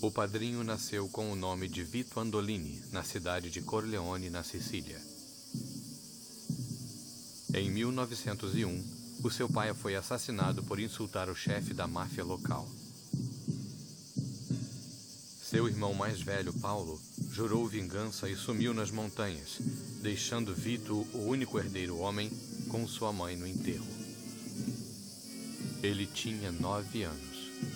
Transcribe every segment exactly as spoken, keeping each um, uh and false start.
O padrinho nasceu com o nome de Vito Andolini, na cidade de Corleone, na Sicília. Em mil novecentos e um, o seu pai foi assassinado por insultar o chefe da máfia local. Seu irmão mais velho, Paulo, jurou vingança e sumiu nas montanhas, deixando Vito, o único herdeiro homem, com sua mãe no enterro. Ele tinha nove anos.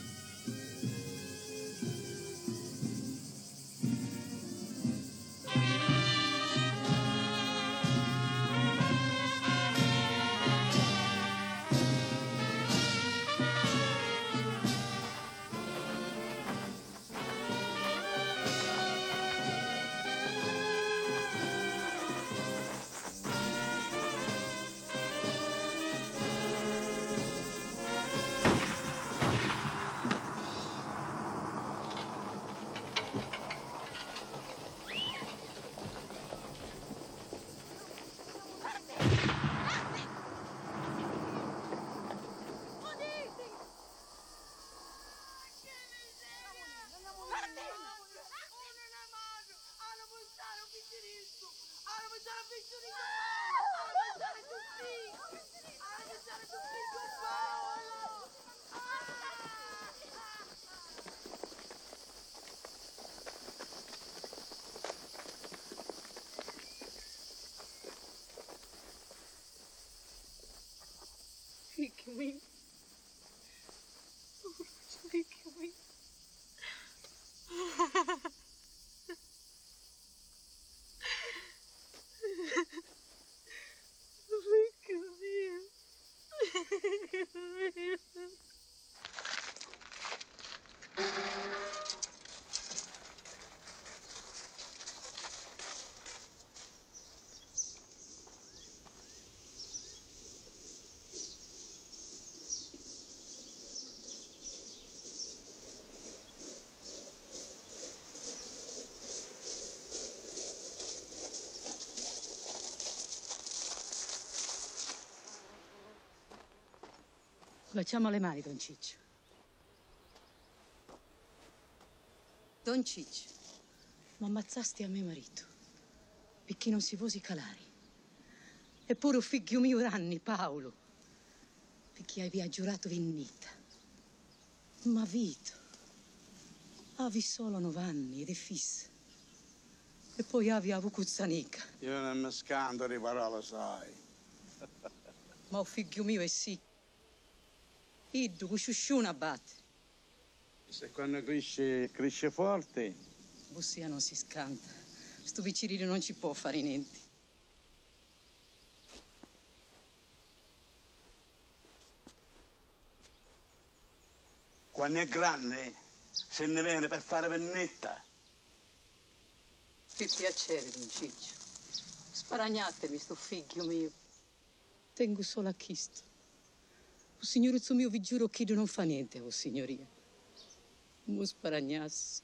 Figlio mio, figlio mio. Figlio mio, figlio mio. Facciamo le mani, Don Ciccio. Don Ciccio, ma ammazzasti a mio marito perché non si fosi calare. Eppure un figlio mio d'anni, Paolo, perché avevi giurato vendetta. Ma Vito, avevi solo nove anni ed è fissa. E poi avevi avuto Cuzzanica. Io non mi scando di parole, sai. Ma un figlio mio è sì. Iddu, con sciusciuna batte. Se quando cresce, cresce forte. Bussia non si scanta. Sto piccirino non ci può fare niente. Quando è grande, se ne viene per fare pennetta. Per piacere, Don Ciccio. Sparagnatemi, sto figlio mio. Tengo solo a chisto. O signoruzzo mio, vi giuro che non fa niente, oh signoria. Mo sparagnasse.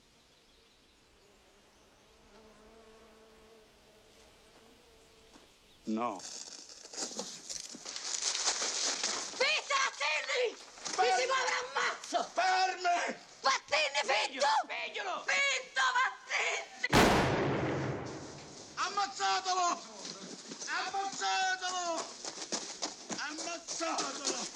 No. Vita, vattene! Mi si muove ammazzo! Fermi! Vattene, Fitto! Figliolo! Fitto, vattene! Ammazzatelo! Ammazzatelo! Ammazzatelo!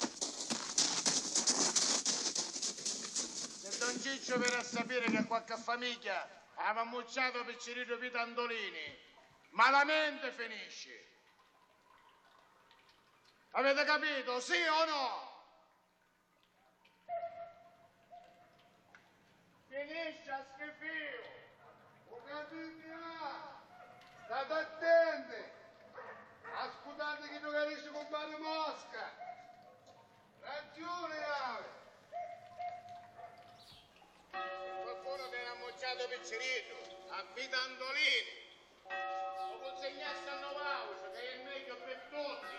Se Don Ciccio viene a sapere che qualche famiglia aveva ammucciato Piccerino Vito Andolini, malamente finisce. Avete capito, sì o no? Finisce a schifio. Ho capito là. State attenti. Ascoltate che non capisce con Mario Mosca. Ragione ave. Qualcuno viene ammucciato Piccerino a Vito Andolini. Lo consegnasse a Novaucio, che è il meglio per tutti.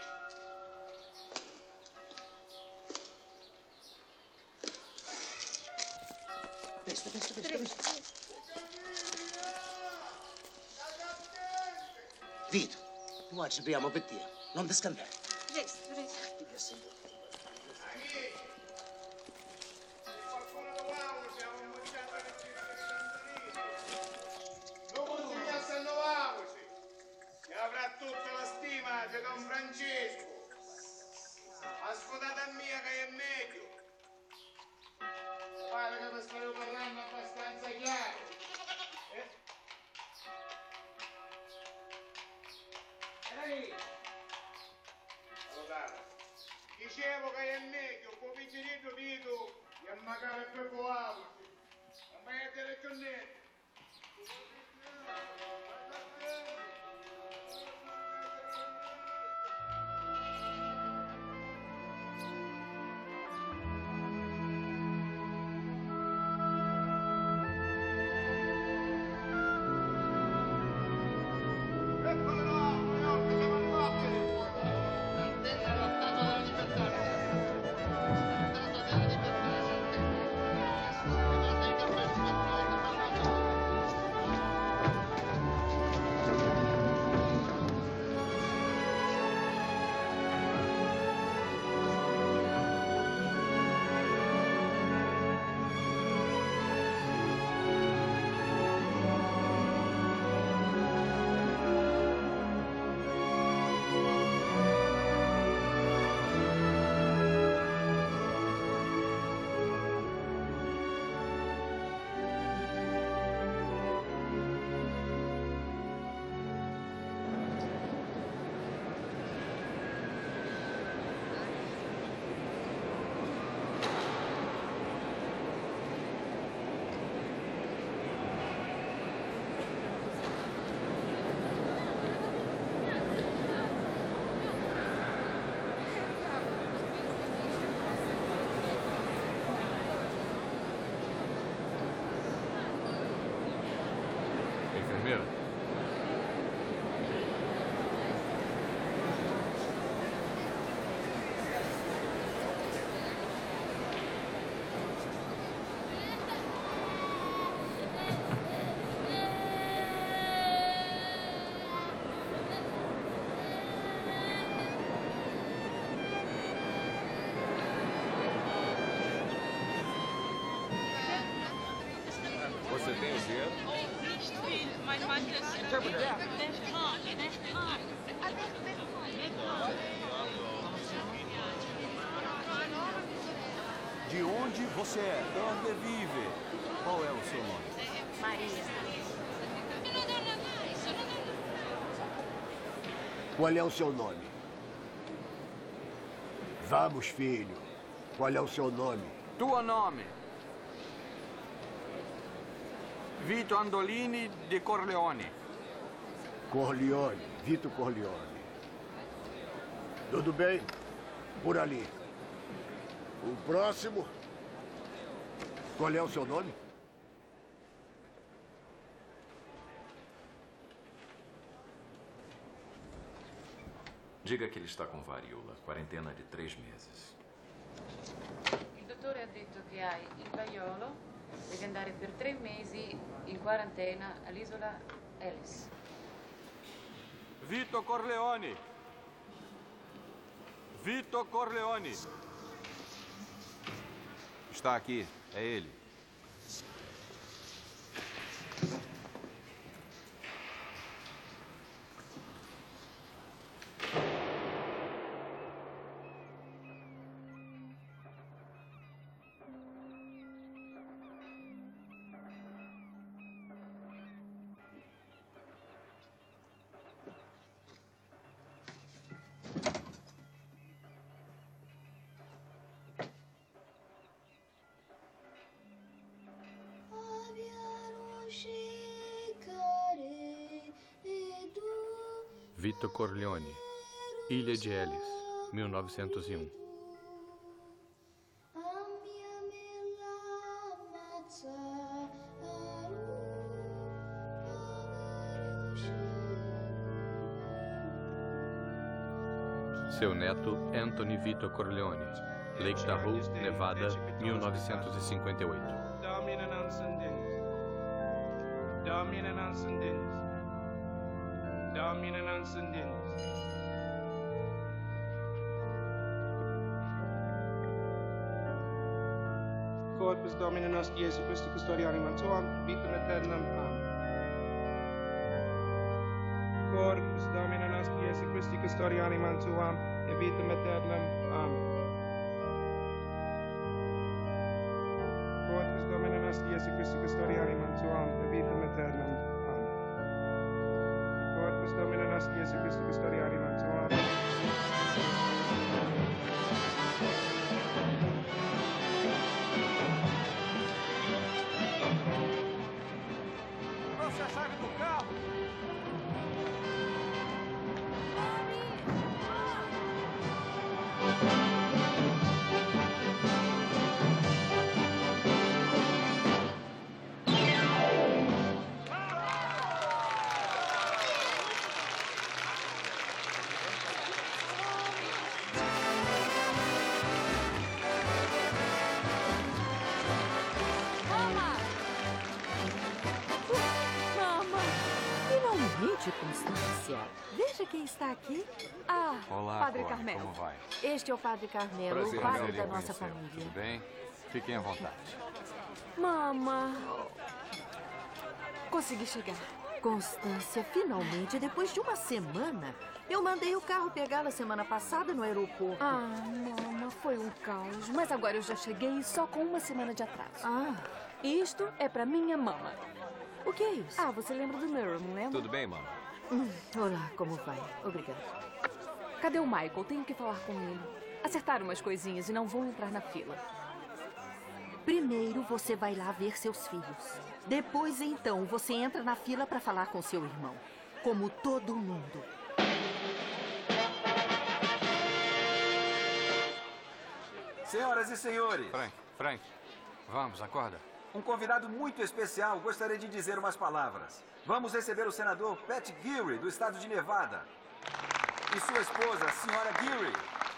Presto, presto, presto, presto. Vito, tu oggi apriamo per te. Non ti scandare. Presto, presto. Ti piace sempre. Qualcuno Novaucio ha ammucciato Piccerino. Francesco, ascoltate a mia che è meglio. Pare che vi stavo parlando abbastanza chiaro. Eh? Ehi! Allora, dicevo che è meglio, un po' piccinino dito, e magari è proprio alto. Ma è delle giornate. Enfermeira? Você tem o dinheiro? De onde você é? Onde vive? Qual é o seu nome? Maria. Qual é o seu nome? Vamos, filho. Qual é o seu nome? Tuo nome? Vito Andolini de Corleone. Corleone, Vito Corleone. Tudo bem? Por ali. O próximo. Qual é o seu nome? Diga que ele está com varíola. Quarentena de três meses. Il dottore ha detto che hai il vaiolo, devi andare per tre mesi in quarantena all'isola Ellis. Vito Corleone. Vito Corleone. Está aqui. É ele. Vito Corleone, Ilha de Ellis, mil novecentos e um. Seu neto, Anthony Vito Corleone, Lake Tahoe, Nevada, mil novecentos e cinquenta e oito. Corpus Domini nostri Jesu Christi custodiani tuam, vitam aeternam. Amen. Corpus Domini nostri Jesu Jesu Christi custodianimam tuam, et vitam aeternam. Amen. Quod Domine nostri Jesu Christi custodianimam tuam, et vitam aeternam. Amen. Quod Domine nostri Jesu Christi custodianimam tuam. Trouxe a chave do carro. Constância, veja quem está aqui. Ah, Olá, Padre Cor, Carmelo. como vai? Este é o Padre Carmelo, Prazer, o padre prazer da em nossa conhecê-lo. família. Tudo bem? Fiquem à vontade. Mama, consegui chegar. Constância, finalmente, depois de uma semana, eu mandei o carro pegá-la semana passada no aeroporto. Ah, mama, foi um caos. Mas agora eu já cheguei só com uma semana de atraso. Ah. Isto é pra minha mama. O que é isso? Ah, você lembra do Miriam, não lembra? Tudo bem, mama? Hum, olá, como vai? Obrigada. Cadê o Michael? Tenho que falar com ele. Acertaram umas coisinhas e não vão entrar na fila. Primeiro você vai lá ver seus filhos. Depois, então, você entra na fila para falar com seu irmão. Como todo mundo. Senhoras e senhores. Frank, Frank, vamos, acorda. Um convidado muito especial gostaria de dizer umas palavras. Vamos receber o senador Pat Geary, do estado de Nevada. E sua esposa, a senhora Geary.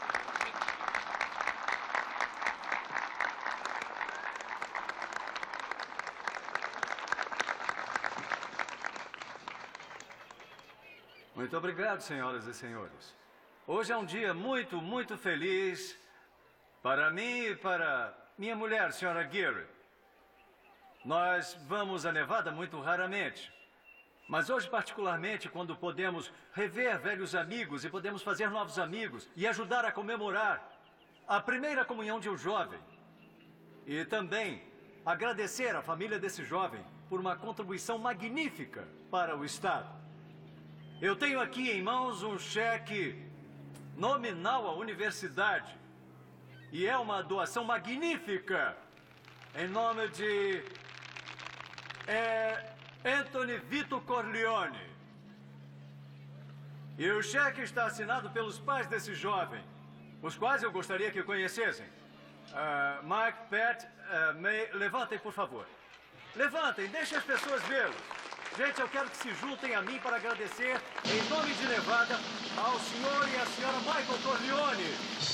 Muito obrigado, senhoras e senhores. Hoje é um dia muito, muito feliz para mim e para minha mulher, senhora Geary. Nós vamos a Nevada muito raramente. Mas hoje, particularmente, quando podemos rever velhos amigos e podemos fazer novos amigos e ajudar a comemorar a primeira comunhão de um jovem. E também agradecer à família desse jovem por uma contribuição magnífica para o Estado. Eu tenho aqui em mãos um cheque nominal à universidade. E é uma doação magnífica em nome de é, Anthony Vito Corleone. E o cheque está assinado pelos pais desse jovem, os quais eu gostaria que conhecessem. Uh, Mike, Pat, uh, May, levantem, por favor. Levantem, deixem as pessoas vê-los. Gente, eu quero que se juntem a mim para agradecer, em nome de Nevada, ao senhor e à senhora Michael Corleone.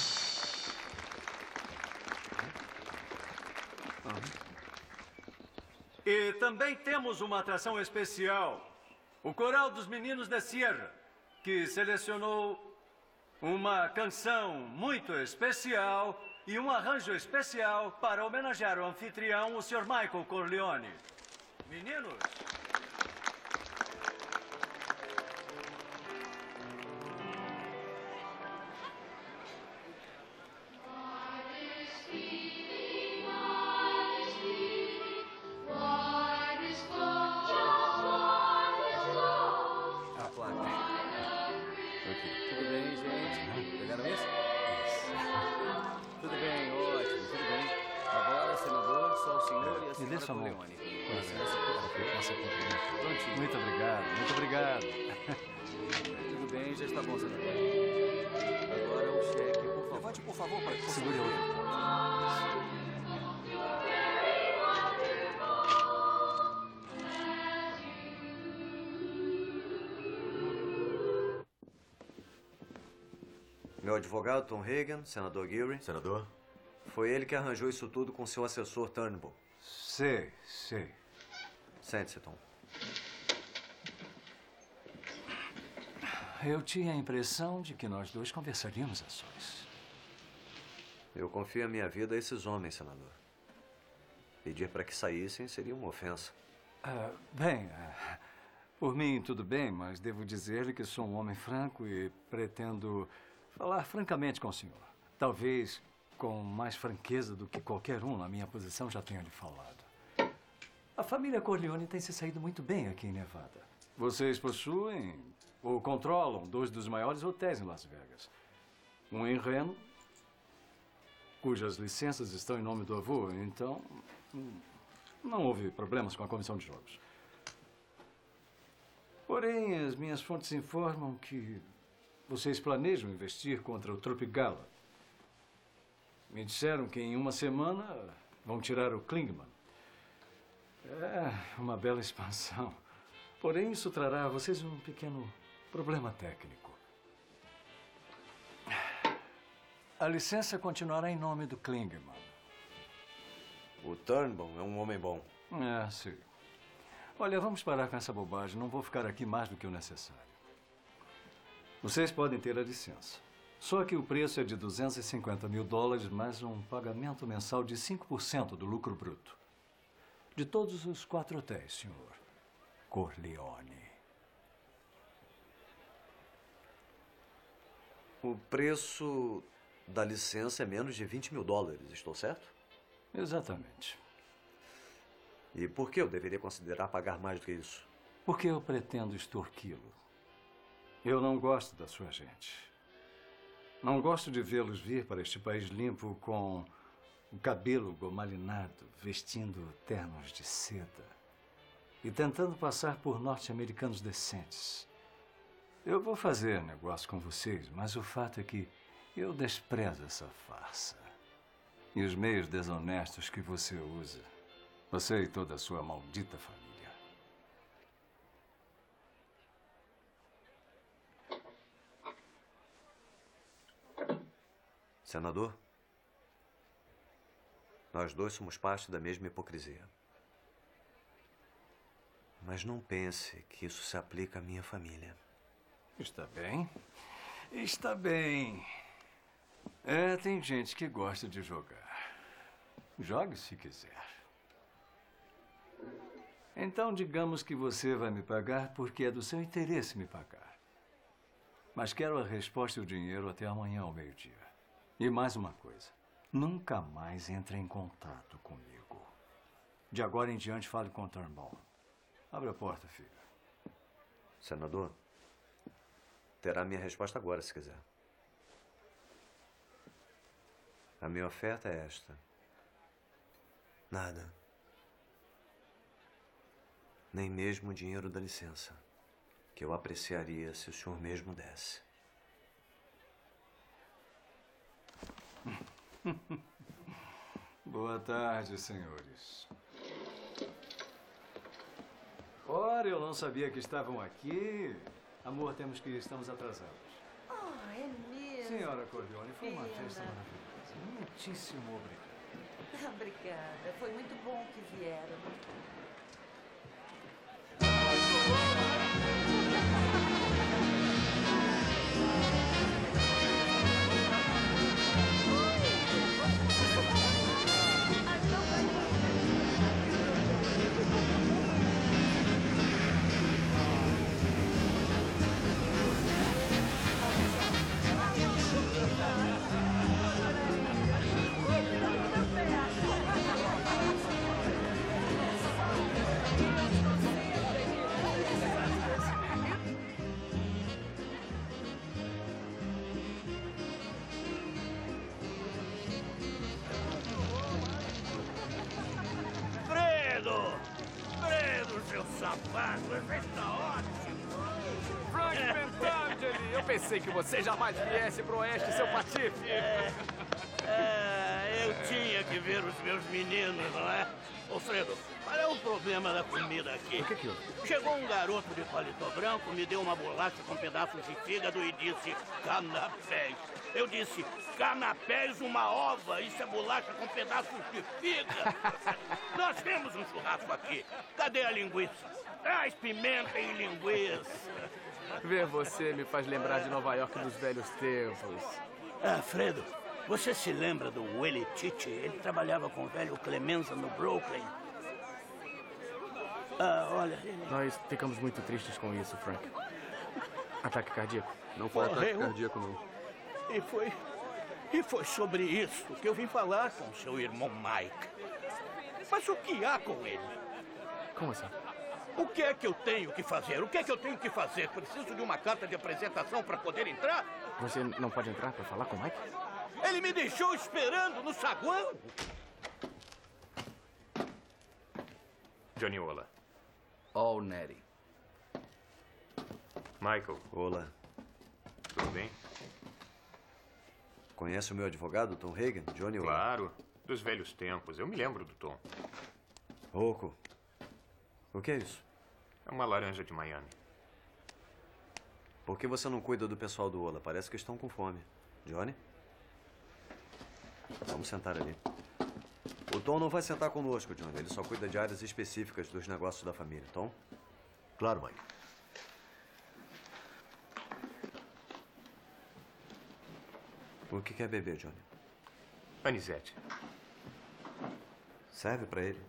E também temos uma atração especial, o Coral dos Meninos da Sierra, que selecionou uma canção muito especial e um arranjo especial para homenagear o anfitrião, o senhor Michael Corleone. Meninos... Muito obrigado, muito obrigado. Tudo bem, já está bom, senador. Agora o cheque, por favor. Levante, por favor, para que segure outro. Meu advogado, Tom Hagen, senador Geary. Senador? Foi ele que arranjou isso tudo com seu assessor Turnbull. Sei, sei. Sente-se, Tom. Eu tinha a impressão de que nós dois conversaríamos a sós. Eu confio a minha vida a esses homens, senador. Pedir para que saíssem seria uma ofensa. Uh, bem, uh, Por mim, tudo bem, mas devo dizer-lhe que sou um homem franco e pretendo falar francamente com o senhor. Talvez com mais franqueza do que qualquer um na minha posição já tenha lhe falado. A família Corleone tem se saído muito bem aqui em Nevada. Vocês possuem ou controlam dois dos maiores hotéis em Las Vegas. Um em Reno, cujas licenças estão em nome do avô, então não houve problemas com a comissão de jogos. Porém, as minhas fontes informam que vocês planejam investir contra o Tropicana. Me disseram que em uma semana vão tirar o Klingman. É uma bela expansão. Porém, isso trará a vocês um pequeno problema técnico. A licença continuará em nome do Klingman. O Turnbull é um homem bom. É, sim. Olha, vamos parar com essa bobagem. Não vou ficar aqui mais do que o necessário. Vocês podem ter a licença. Só que o preço é de duzentos e cinquenta mil dólares, mais um pagamento mensal de cinco por cento do lucro bruto. De todos os quatro hotéis, senhor Corleone. O preço da licença é menos de vinte mil dólares, estou certo? Exatamente. E por que eu deveria considerar pagar mais do que isso? Porque eu pretendo extorquí-lo. Eu não gosto da sua gente. Não gosto de vê-los vir para este país limpo com o cabelo gomalinado, vestindo ternos de seda e tentando passar por norte-americanos decentes. Eu vou fazer negócio com vocês, mas o fato é que eu desprezo essa farsa. E os meios desonestos que você usa. Você e toda a sua maldita família. Senador, nós dois somos parte da mesma hipocrisia. Mas não pense que isso se aplica à minha família. Está bem. Está bem. É, tem gente que gosta de jogar. Jogue se quiser. Então, digamos que você vai me pagar porque é do seu interesse me pagar. Mas quero a resposta e o dinheiro até amanhã ao meio-dia. E mais uma coisa. Nunca mais entre em contato comigo. De agora em diante, fale com o Turnbull. Abre a porta, filha. Senador, terá minha resposta agora, se quiser. A minha oferta é esta. Nada. Nem mesmo o dinheiro da licença, que eu apreciaria se o senhor mesmo desse. Boa tarde, senhores. Ora, eu não sabia que estavam aqui. Amor, temos que ir, estamos atrasados. Ah, é mesmo? Senhora Corleone, foi uma Pena. festa maravilhosa. Muitíssimo obrigado. Obrigada. Foi muito bom que vieram. Pensei que você jamais viesse pro oeste, seu patife. É, é, eu tinha que ver os meus meninos, não é? Ô, Fredo, qual é o problema da comida aqui? O que que houve? Chegou um garoto de paletó branco, me deu uma bolacha com pedaços de fígado e disse canapés. Eu disse, canapés, uma ova, isso é bolacha com pedaços de fígado. Nós temos um churrasco aqui. Cadê a linguiça? Traz pimenta e linguiça. Ver você me faz lembrar de Nova York dos velhos tempos. Ah, Fredo, você se lembra do Willie Tite? Ele trabalhava com o velho Clemenza no Brooklyn. Ah, olha... Nós ficamos muito tristes com isso, Frank. Ataque cardíaco. Não foi ataque Morreu. cardíaco, não. E foi... E foi sobre isso que eu vim falar com seu irmão Mike. Mas o que há com ele? Como assim? O que é que eu tenho que fazer? O que é que eu tenho que fazer? Preciso de uma carta de apresentação para poder entrar? Você não pode entrar para falar com o Mike? Ele me deixou esperando no saguão. Johnny Ola. All Nettie. Michael. Olá. Tudo bem? Conhece o meu advogado, Tom Hagen? Johnny Ola. Claro. Dos velhos tempos. Eu me lembro do Tom. Rocco. O que é isso? É uma laranja de Miami. Por que você não cuida do pessoal do Ola? Parece que estão com fome. Johnny? Vamos sentar ali. O Tom não vai sentar conosco, Johnny. Ele só cuida de áreas específicas dos negócios da família. Tom? Claro, Mike. O que quer beber, Johnny? Anisete. Serve pra ele.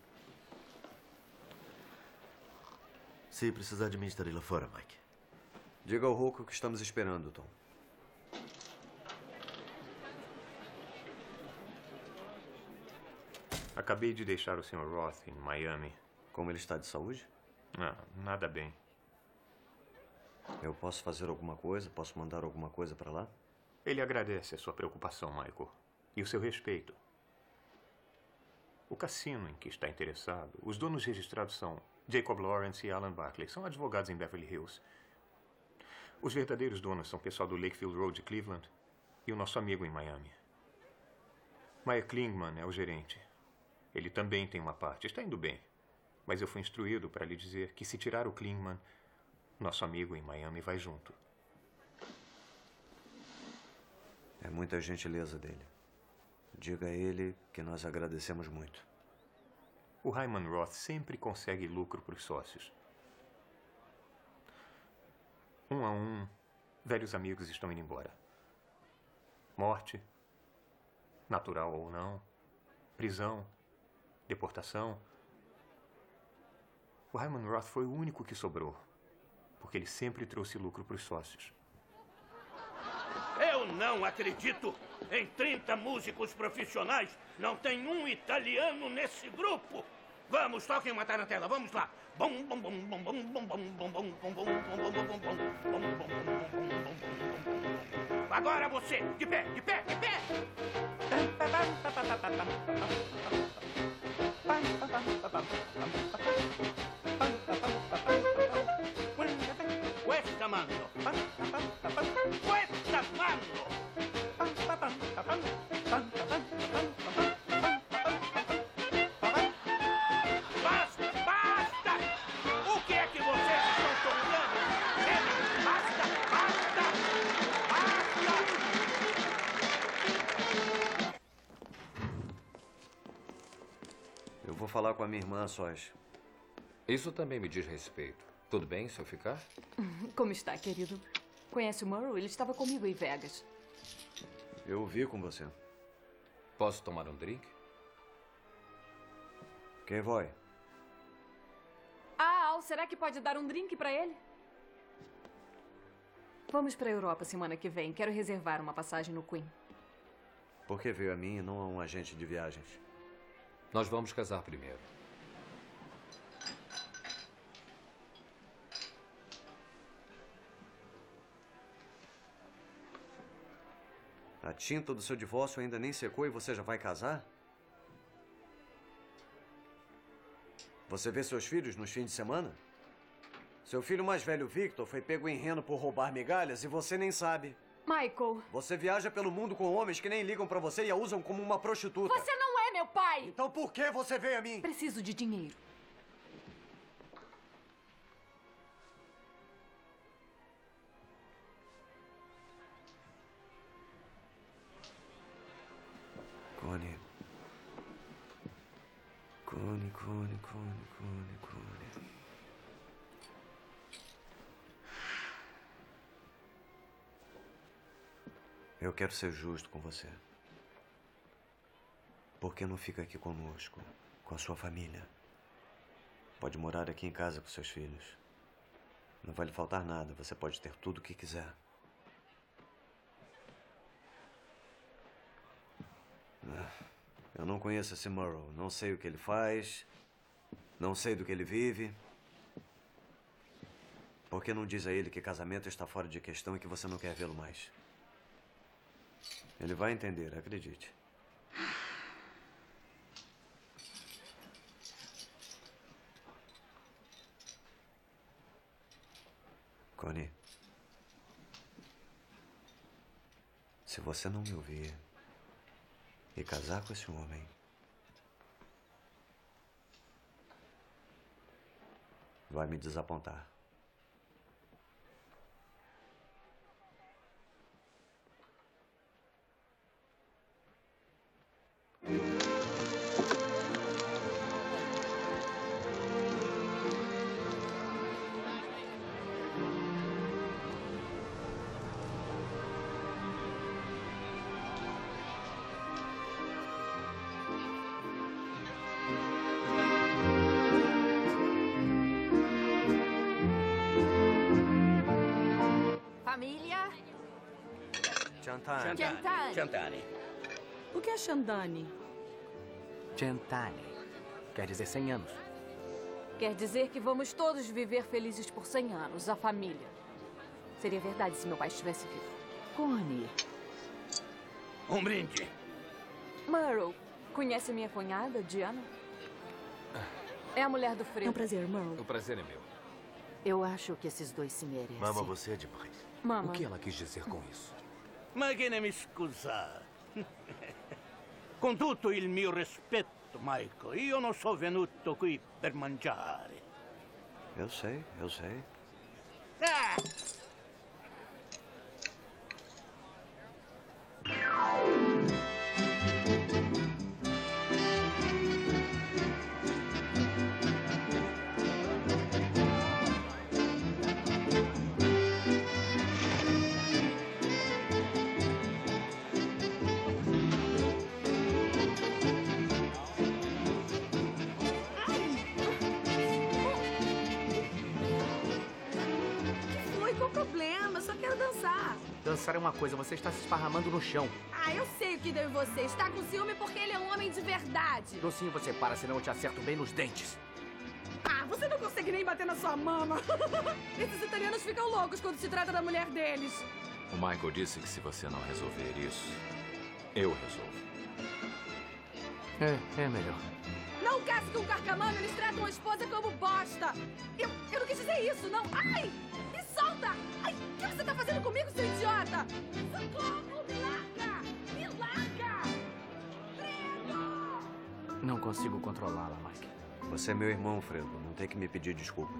Se precisar de mim, estarei lá fora, Mike. Diga ao Rocco que estamos esperando, Tom. Acabei de deixar o senhor Roth em Miami. Como ele está de saúde? Não, nada bem. Eu posso fazer alguma coisa? Posso mandar alguma coisa para lá? Ele agradece a sua preocupação, Michael, e o seu respeito. O cassino em que está interessado, os donos registrados são Jacob Lawrence e Alan Barkley. São advogados em Beverly Hills. Os verdadeiros donos são o pessoal do Lakefield Road de Cleveland e o nosso amigo em Miami. Maya Klingman é o gerente. Ele também tem uma parte. Está indo bem. Mas eu fui instruído para lhe dizer que se tirar o Klingman, nosso amigo em Miami vai junto. É muita gentileza dele. Diga a ele que nós agradecemos muito. O Hyman Roth sempre consegue lucro para os sócios. Um a um, velhos amigos estão indo embora. Morte, natural ou não, prisão, deportação. O Hyman Roth foi o único que sobrou, porque ele sempre trouxe lucro para os sócios. Eu não acredito! Em trinta músicos profissionais, não tem um italiano nesse grupo! Vamos, toquem uma tarantela, vamos lá! Bom, bom, bom, bom, bom, bom, bom, bom, bom, bom, bom, bom, bom, bom, bom, bom. Agora você, de pé, de pé, de pé! Questa mano! Questa mano! Basta! Basta! O que é que vocês estão tocando? Basta! Basta! Basta! Eu vou falar com a minha irmã, sós. Isso também me diz respeito. Tudo bem se eu ficar? Como está, querido? Conhece o Murrow? Ele estava comigo em Vegas. Eu o vi com você. Posso tomar um drink? Quem vai? Ah, Al, será que pode dar um drink para ele? Vamos para a Europa semana que vem. Quero reservar uma passagem no Queen. Por que veio a mim e não a um agente de viagens? Nós vamos casar primeiro. A tinta do seu divórcio ainda nem secou e você já vai casar? Você vê seus filhos nos fins de semana? Seu filho mais velho, Victor, foi pego em reno por roubar migalhas e você nem sabe. Michael! Você viaja pelo mundo com homens que nem ligam pra você e a usam como uma prostituta. Você não é meu pai! Então por que você veio a mim? Preciso de dinheiro. Connie. Connie, Connie, Connie, Connie, Connie. Eu quero ser justo com você. Por que não fica aqui conosco, com a sua família? Pode morar aqui em casa com seus filhos. Não vai lhe faltar nada. Você pode ter tudo o que quiser. Eu não conheço esse Murrow. Não sei o que ele faz. Não sei do que ele vive. Por que não diz a ele que casamento está fora de questão e que você não quer vê-lo mais? Ele vai entender, acredite. Connie, se você não me ouvir e casar com esse homem, vai me desapontar. Família? Chantani. Chantani. Chantani. O que é Chandani? Chantani. Quer dizer cem anos. Quer dizer que vamos todos viver felizes por cem anos, a família. Seria verdade se meu pai estivesse vivo. Connie. Um brinde. Murrow, conhece minha cunhada, Diana? É a mulher do Fredo. É um prazer, Murrow. O prazer é meu. Eu acho que esses dois se merecem. Mama, você é demais. Mama. O que ela quis dizer com isso? Ma che ne mi scusa? Con tutto il mio rispetto, Michael, io non sono venuto qui per mangiare. Eu sei, eu sei. Ah! Dançar é uma coisa, você está se esparramando no chão. Ah, eu sei o que deu em você. Está com ciúme porque ele é um homem de verdade. Docinho, você para, senão eu te acerto bem nos dentes. Ah, você não consegue nem bater na sua mama. Esses italianos ficam loucos quando se trata da mulher deles. O Michael disse que se você não resolver isso, eu resolvo. É, é melhor. Não case com um carcamano, eles tratam a esposa como bosta. Eu, eu não quis dizer isso, não. Ai, me solta. Ai, o que você tá fazendo comigo, seu idiota? Socorro, me larga. Me larga. Fredo! Não consigo controlá-la, Mike. Você é meu irmão, Fredo. Não tem que me pedir desculpas.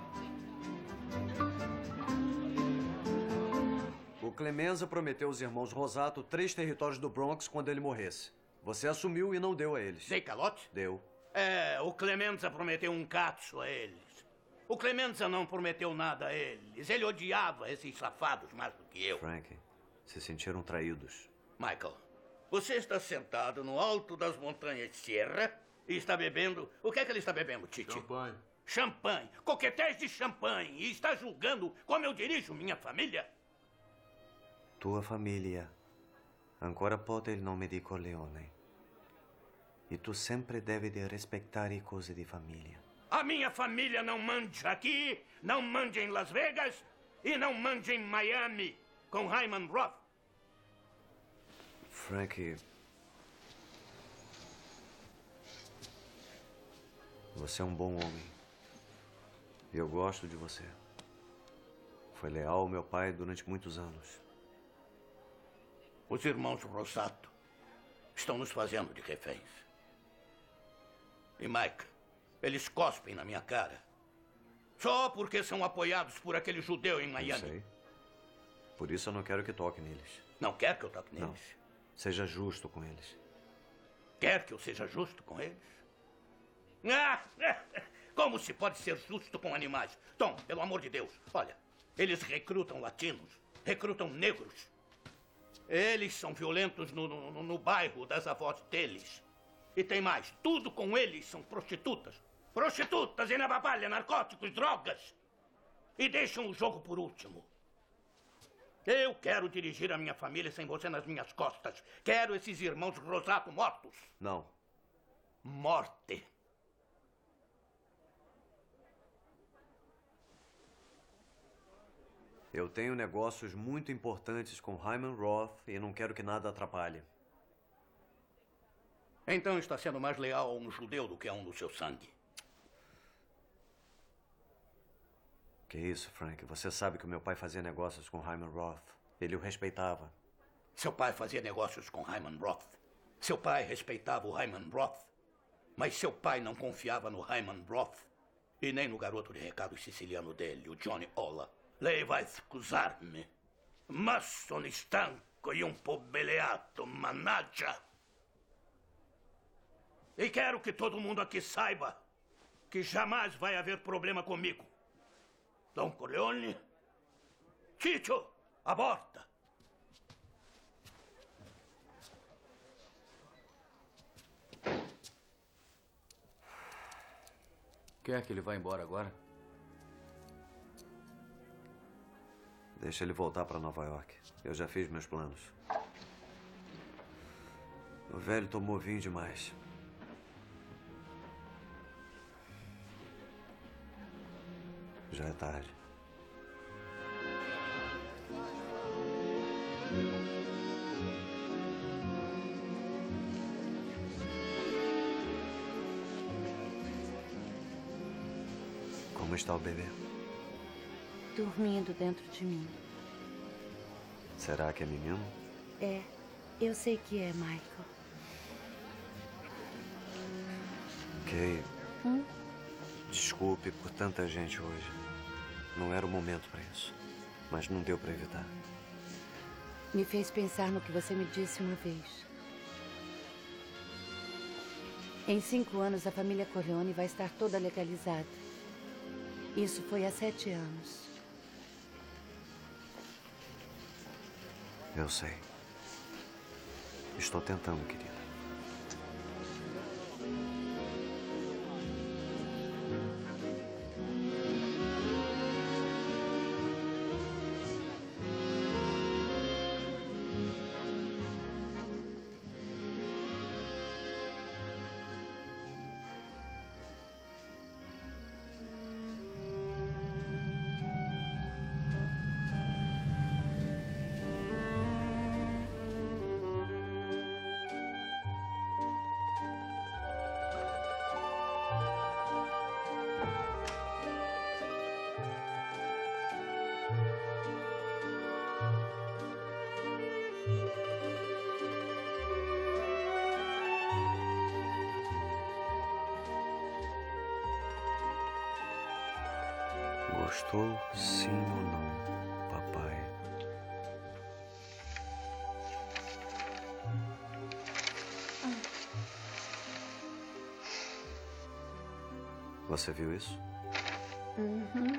O Clemenza prometeu aos irmãos Rosato três territórios do Bronx quando ele morresse. Você assumiu e não deu a eles. Dei calote? Deu. É, o Clemenza prometeu um cacho a eles. O Clemenza não prometeu nada a eles. Ele odiava esses safados mais do que eu. Frank, se sentiram traídos. Michael, você está sentado no alto das montanhas de Sierra e está bebendo... O que é que ele está bebendo, Titi? Champanhe. Champanhe. Coquetéis de champanhe. E está julgando como eu dirijo minha família? Tua famiglia ancora porta il nome di Corleone. E tu sempre devi de rispettare cose di famiglia. A minha família não mande aqui, não mande em Las Vegas e não mande em Miami com Hyman Roth. Frank, você é um bom homem. E eu gosto de você. Foi leal ao meu pai durante muitos anos. Os irmãos Rosato estão nos fazendo de reféns. E Mike, eles cospem na minha cara. Só porque são apoiados por aquele judeu em Miami. Eu sei. Por isso eu não quero que toque neles. Não quer que eu toque neles? Não. Seja justo com eles. Quer que eu seja justo com eles? Ah, como se pode ser justo com animais? Tom, pelo amor de Deus, olha, eles recrutam latinos, recrutam negros. Eles são violentos no, no, no bairro das avós deles. E tem mais, tudo com eles são prostitutas. prostitutas, inababalha, narcóticos, drogas. E deixam o jogo por último. Eu quero dirigir a minha família sem você nas minhas costas. Quero esses irmãos Rosato mortos. Não. Morte. Eu tenho negócios muito importantes com Hyman Roth e não quero que nada atrapalhe. Então está sendo mais leal a um judeu do que a um do seu sangue. Que isso, Frank? Você sabe que o meu pai fazia negócios com Hyman Roth. Ele o respeitava. Seu pai fazia negócios com Hyman Roth. Seu pai respeitava o Hyman Roth. Mas seu pai não confiava no Hyman Roth. E nem no garoto de recado siciliano dele, o Johnny Ola. Lei vai scusarmi, ma sono stanco e un po' beleato, mannaggia. E quero que todo mundo aqui saiba que jamais vai haver problema comigo. Don Corleone, Ciccio, aborta. Quer que ele vá embora agora? Deixa ele voltar para Nova York. Eu já fiz meus planos. O velho tomou vinho demais. Já é tarde. Como está o bebê? Dormindo dentro de mim. Será que é menino? É, eu sei que é, Michael. Kay, Hum? desculpe por tanta gente hoje. Não era o momento para isso. Mas não deu para evitar. Me fez pensar no que você me disse uma vez. Em cinco anos, a família Corleone vai estar toda legalizada. Isso foi há sete anos. Eu sei. Estou tentando, querida. Gostou, sim ou não, papai? Você viu isso? Uhum.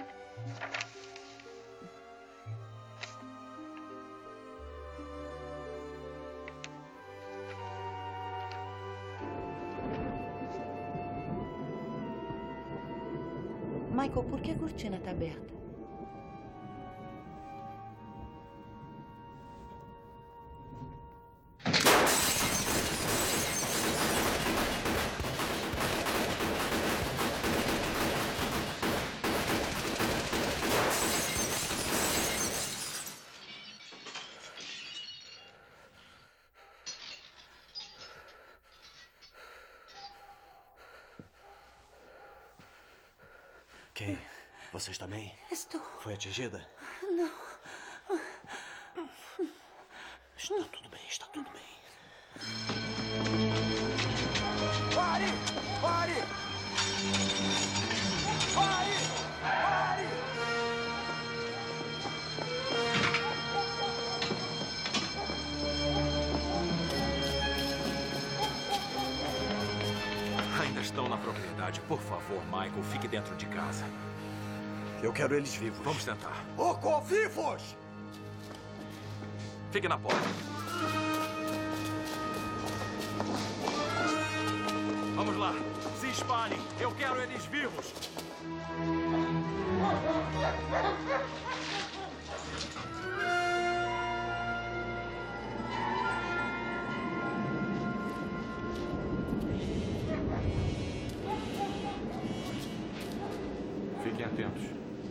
Michael, por que a cortina está aberta? Kay, você está bem? Estou. Foi atingida? Não. Está tudo bem, está tudo bem. Pare! Pare! Pare! Pare! Ainda estão na propriedade. Por favor, Michael, fique dentro de casa. Eu quero eles vivos. Vamos tentar. Oco, vivos! Fique na porta. Vamos lá. lá. Se espalhem. Eu quero eles vivos. Fiquem atentos.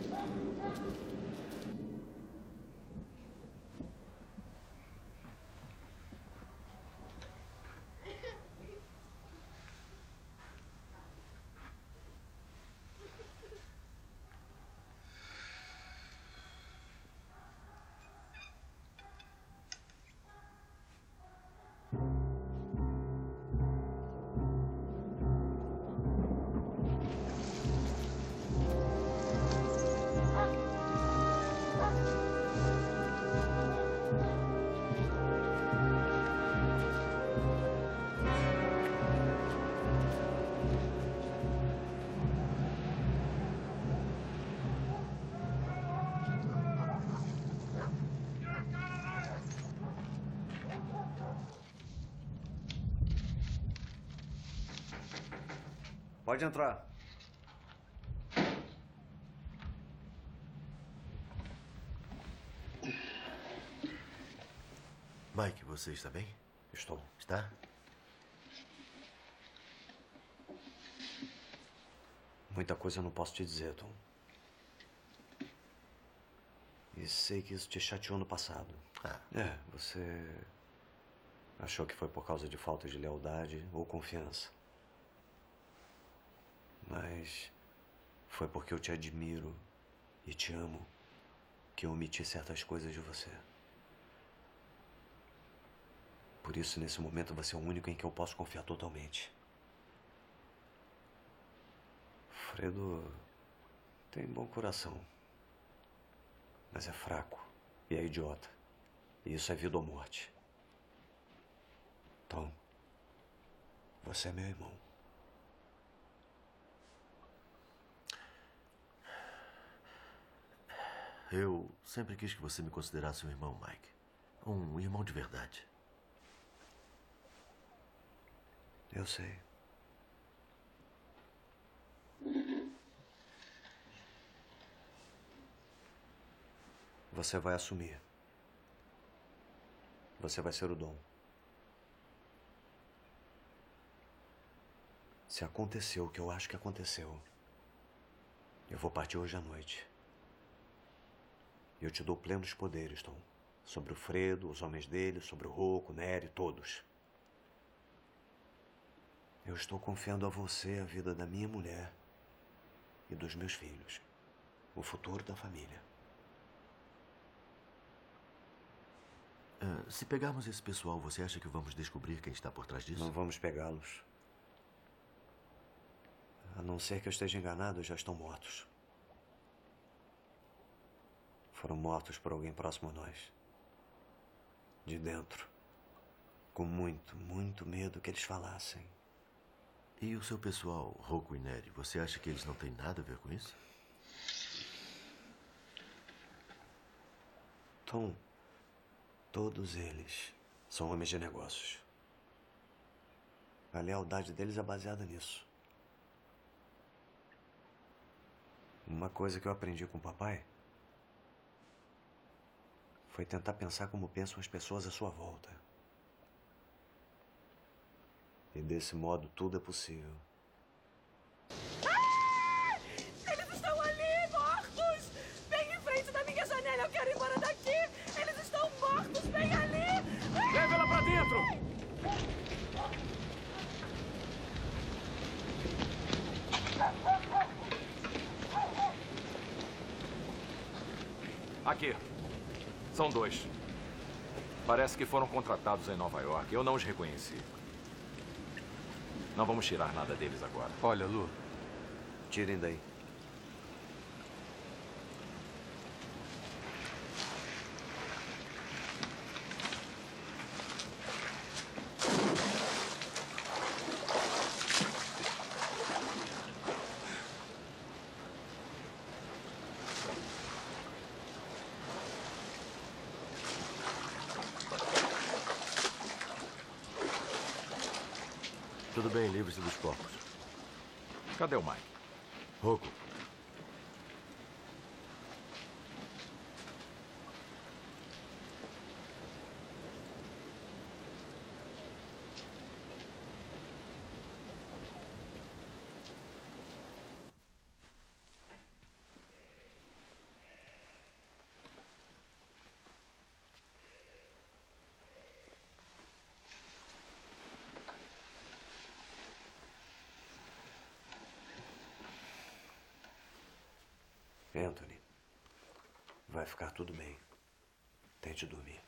Pode entrar. Mike, você está bem? Estou. Está? Muita coisa eu não posso te dizer, Tom. E sei que isso te chateou no passado. Ah. É, você achou que foi por causa de falta de lealdade ou confiança. Mas foi porque eu te admiro e te amo que eu omiti certas coisas de você. Por isso, nesse momento, você é o único em que eu posso confiar totalmente. Fredo tem bom coração, mas é fraco e é idiota. E isso é vida ou morte. Tom, você é meu irmão. Eu sempre quis que você me considerasse um irmão, Mike. Um irmão de verdade. Eu sei. Você vai assumir. Você vai ser o Dom. Se aconteceu o que eu acho que aconteceu, eu vou partir hoje à noite. Eu te dou plenos poderes, Tom. Sobre o Fredo, os homens dele, sobre o Rocco, Neri, todos. Eu estou confiando a você a vida da minha mulher e dos meus filhos. O futuro da família. Uh, se pegarmos esse pessoal, você acha que vamos descobrir quem está por trás disso? Não vamos pegá-los. A não ser que eu esteja enganado, já estão mortos. Foram mortos por alguém próximo a nós. De dentro. Com muito, muito medo que eles falassem. E o seu pessoal, Rocco e Neri, você acha que eles não têm nada a ver com isso? Tom, todos eles são homens de negócios. A lealdade deles é baseada nisso. Uma coisa que eu aprendi com o papai foi tentar pensar como pensam as pessoas à sua volta. E desse modo tudo é possível. Ah! Eles estão ali, mortos! Bem em frente da minha janela, eu quero ir embora daqui! Eles estão mortos, bem ali! Leva ela pra dentro! Aqui. São dois. Parece que foram contratados em Nova York. Eu não os reconheci. Não vamos tirar nada deles agora. Olha, Lu. Tirem daí. Tudo bem, livre-se dos corpos. Cadê o Mike? Rocco. Anthony, vai ficar tudo bem. Tente dormir.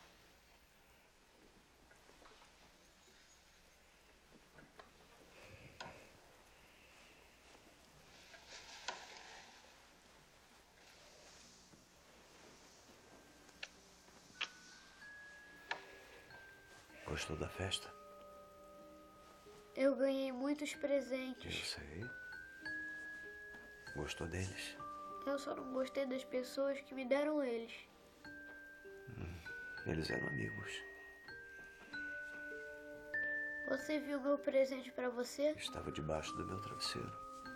Gostou da festa? Eu ganhei muitos presentes. Eu sei. Gostou deles? Eu só não gostei das pessoas que me deram eles. Hum, eles eram amigos. Você viu meu presente pra você? Estava debaixo do meu travesseiro.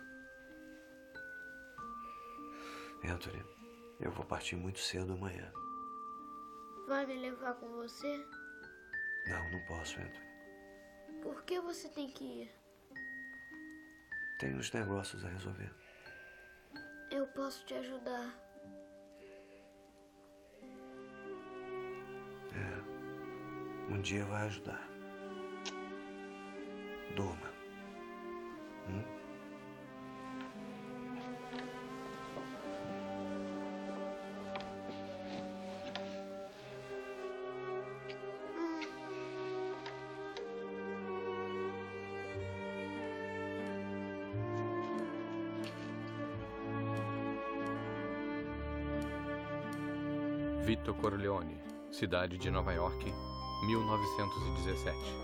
Anthony, eu vou partir muito cedo amanhã. Vai me levar com você? Não, não posso, Anthony. Por que você tem que ir? Tenho uns negócios a resolver. Eu posso te ajudar. É. Um dia vai ajudar. Durma. Hum? Vito Corleone, cidade de Nova York, mil novecentos e dezessete.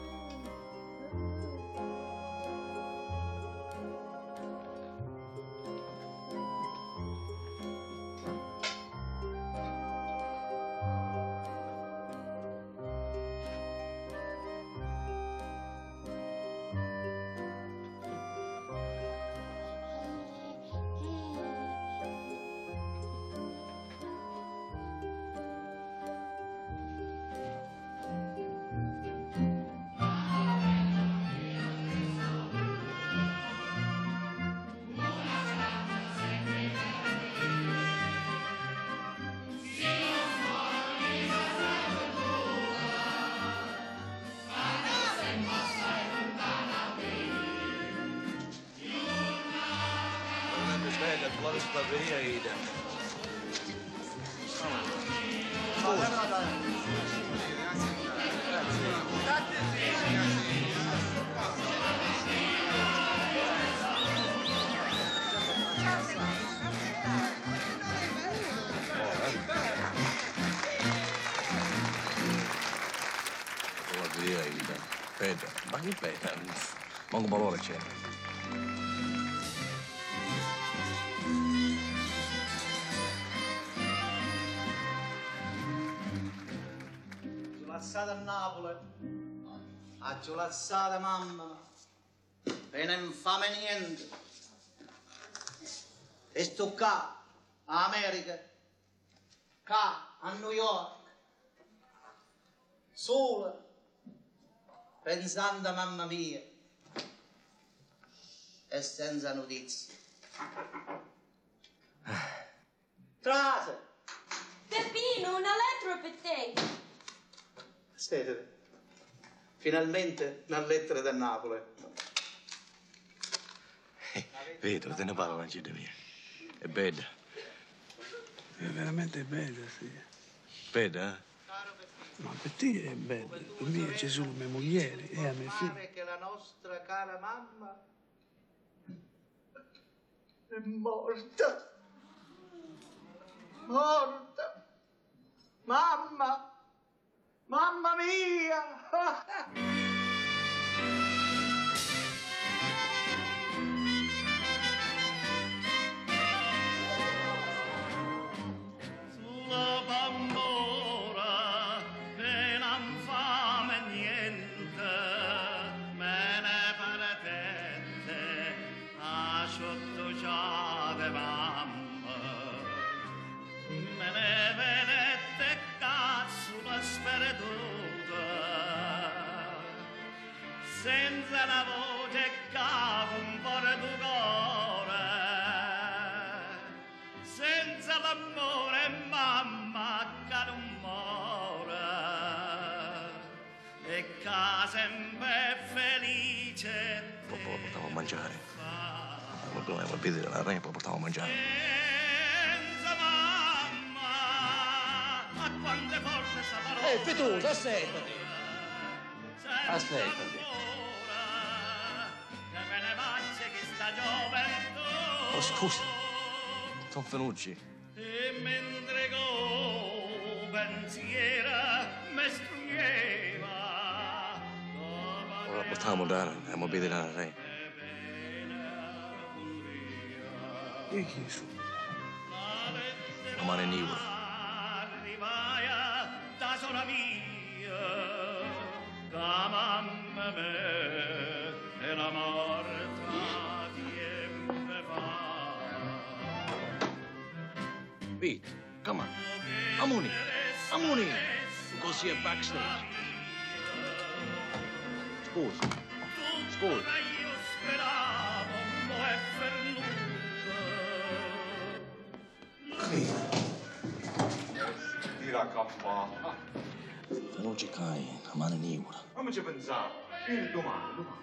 Manco parole c'è. Giulazzata a Napoli, a giulazzata mamma, pena infame niente. E sto qua, a America, qua, a New York, sola, pensando a mamma mia, e senza notizie. Trase! Peppino, una lettera per te. Aspetta, finalmente una lettera da Napoli. Eh, vedo, te ne parlo la città mia. È bella. È veramente bella, sì. Bella, eh? Ma per te è bella, per me ci sono mie mogli e a mie figlie. Pare che la nostra cara mamma è morta. Morta. Mamma. Mamma mia. Sulla bambora che non fame niente, me ne paratente, a senza la voce che compone tu cuore, senza l'amore mamma che non muore, e che sempre felice. Poi lo portavo a mangiare. Non voleva vedere la re, poi lo portavo a mangiare. Senza mamma, a quante forze sta parola. Ehi, Fituso, assettati. Assettati. Oh, scusa. Don Fenucci. E mentre go pensiera mi strugneva. Ora la portavamo da andiamo a vedere la re. E chi su? La mano in Iura. Arrivaia da sola mia, da mamma me e la morta tiempe fa. Vito, come on. Amoni, Amoni. Così è backstage. Scusa, scusa. Io speravo un po' è fernuto. Tira campana. Fenucci cai, la mano in Iura. Come ci pensavo? Il domani, domani.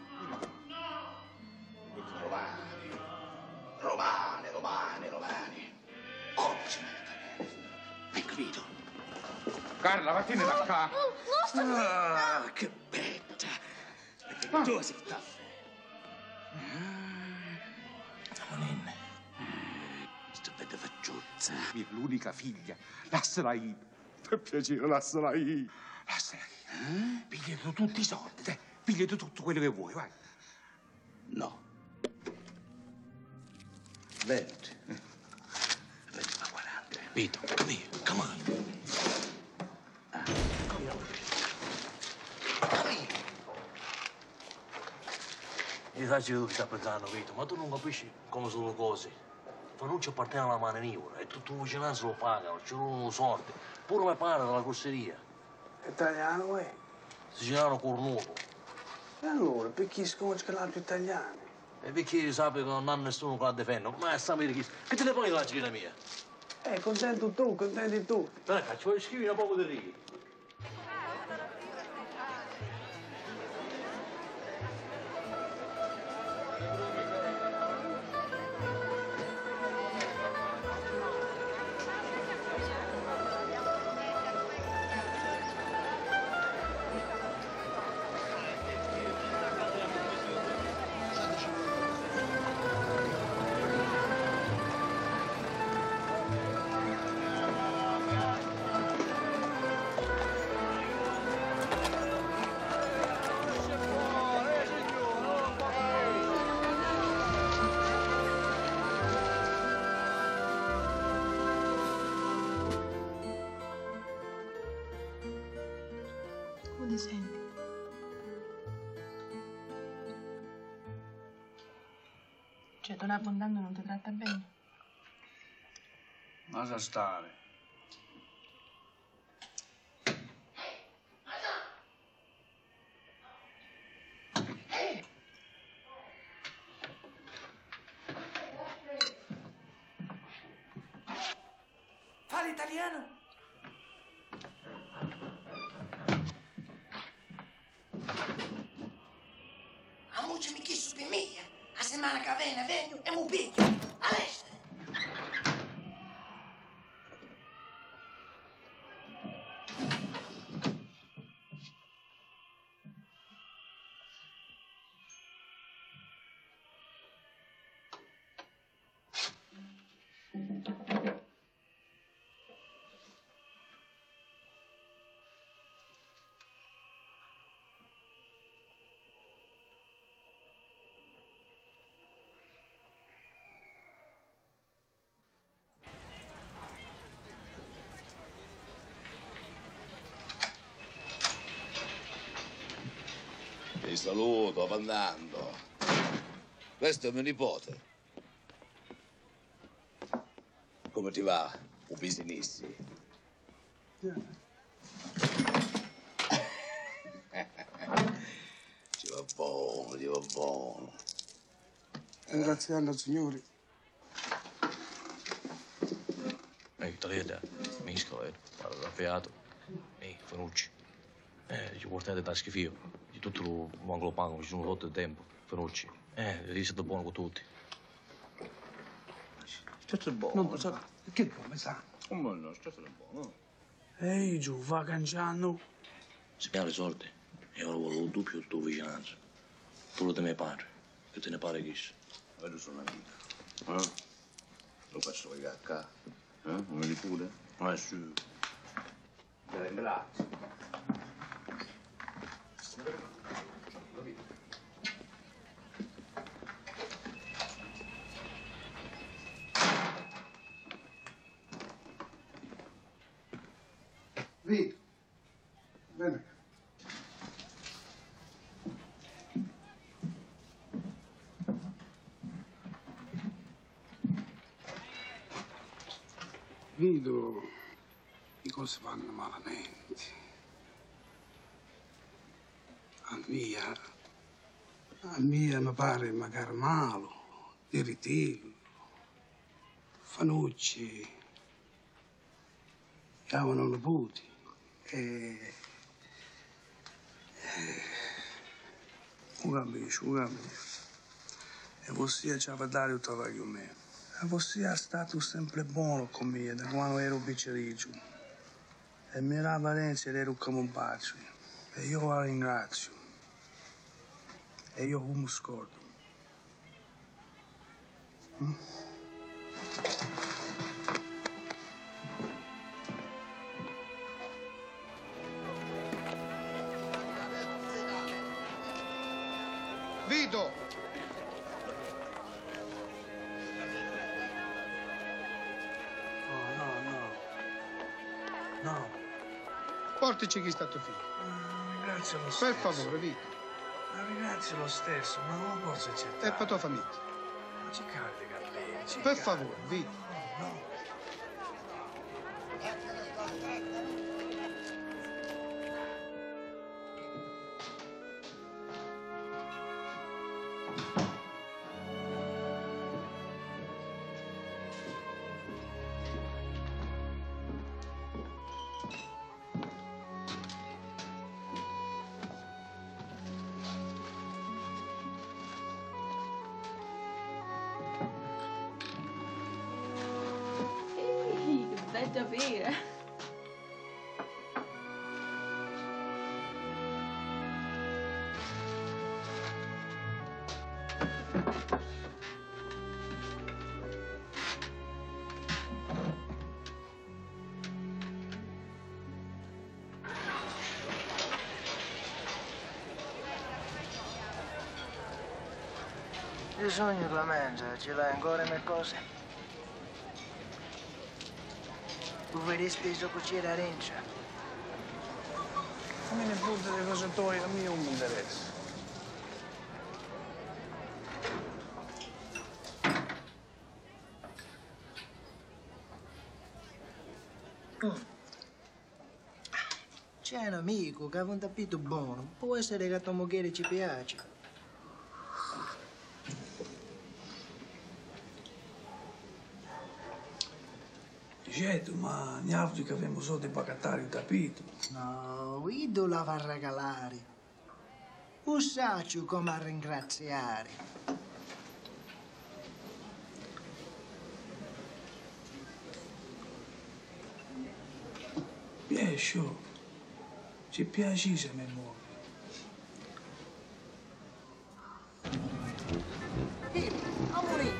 Romani, romani, romani, romani. Come si mette? Hai capito? Carla, vattene da qua. Ah, che betta. Perché tu sei taffo. Amonin. Sto bella facciuzza. Mia l'unica figlia. Lasciala io. Per piacere, lasciala io. Lasciala io. Eh? Pigliati tutti i soldi, dai. Pigliati tutto quello che vuoi, vai. No. venti. venti a quaranta. Vito, via, come on. Ah, come on. Come Io sai tu che stai pensando, Vito, ma tu non capisci come sono le cose. Fenucci appartiene alla mano in Iura e tutto il vicinanza lo pagano, ci sono soldi. Pure mio padre dalla corseria. Italiano, eh? Siciliano cornuto. E allora, perché sconosci che l'altro italiano? E perché sappi che non hanno nessuno che la difende? Ma è sapere chi... Che te ne poi la gita mia? Eh, contento tu, contenti tu. Dai, ci vuoi scrivere un po' di righe? Come ti senti? Cioè, Don Abbondando non ti tratta bene? Ma sa stare. Fa l'italiano? A mucho mi quiso per mia. A semana che viene vengo e mi picchio. All'estero. Ti saluto, Abbondando. Questo è mio nipote. Come ti va, un business? Ci va buono, Dio va buono. Ringraziando il Signore. Ehi, Talieta, mi iscolo, parla fiato. Ehi, Fanucci. Eh, ci portate da schifio. Di tutto lo mangolo pango, ci sono rotto il tempo. Fanucci. Eh, devi essere buono con tutti. Tutto è buono. Non so, che come sa? Come no, tutto è buono. Ehi, giù, va cangiando. Se piano le soldi, e ora volevo il doppio della tua vicinanza. Tu lo temi padre, che te ne pare chi sia. Io sono amico. Eh? Lo posso legare qua. Eh? Non mi pure? Ma è su. Te ringrazio. Vito, vieni. Vito, le cose vanno malamente. A mia, a mia mi pare magari malo, irritilo, Fanucci, avevano nipoti. E... e... un capisco, un capisco. E você ci aveva dato il travaglio mio. E você è stato sempre buono con me da quando ero picciriccio. E mi era Valencia ed ero come un pazzo. E io la ringrazio. E io come scordo. Mm? Vito! No, no, no. No. Portici chi sta tuo figlio. Ah, ringrazio lo Per stesso. favore, Vito. Ah, ringrazio lo stesso, ma non lo posso accettare. E per tua famiglia. Ma ci cade i capelli, ci Per cade. favore, Vito. No, no. Ehi, che bella vera. Il sogno la mangia, ce l'hai ancora le cose? Tu vedi speso cucire a Rencia? A me ne fotte le cose tue, a me non mi interessa. Mm. C'è un amico che ha un tappeto buono. Può essere che a tua moglie ci piace. Certo, ma gli altri che abbiamo solo di pagattare il tappeto. No, Guido la va a regalare. Un saccio come a ringraziare. Piescio, ci piace se mi muovi. Amore.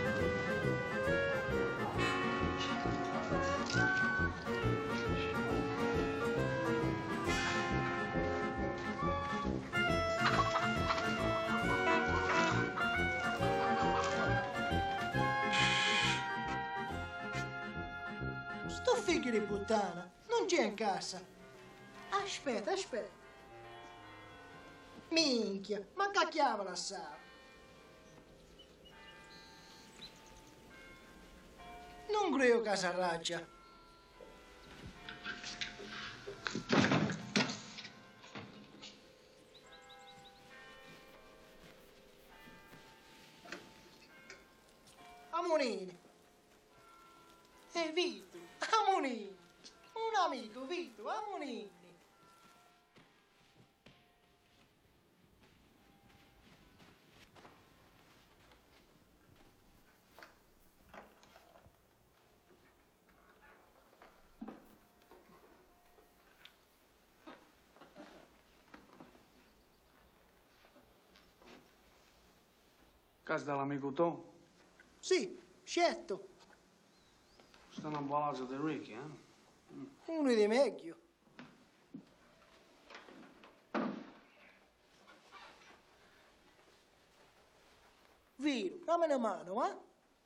Sto figlio di puttana non c'è in casa. Aspetta, aspetta. Minchia, ma cacchiava la sa. Non credo che si arrabia. Amonini. E Vito, Amonini. Un amico, Vito, Amonini. Casa dell'amico Tom? Sì, certo. Stanno a palazzo di Ricky, eh? Uno di meglio. Vito, dammi una mano, eh?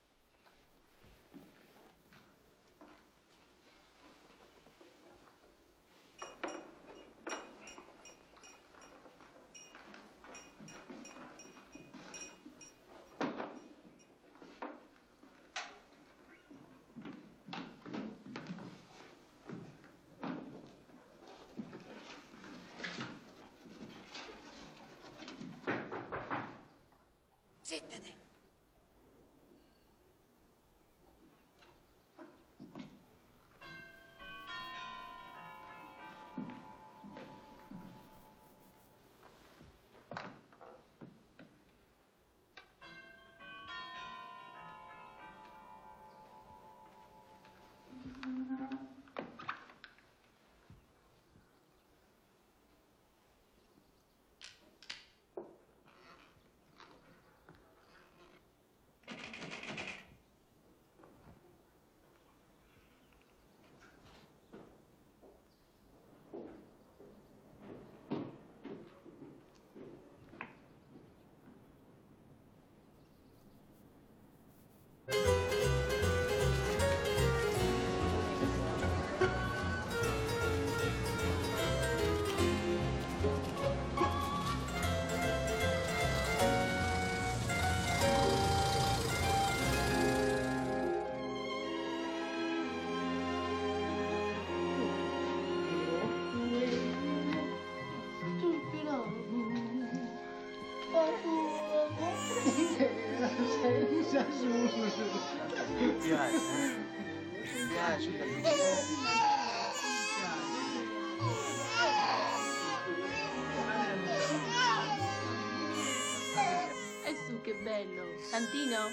Sittete. Mi piace, eh? Mi piace, E su, che bello. Santino?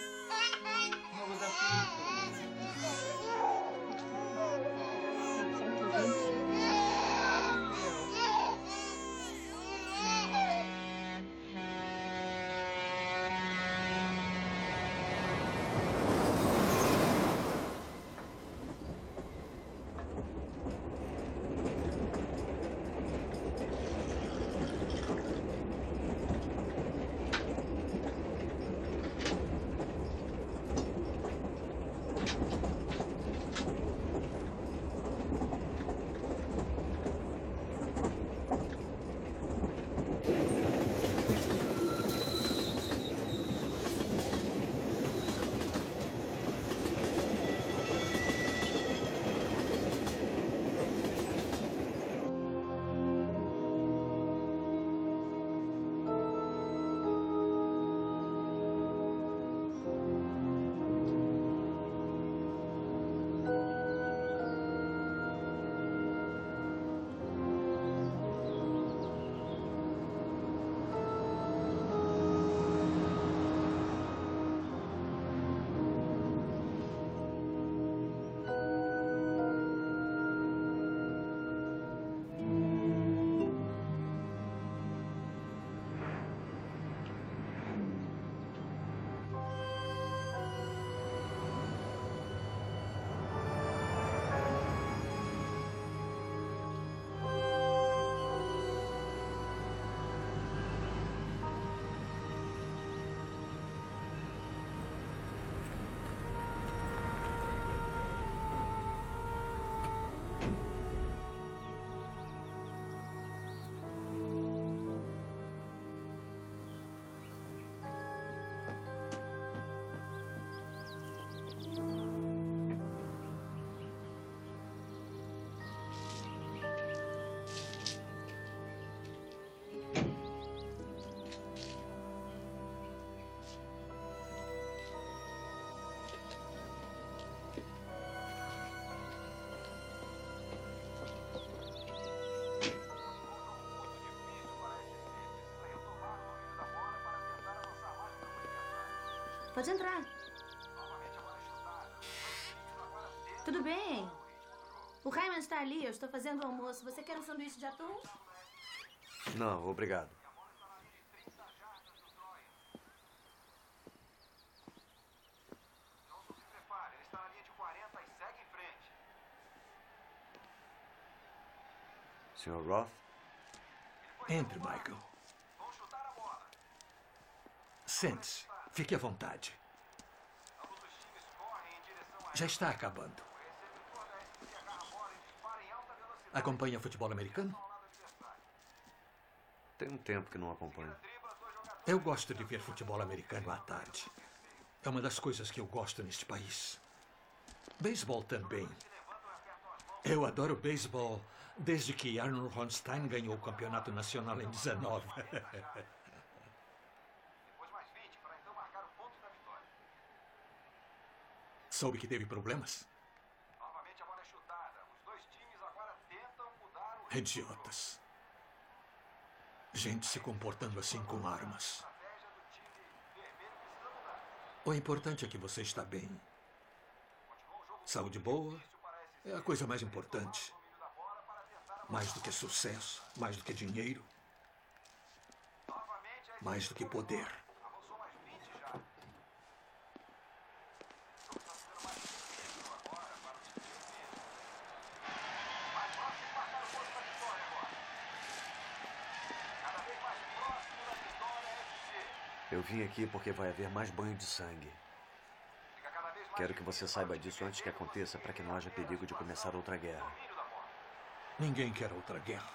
Pode entrar. Tudo bem. O Raymond está ali, eu estou fazendo o almoço. Você quer um sanduíche de atum? Não, obrigado. senhor Roth? Entre, Michael. Sente-se. Fique à vontade. Já está acabando. Acompanha futebol americano? Tem um tempo que não acompanho. Eu gosto de ver futebol americano à tarde. É uma das coisas que eu gosto neste país. Beisebol também. Eu adoro beisebol desde que Arnold Ronstein ganhou o campeonato nacional em dezenove. Soube que teve problemas? Idiotas. Gente se comportando assim com armas. O importante é que você está bem. Saúde boa é a coisa mais importante. Mais do que sucesso, mais do que dinheiro, mais do que poder. Eu vim aqui porque vai haver mais banho de sangue. Quero que você saiba disso antes que aconteça, para que não haja perigo de começar outra guerra. Ninguém quer outra guerra.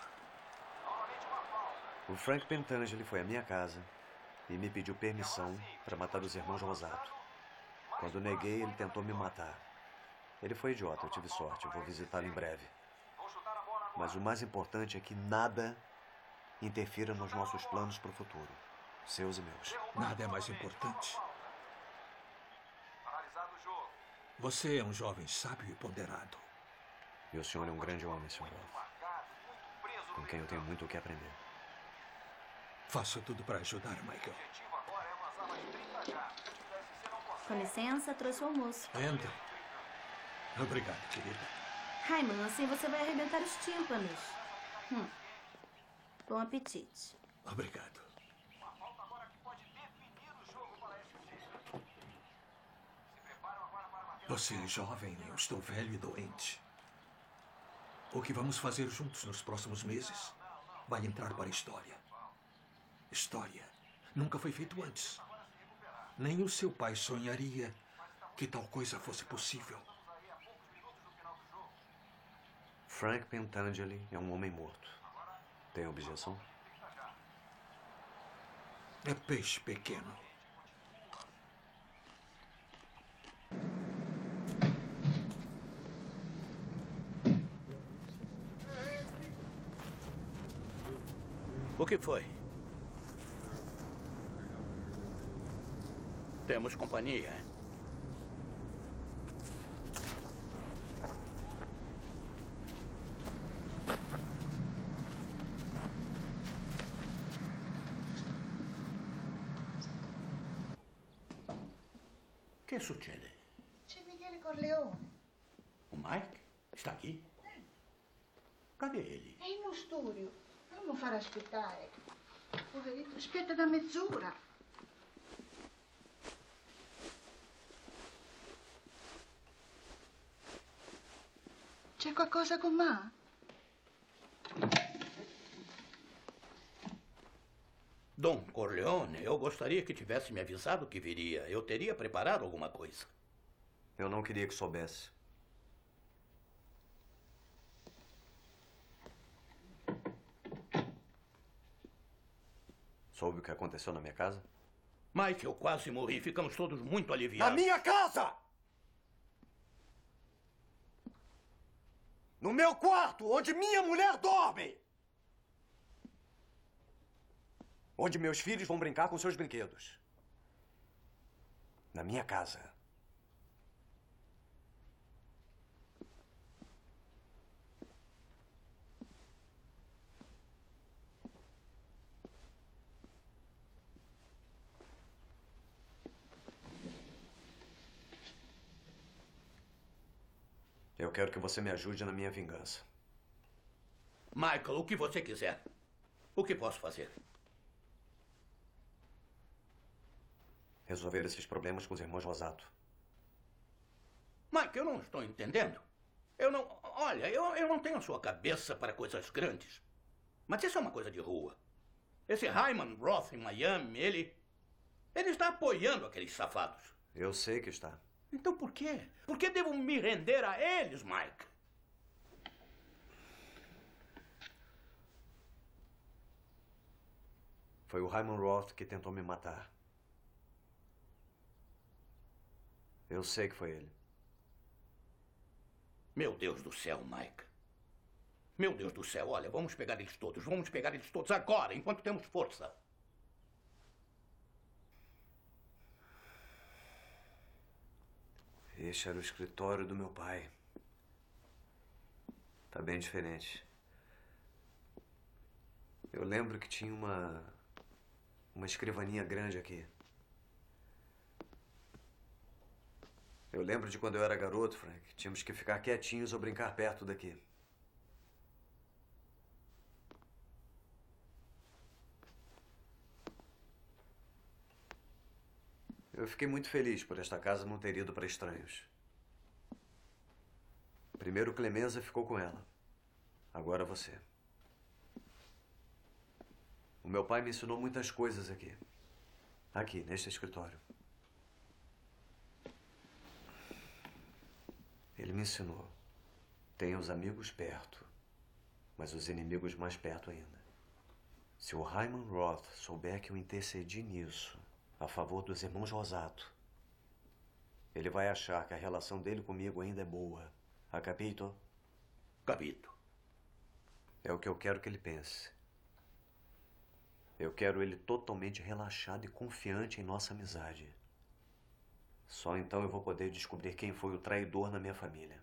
O Frank Pentangeli foi à minha casa e me pediu permissão para matar os irmãos Rosato. Quando neguei, ele tentou me matar. Ele foi idiota, eu tive sorte. Vou visitá-lo em breve. Mas o mais importante é que nada interfira nos nossos planos para o futuro. Seus e meus. Nada é mais importante. Você é um jovem sábio e ponderado. E o senhor é um grande homem, senhor Roth, com quem eu tenho muito o que aprender. Faço tudo para ajudar, Michael. Com licença, trouxe o almoço. Entra. Obrigado, querida. Raymond, assim você vai arrebentar os tímpanos. Hum. Bom apetite. Obrigado. Você é jovem, eu estou velho e doente. O que vamos fazer juntos nos próximos meses vai entrar para a história. História nunca foi feito antes. Nem o seu pai sonharia que tal coisa fosse possível. Frank Pentangeli é um homem morto. Tem objeção? É peixe pequeno. O que foi? Temos companhia. Che succede? C'è Michele Corleone. O Mike? Está aqui? Cadê ele? È in uno studio. Non lo fare aspettare. Poverino, aspetta da mezz'ora. C'è qualcosa con Ma? Dom Corleone, eu gostaria que tivesse me avisado que viria. Eu teria preparado alguma coisa. Eu não queria que soubesse. Soube o que aconteceu na minha casa? Mike, eu quase morri. Ficamos todos muito aliviados. Na minha casa! No meu quarto, onde minha mulher dorme! Onde meus filhos vão brincar com seus brinquedos. Na minha casa. Eu quero que você me ajude na minha vingança. Michael, o que você quiser. O que posso fazer? Resolver esses problemas com os irmãos Rosato. Mike, eu não estou entendendo. Eu não... Olha, eu, eu não tenho sua cabeça para coisas grandes. Mas isso é uma coisa de rua. Esse Hyman Roth em Miami, ele... Ele está apoiando aqueles safados. Eu sei que está. Então por quê? Por que devo me render a eles, Mike? Foi o Hyman Roth que tentou me matar. Eu sei que foi ele. Meu Deus do céu, Mike. Meu Deus do céu, olha, vamos pegar eles todos. Vamos pegar eles todos agora, enquanto temos força. Este era o escritório do meu pai. Tá bem diferente. Eu lembro que tinha uma... uma escrivaninha grande aqui. Eu lembro de quando eu era garoto, Frank. Tínhamos que ficar quietinhos ou brincar perto daqui. Eu fiquei muito feliz por esta casa não ter ido para estranhos. Primeiro Clemenza ficou com ela. Agora você. O meu pai me ensinou muitas coisas aqui. Aqui, neste escritório. Ele me ensinou. Tenha os amigos perto, mas os inimigos mais perto ainda. Se o Hyman Roth souber que eu intercedi nisso, a favor dos irmãos Rosato, ele vai achar que a relação dele comigo ainda é boa. Ha capito? Capito. É o que eu quero que ele pense. Eu quero ele totalmente relaxado e confiante em nossa amizade. Só então eu vou poder descobrir quem foi o traidor na minha família.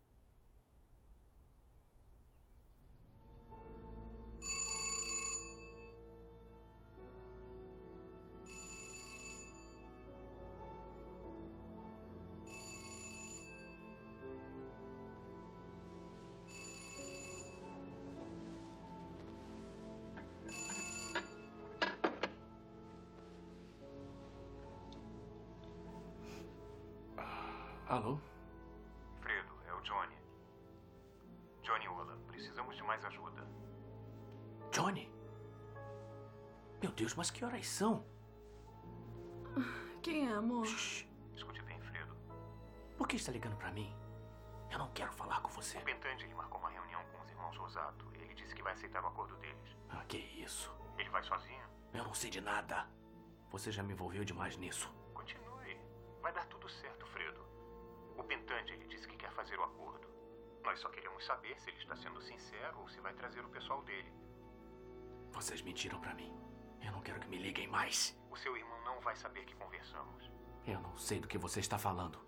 Alô? Fredo, é o Johnny. Johnny Ola, precisamos de mais ajuda. Johnny? Meu Deus, mas que horas são? Quem é, amor? Shhh. Escute bem, Fredo. Por que está ligando pra mim? Eu não quero falar com você. O Pentangeli marcou uma reunião com os irmãos Rosato. Ele disse que vai aceitar o acordo deles. Ah, que isso? Ele vai sozinho? Eu não sei de nada. Você já me envolveu demais nisso. Continue. Vai dar tudo certo, Fredo. O Pentangeli disse que quer fazer o acordo. Nós só queremos saber se ele está sendo sincero ou se vai trazer o pessoal dele. Vocês mentiram pra mim. Eu não quero que me liguem mais. O seu irmão não vai saber que conversamos. Eu não sei do que você está falando.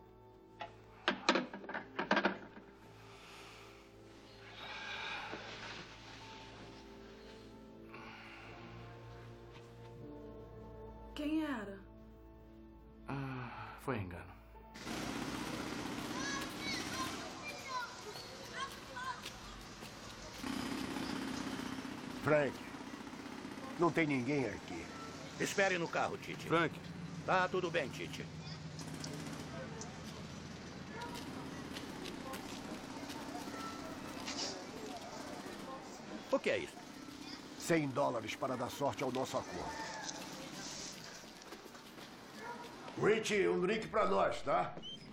Quem era? Ah, foi engano. Frank, não tem ninguém aqui. Espere no carro, Tite. Frank. Tá tudo bem, Tite. O que é isso? Cem dólares para dar sorte ao nosso acordo. Richie, um drink para nós, tá?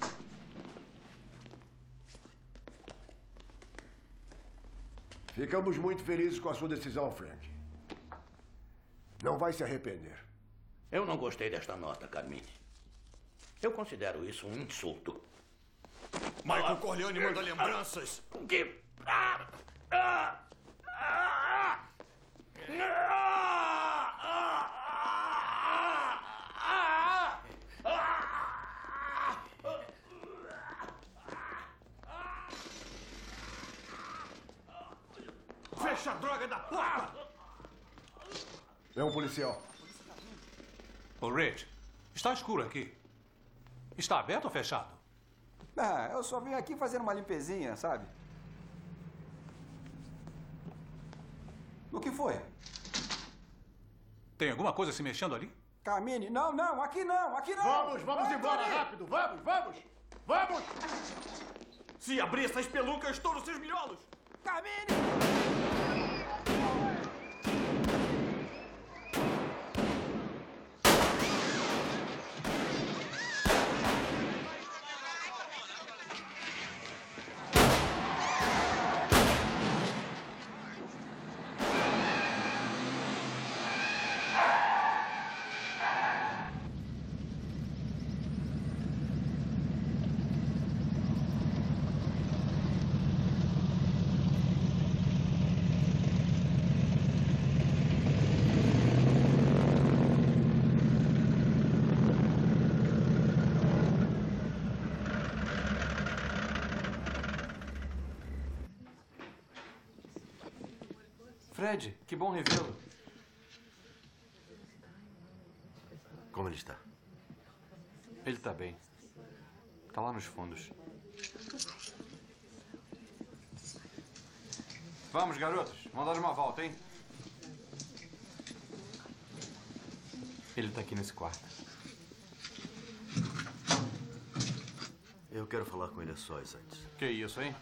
Ficamos muito felizes com a sua decisão, Frank. Não vai se arrepender. Eu não gostei desta nota, Carmine. Eu considero isso um insulto. Michael Corleone manda lembranças. Que... Ah! Ah! Ah! Fecha a droga da porta! É um policial. Ô, Rich, está escuro aqui. Está aberto ou fechado? Ah, eu só vim aqui fazendo uma limpezinha, sabe? O que foi? Tem alguma coisa se mexendo ali? Camine, não, não, aqui não, aqui não! Vamos, vamos Vai, embora, Tony! rápido, vamos, vamos! Vamos! Se abrir essa espelunca, eu estou nos seus miolos! Camine! Fred, que bom revê-lo. Como ele está? Ele está bem. Está lá nos fundos. Vamos, garotos. Vamos dar uma volta, hein? Ele está aqui nesse quarto. Eu quero falar com ele a sós antes. Que isso, hein?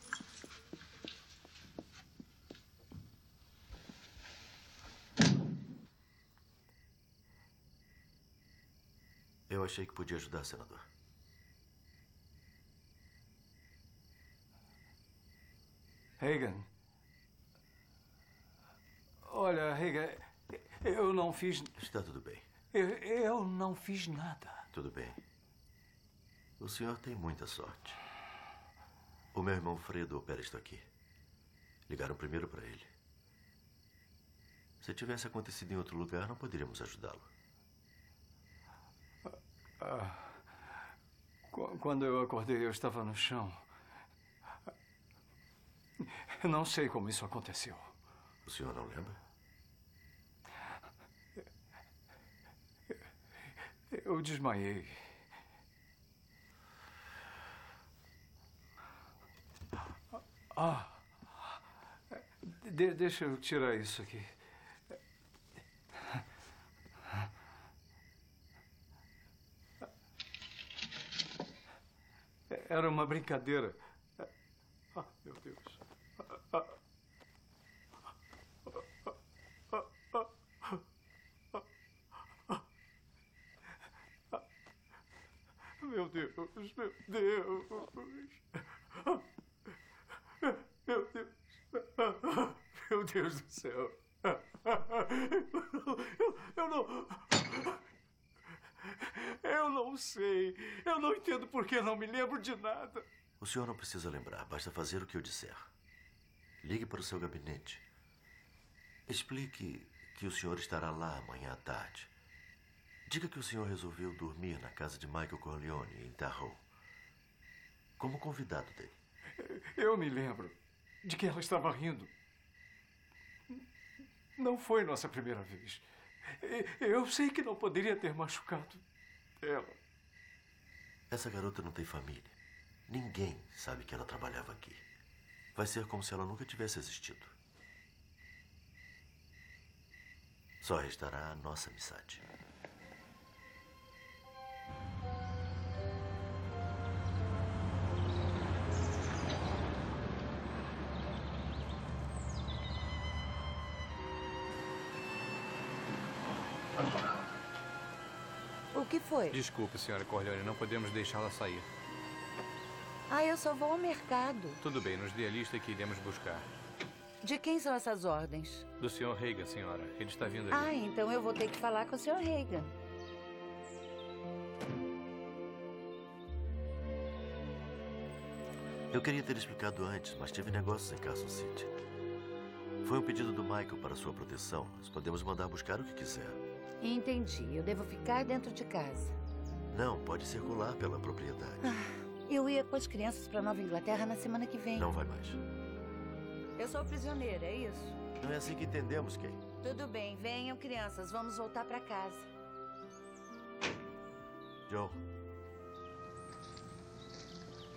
Eu achei que podia ajudar, senador. Reagan. Olha, Reagan, eu não fiz... Está tudo bem. Eu, eu não fiz nada. Tudo bem. O senhor tem muita sorte. O meu irmão Fredo opera isto aqui. Ligaram primeiro para ele. Se tivesse acontecido em outro lugar, não poderíamos ajudá-lo. Ah, quando eu acordei, eu estava no chão. Eu não sei como isso aconteceu. O senhor não lembra? Eu desmaiei. Ah, de, deixa eu tirar isso aqui. Era uma brincadeira. Ah, meu Deus. Meu Deus, meu Deus. Meu Deus. Meu Deus do céu. Eu, eu não... Eu não sei. Eu não entendo por que não me lembro de nada. O senhor não precisa lembrar. Basta fazer o que eu disser. Ligue para o seu gabinete. Explique que o senhor estará lá amanhã à tarde. Diga que o senhor resolveu dormir na casa de Michael Corleone, em Tahoe, como convidado dele. Eu me lembro de que ela estava rindo. Não foi nossa primeira vez. Eu sei que não poderia ter machucado ela. Essa garota não tem família. Ninguém sabe que ela trabalhava aqui. Vai ser como se ela nunca tivesse existido. Só restará a nossa amizade. O que foi? Desculpe, senhora Corleone, não podemos deixá-la sair. Ah, eu só vou ao mercado. Tudo bem, nos dê a lista que iremos buscar. De quem são essas ordens? Do senhor Reagan, senhora. Ele está vindo ali. Ah, então eu vou ter que falar com o senhor Reagan. Eu queria ter explicado antes, mas tive negócios em Carson City. Foi um pedido do Michael para sua proteção. Nós podemos mandar buscar o que quiser. Entendi. Eu devo ficar dentro de casa. Não, pode circular pela propriedade. Ah, eu ia com as crianças para Nova Inglaterra na semana que vem. Não vai mais. Eu sou prisioneira, é isso? Não é assim que entendemos, Kay. Tudo bem. Venham, crianças. Vamos voltar para casa. Joe.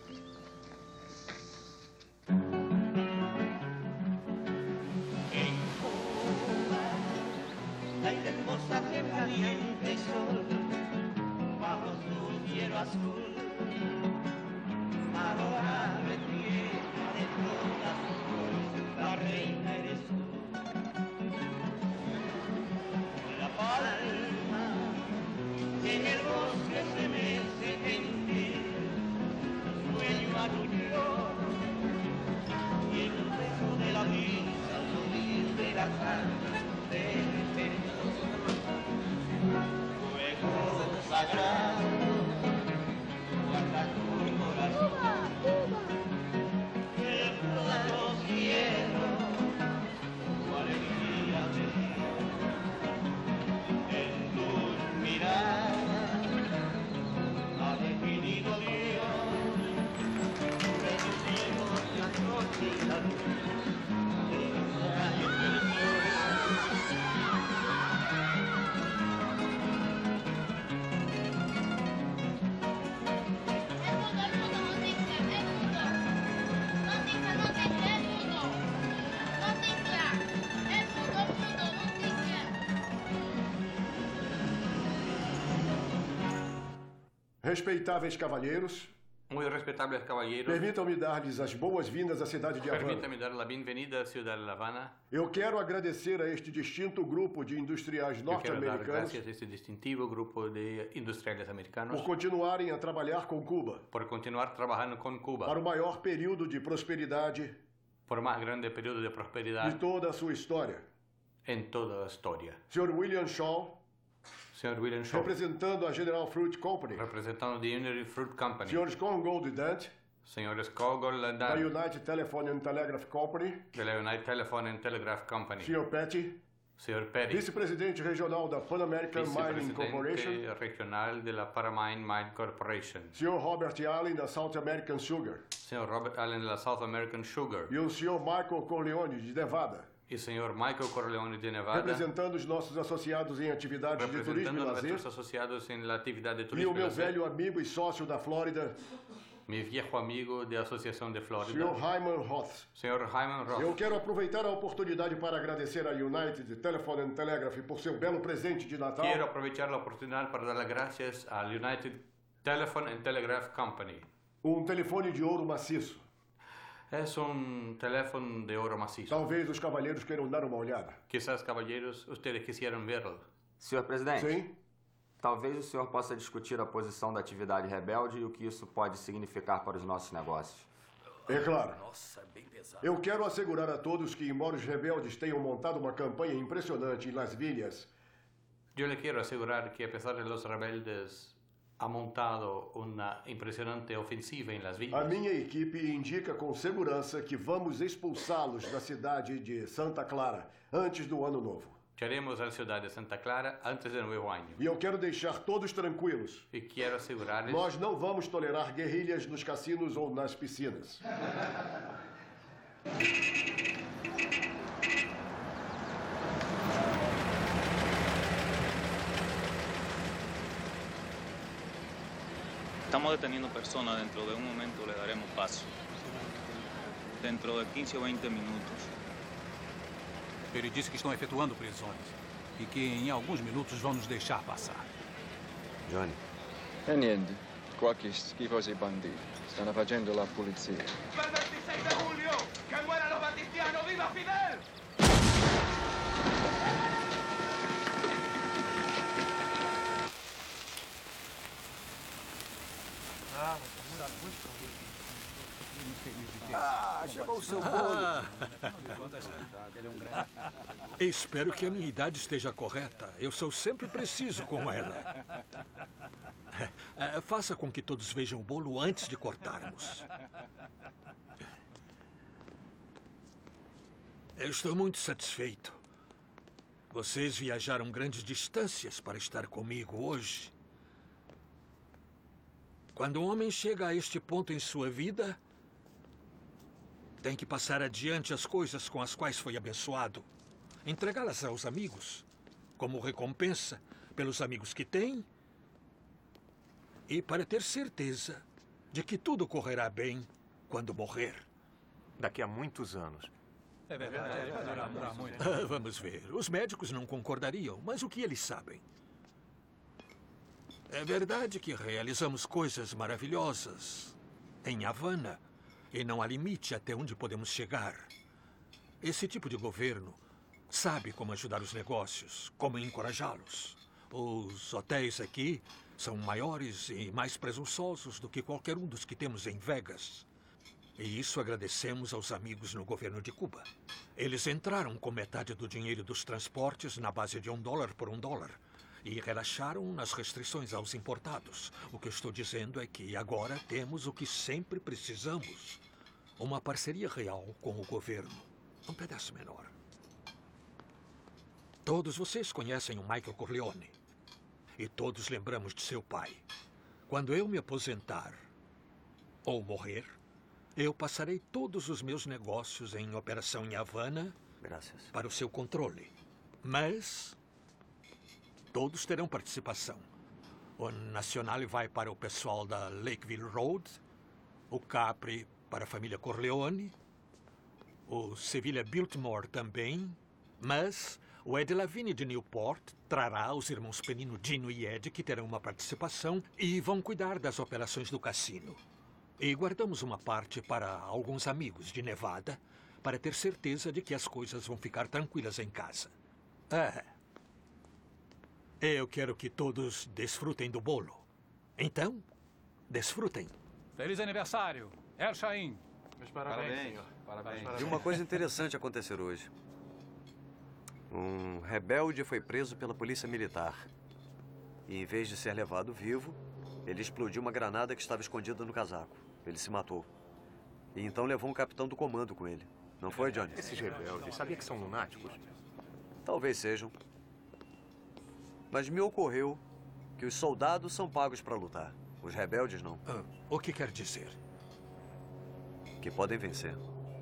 Respeitáveis cavalheiros, Muy respetables caballeros, permitam-me dar-lhes as boas-vindas à cidade de Havana. permítame dar la bienvenida a Ciudad de La Habana. Eu quero agradecer a este distinto grupo de industriais Yo quiero dar norte-americanos gracias a este distintivo grupo de industriales americanos por continuarem a trabalhar com Cuba por continuar trabajando con Cuba para o maior período de prosperidade por más grande periodo de prosperidad de toda a sua história. en toda la historia. senhor William Shaw, Señor William Shaw, representando a General Fruit Company. representando the Unity Fruit Company. senhores Congold e Dante, Señores Kogol da Ladan, United Telephone and Telegraph Company. de la United Telephone and Telegraph Company. senhor Petty, Señor Perry, vice-presidente regional da Pan American Mining Corporation. vicepresidente regional de la Paramine Mine Corporation. senhor Robert Allen, da South American Sugar. Señor Robert Allen de la South American Sugar. E o senhor Michael Corleone, de Nevada, Y señor Michael Corleone de Nevada, representando os nossos associados em atividades de turismo e representando a lazer. nuestros asociados en la actividad de E o turismo y meu lazer. velho amigo e sócio da Flórida, Mi viejo amigo de Asociación de Florida, senhor Hyman Roth. señor Hyman Roth. Eu quero aproveitar a oportunidade para agradecer à United Telephone and Telegraph por seu belo presente de Natal. Quiero aprovechar la oportunidad para dar las gracias al United Telephone and Telegraph Company. Um telefone de ouro maciço. Es un teléfono de oro macizo. Talvez os cavalheiros queiram dar uma olhada. Quizás, caballeros, ustedes quisieran verlo. Senhor presidente. Sim? Talvez o senhor possa discutir a posição da atividade rebelde e o que isso pode significar para os nossos negócios. É claro. Nossa, bem pesado. Eu quero assegurar a todos que, embora os rebeldes tenham montado uma campanha impressionante em Las Villas, Yo le quiero asegurar que a pesar de los rebeldes ha montado una impresionante ofensiva en las a villas. minha equipe indica com segurança que vamos expulsá-los da cidade de Santa Clara antes do Ano Novo. Echaremos a la ciudad de Santa Clara antes del nuevo año. E eu quero deixar todos tranquilos. Y quiero asegurarles Nós não vamos tolerar guerrilhas nos cassinos ou nas piscinas. Estamos deteniendo personas, dentro de un momento le daremos paso. Dentro de quinze ou vinte minutos. Ele disse que estão efetuando prisões e que em alguns minutos vão nos deixar passar. Johnny. E niente, qua che schifosi banditi. Stanno facendo la pulizia. ¡El veintiséis de julio! ¡Que mueran los batistianos! ¡Viva Fidel! Ah, chegou o seu bolo. Espero que a minha idade esteja correta. Eu sou sempre preciso com ela. É, faça com que todos vejam o bolo antes de cortarmos. Eu estou muito satisfeito. Vocês viajaram grandes distâncias para estar comigo hoje. Quando um homem chega a este ponto em sua vida, tem que passar adiante as coisas com as quais foi abençoado. Entregá-las aos amigos, como recompensa pelos amigos que tem e para ter certeza de que tudo correrá bem quando morrer. Daqui a muitos anos. É verdade, vai demorar muito. Ah, vamos ver. Os médicos não concordariam, mas o que eles sabem? É verdade que realizamos coisas maravilhosas em Havana e não há limite até onde podemos chegar. Esse tipo de governo sabe como ajudar os negócios, como encorajá-los. Os hotéis aqui são maiores e mais presunçosos do que qualquer um dos que temos em Vegas. E isso agradecemos aos amigos no governo de Cuba. Eles entraram com metade do dinheiro dos transportes na base de um dólar por um dólar. E relaxaram nas restrições aos importados. O que eu estou dizendo é que agora temos o que sempre precisamos. Uma parceria real com o governo. Um pedaço menor. Todos vocês conhecem o Michael Corleone. E todos lembramos de seu pai. Quando eu me aposentar ou morrer, eu passarei todos os meus negócios em operação em Havana Graças. para o seu controle. Mas todos terão participação. O Nacional vai para o pessoal da Lakeville Road, o Capri para a família Corleone, o Sevilla Biltmore também, mas o Ed Lavigne de Newport trará os irmãos Penino, Dino e Ed, que terão uma participação e vão cuidar das operações do cassino. E guardamos uma parte para alguns amigos de Nevada, para ter certeza de que as coisas vão ficar tranquilas em casa. É. Eu quero que todos desfrutem do bolo. Então, desfrutem. Feliz aniversário, Erchaim. Meus parabéns, Parabéns. senhor. Parabéns. E uma coisa interessante acontecer hoje. Um rebelde foi preso pela polícia militar. E em vez de ser levado vivo, ele explodiu uma granada que estava escondida no casaco. Ele se matou. E então levou um capitão do comando com ele. Não foi, Johnny? Esses rebeldes, sabia que são lunáticos? Talvez sejam. Mas me ocorreu que os soldados são pagos para lutar. Os rebeldes não. Ah, o que quer dizer? Que podem vencer.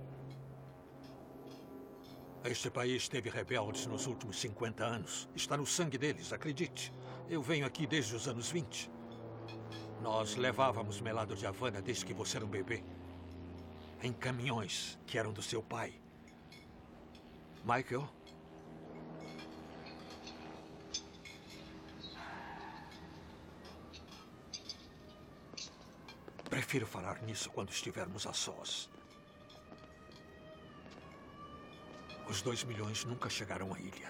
Este país teve rebeldes nos últimos cinquenta anos. Está no sangue deles, acredite. Eu venho aqui desde os anos vinte. Nós levávamos melado de Havana desde que você era um bebê. Em caminhões que eram do seu pai. Michael? Prefiro falar nisso quando estivermos a sós. Os dois milhões nunca chegaram à ilha.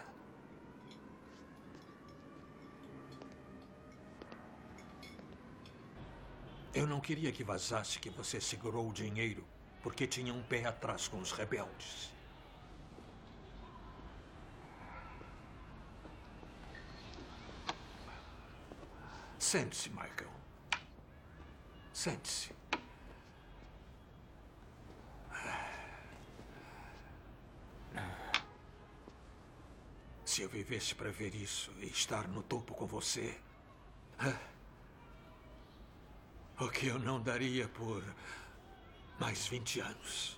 Eu não queria que vazasse que você segurou o dinheiro porque tinha um pé atrás com os rebeldes. Sente-se, Michael. Sente-se. Se eu vivesse para ver isso e estar no topo com você, o que eu não daria por mais vinte anos.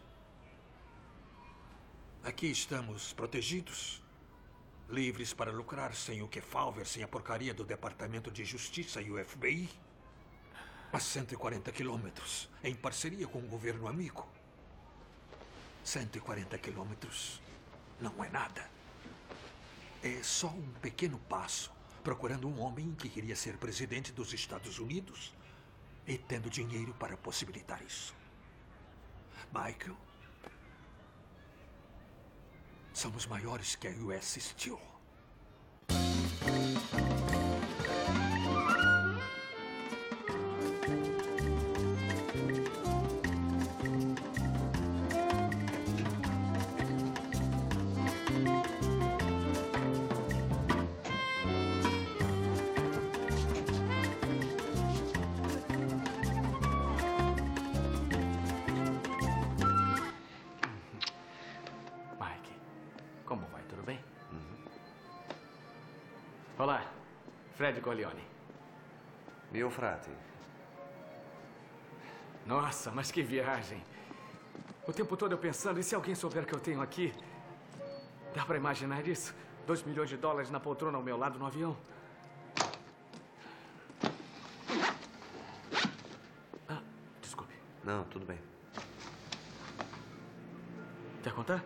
Aqui estamos protegidos, livres para lucrar sem o Kefauver, sem a porcaria do Departamento de Justiça e o F B I. A cento e quarenta quilômetros, em parceria com o governo amigo. cento e quarenta quilômetros não é nada. É só um pequeno passo, procurando um homem que queria ser presidente dos Estados Unidos e tendo dinheiro para possibilitar isso. Michael, somos maiores que a U S Steel. Olá, Fred Corleone. Mio frate. Nossa, mas que viagem. O tempo todo eu pensando, e se alguém souber que eu tenho aqui? Dá pra imaginar isso? Dois milhões de dólares na poltrona ao meu lado no avião. Ah, desculpe. Não, tudo bem. Quer contar?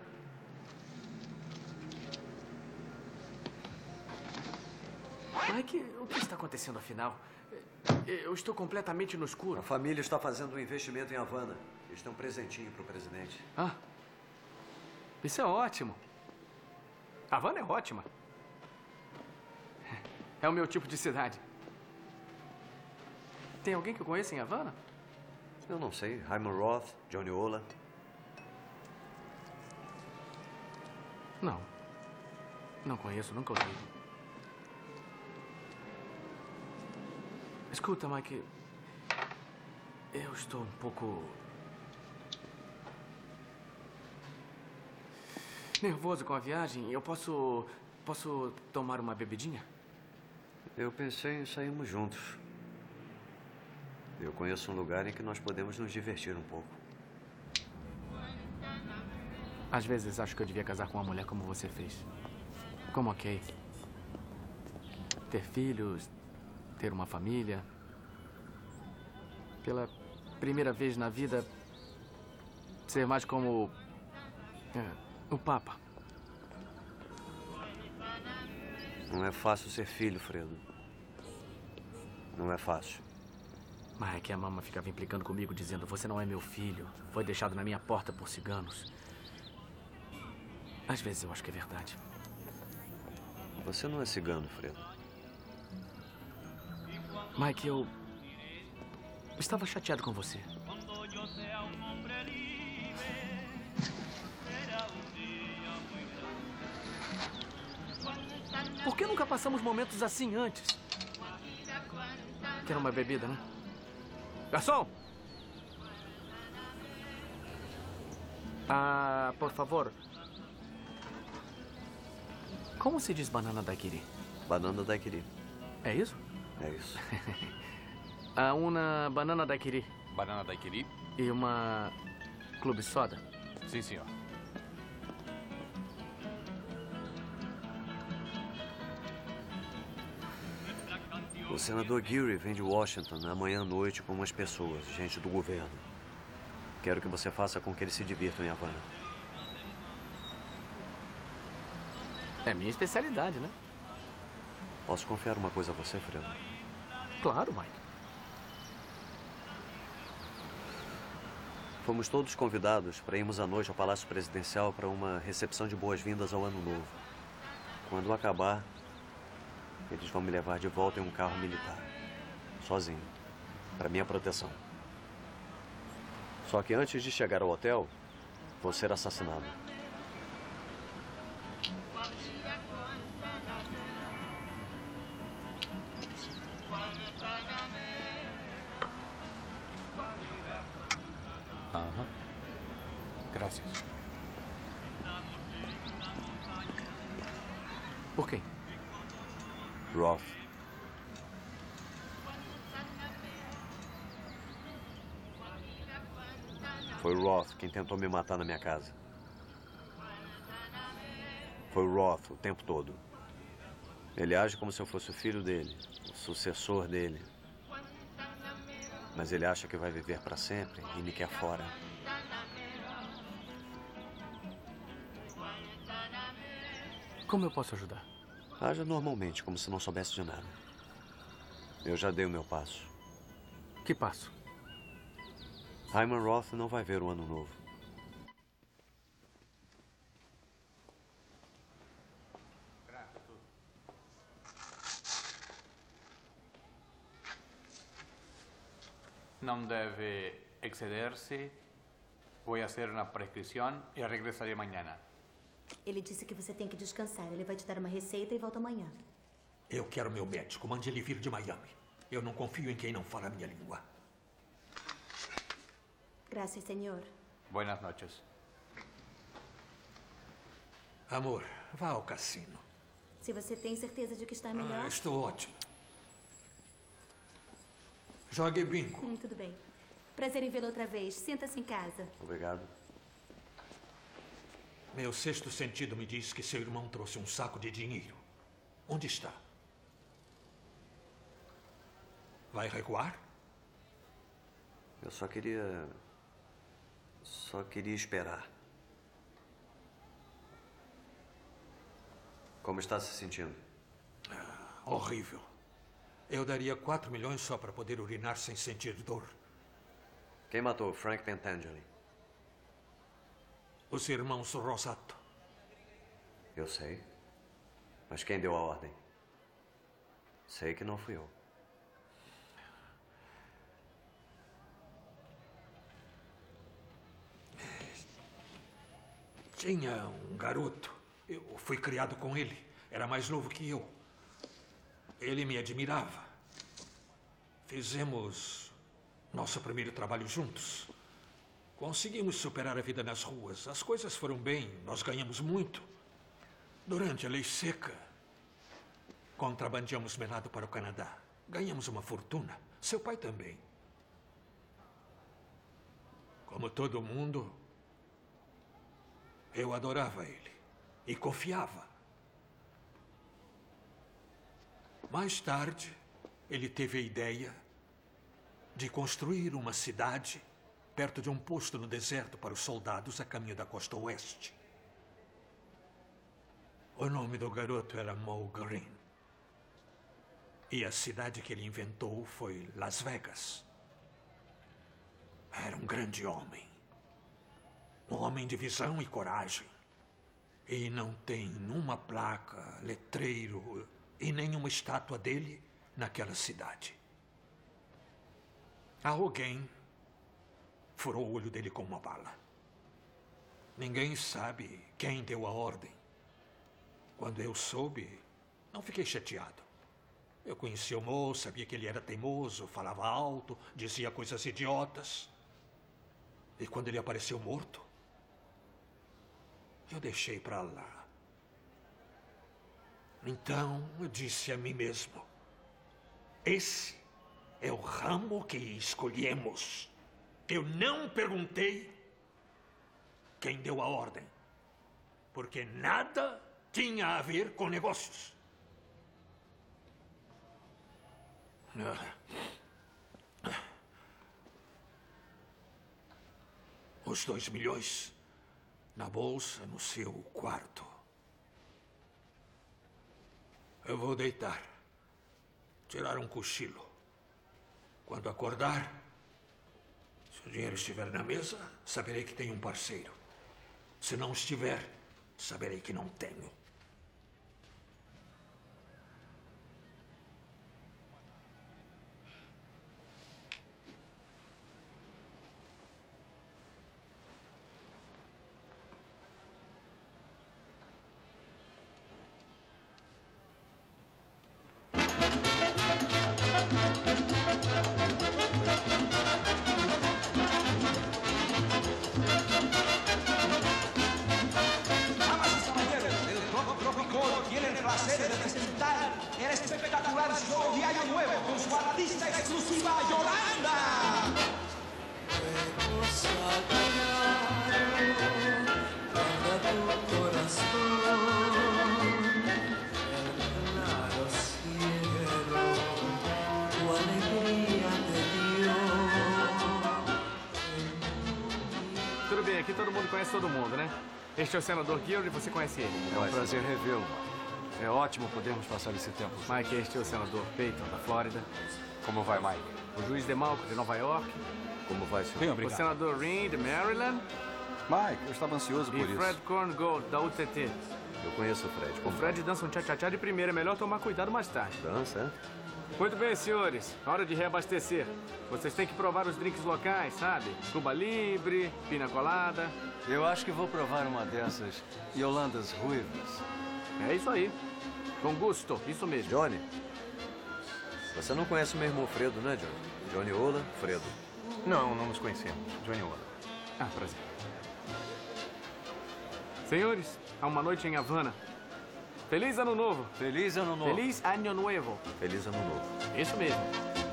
Mike, o que está acontecendo afinal? Eu estou completamente no escuro. A família está fazendo um investimento em Havana. Eles têm um presentinho para o presidente. Ah, isso é ótimo. Havana é ótima. É o meu tipo de cidade. Tem alguém que eu conheço em Havana? Eu não sei. Hyman Roth, Johnny Ola. Não. Não conheço, nunca ouvi. Escuta, Mike. Eu estou um pouco... nervoso com a viagem. Eu posso... posso tomar uma bebidinha? Eu pensei em sairmos juntos. Eu conheço um lugar em que nós podemos nos divertir um pouco. Às vezes acho que eu devia casar com uma mulher como você fez. Como a Kay. Ter filhos, ter uma família. Pela primeira vez na vida, ser mais como é, o Papa. Não é fácil ser filho, Fredo. Não é fácil. Mas é que a mama ficava implicando comigo, dizendo: você não é meu filho. Foi deixado na minha porta por ciganos. Às vezes eu acho que é verdade. Você não é cigano, Fredo. Mike, eu... estava chateado com você. Por que nunca passamos momentos assim antes? Quer uma bebida, né? Garçom! Ah, por favor. Como se diz banana daiquiri? Banana daiquiri. É isso? É isso. Ah, uma banana daiquiri. Banana daiquiri? E uma clube soda? Sim, senhor. O senador Geary vem de Washington amanhã à noite com umas pessoas, gente do governo. Quero que você faça com que eles se divirtam em Havana. É minha especialidade, né? Posso confiar uma coisa a você, Fredo? Claro, Mike. Fomos todos convidados para irmos à noite ao Palácio Presidencial para uma recepção de boas-vindas ao Ano Novo. Quando acabar, eles vão me levar de volta em um carro militar. Sozinho. Para minha proteção. Só que antes de chegar ao hotel, vou ser assassinado. Aham. Graças. Por quem? Roth. Foi o Roth quem tentou me matar na minha casa. Foi o Roth o tempo todo. Ele age como se eu fosse o filho dele, o sucessor dele. Mas ele acha que vai viver para sempre e me quer fora. Como eu posso ajudar? Haja normalmente, como se não soubesse de nada. Eu já dei o meu passo. Que passo? Hyman Roth não vai ver o Ano Novo. Não deve exceder-se. Vou fazer uma prescrição e regressarei amanhã. Ele disse que você tem que descansar. Ele vai te dar uma receita e volta amanhã. Eu quero meu médico. Mande ele vir de Miami. Eu não confio em quem não fala a minha língua. Graças, senhor. Buenas noches. Amor, vá ao cassino. Se você tem certeza de que está melhor... Ah, estou ótimo. Jogue bingo. Hum, tudo bem. Prazer em vê-lo outra vez. Sinta-se em casa. Obrigado. Meu sexto sentido me diz que seu irmão trouxe um saco de dinheiro. Onde está? Vai recuar? Eu só queria... Só queria esperar. Como está se sentindo? Ah, horrível. Eu daria quatro milhões só para poder urinar sem sentir dor. Quem matou Frank Pentangeli? Os irmãos Rosato. Eu sei. Mas quem deu a ordem? Sei que não fui eu. Tinha um garoto. Eu fui criado com ele. Era mais novo que eu. Ele me admirava. Fizemos nosso primeiro trabalho juntos. Conseguimos superar a vida nas ruas. As coisas foram bem. Nós ganhamos muito. Durante a lei seca, contrabandeamos melado para o Canadá. Ganhamos uma fortuna. Seu pai também. Como todo mundo, eu adorava ele e confiava. Mais tarde, ele teve a ideia de construir uma cidade perto de um posto no deserto para os soldados a caminho da costa oeste. O nome do garoto era Moe Greene. E a cidade que ele inventou foi Las Vegas. Era um grande homem. Um homem de visão e coragem. E não tem nenhuma placa, letreiro e nenhuma estátua dele naquela cidade. Alguém furou o olho dele com uma bala. Ninguém sabe quem deu a ordem. Quando eu soube, não fiquei chateado. Eu conhecia o Moe, sabia que ele era teimoso, falava alto, dizia coisas idiotas. E quando ele apareceu morto, eu deixei para lá. Então, eu disse a mim mesmo, esse é o ramo que escolhemos. Eu não perguntei quem deu a ordem, porque nada tinha a ver com negócios. Os dois milhões na bolsa, no seu quarto. Eu vou deitar, tirar um cochilo. Quando acordar, se o dinheiro estiver na mesa, saberei que tenho um parceiro. Se não estiver, saberei que não tenho. Tudo bem, aqui todo mundo conhece todo mundo, né? Este é o senador Guilherme e você conhece ele. É um prazer revê-lo. É ótimo podermos passar esse tempo. Mike, este é o senador Peyton, da Flórida. Como vai, Mike? O juiz DeMalco, de Nova York. Como vai, senhor? Bem, obrigado. O senador Ring, de Maryland. Mike, eu estava ansioso por e isso. E Fred Korngold, da U T T. Eu conheço o Fred. O Fred dança um tchá-tchá-tchá de primeira. É melhor tomar cuidado mais tarde. Dança, é? Muito bem, senhores. Hora de reabastecer. Vocês têm que provar os drinks locais, sabe? Cuba Libre, Pina Colada. Eu acho que vou provar uma dessas Yolandas ruivas. É isso aí. Com gosto, isso mesmo. Johnny, você não conhece o meu irmão Fredo, né, Johnny? Johnny Ola, Fredo. Não, não nos conhecemos. Johnny Ola. Ah, prazer. Senhores, há uma noite em Havana. Feliz Ano Novo. Feliz Ano Novo. Feliz Ano Novo. Feliz Ano Novo. Isso mesmo.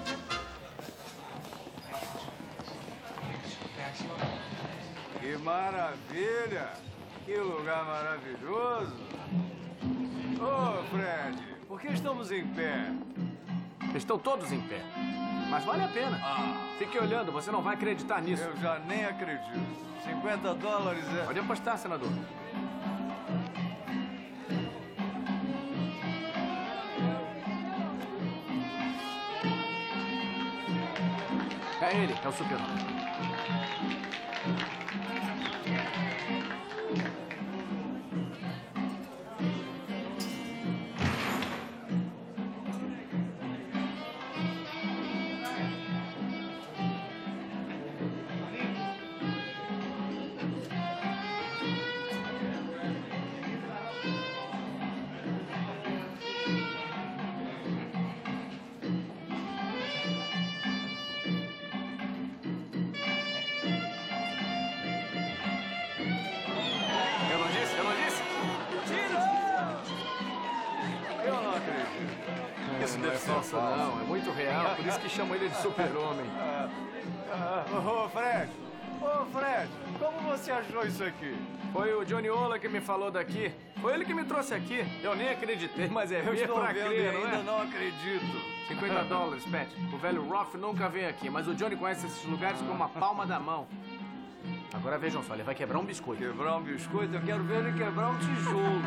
Que maravilha! Que lugar maravilhoso! Ô, oh, Fred, por que estamos em pé? Estão todos em pé. Mas vale a pena. Ah. Fique olhando, você não vai acreditar nisso. Eu já nem acredito. cinquenta dólares é... Pode apostar, senador. É ele, é o super-homem. isso deve ser falso, não. É muito real, por isso que chamam ele de super-homem. Ô, oh, Fred! Ô, oh, Fred! Como você achou isso aqui? Foi o Johnny Ola que me falou daqui. Foi ele que me trouxe aqui. Eu nem acreditei, mas é Eu ver estou pra vendo crer, e não ainda é? não acredito. cinquenta dólares, Pat. O velho Roth nunca veio aqui, mas o Johnny conhece esses lugares com uma palma da mão. Agora vejam só, ele vai quebrar um biscoito. Quebrar um biscoito? Eu quero ver ele quebrar um tijolo.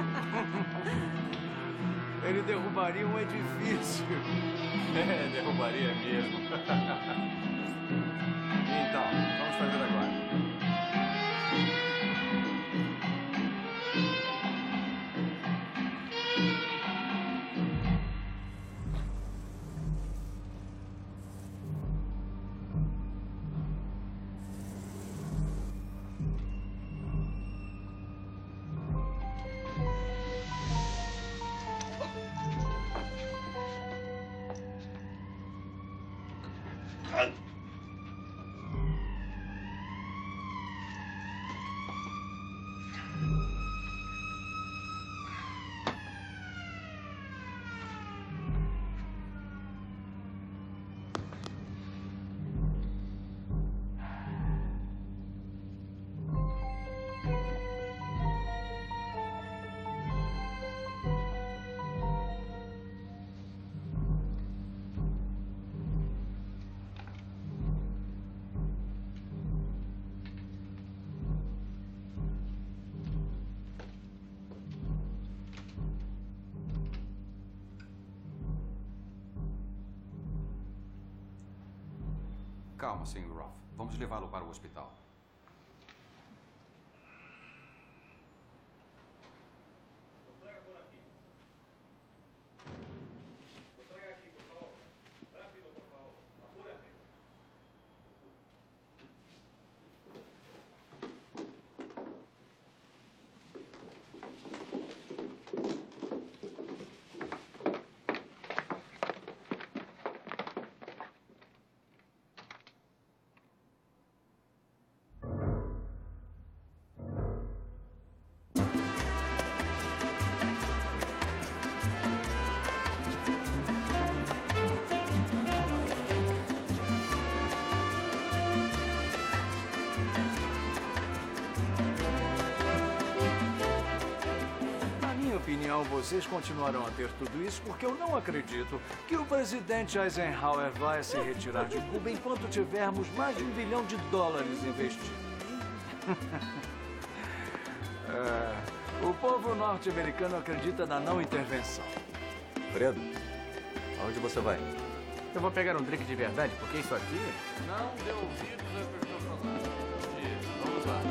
Ele derrubaria um edifício. É, derrubaria mesmo. Então, vamos fazer agora. Calma, senhor Roth. Vamos levá-lo para o hospital. Vocês continuarão a ter tudo isso porque eu não acredito que o presidente Eisenhower vai se retirar de Cuba enquanto tivermos mais de um bilhão de dólares investidos. É, o povo norte-americano acredita na não intervenção. Fredo, aonde você vai? Eu vou pegar um drink de verdade, porque isso aqui... Não dê ouvidos à pessoa falando. Isso, vamos lá.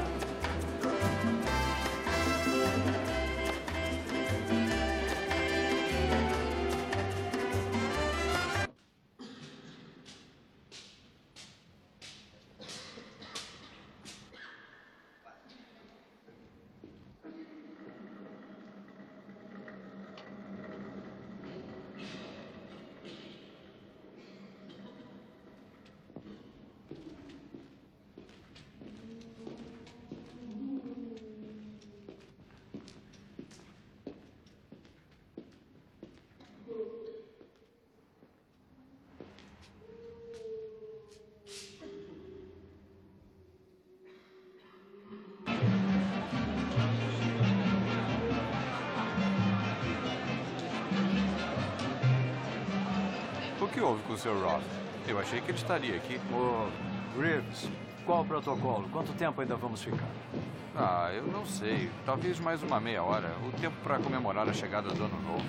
O que houve com o senhor Roth? Eu achei que ele estaria aqui. Ô, Reeves, qual o protocolo? Quanto tempo ainda vamos ficar? Ah, eu não sei. Talvez mais uma meia hora. O tempo para comemorar a chegada do Ano Novo.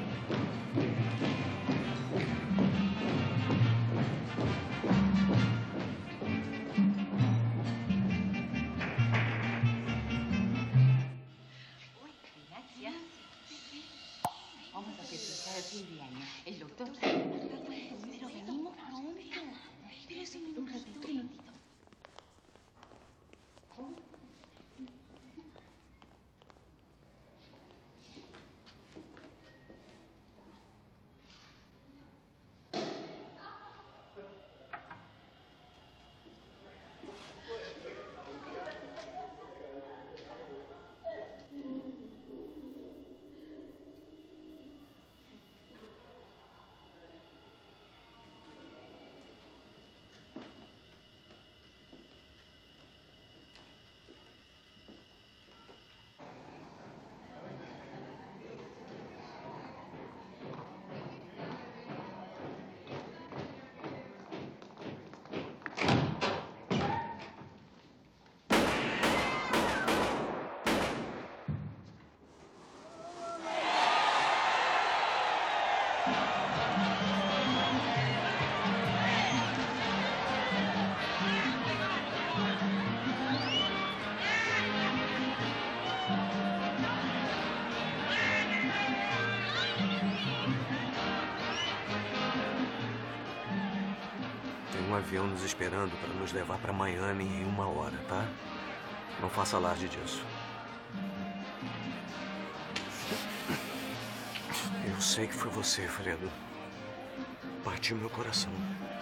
Vamos a festejar el fin de año. El doctor... Pero venimos pronto. Espérese un ratito, un ratito. um avião nos esperando para nos levar para Miami em uma hora, tá? Não faça alarde disso. Eu sei que foi você, Fredo. Partiu meu coração.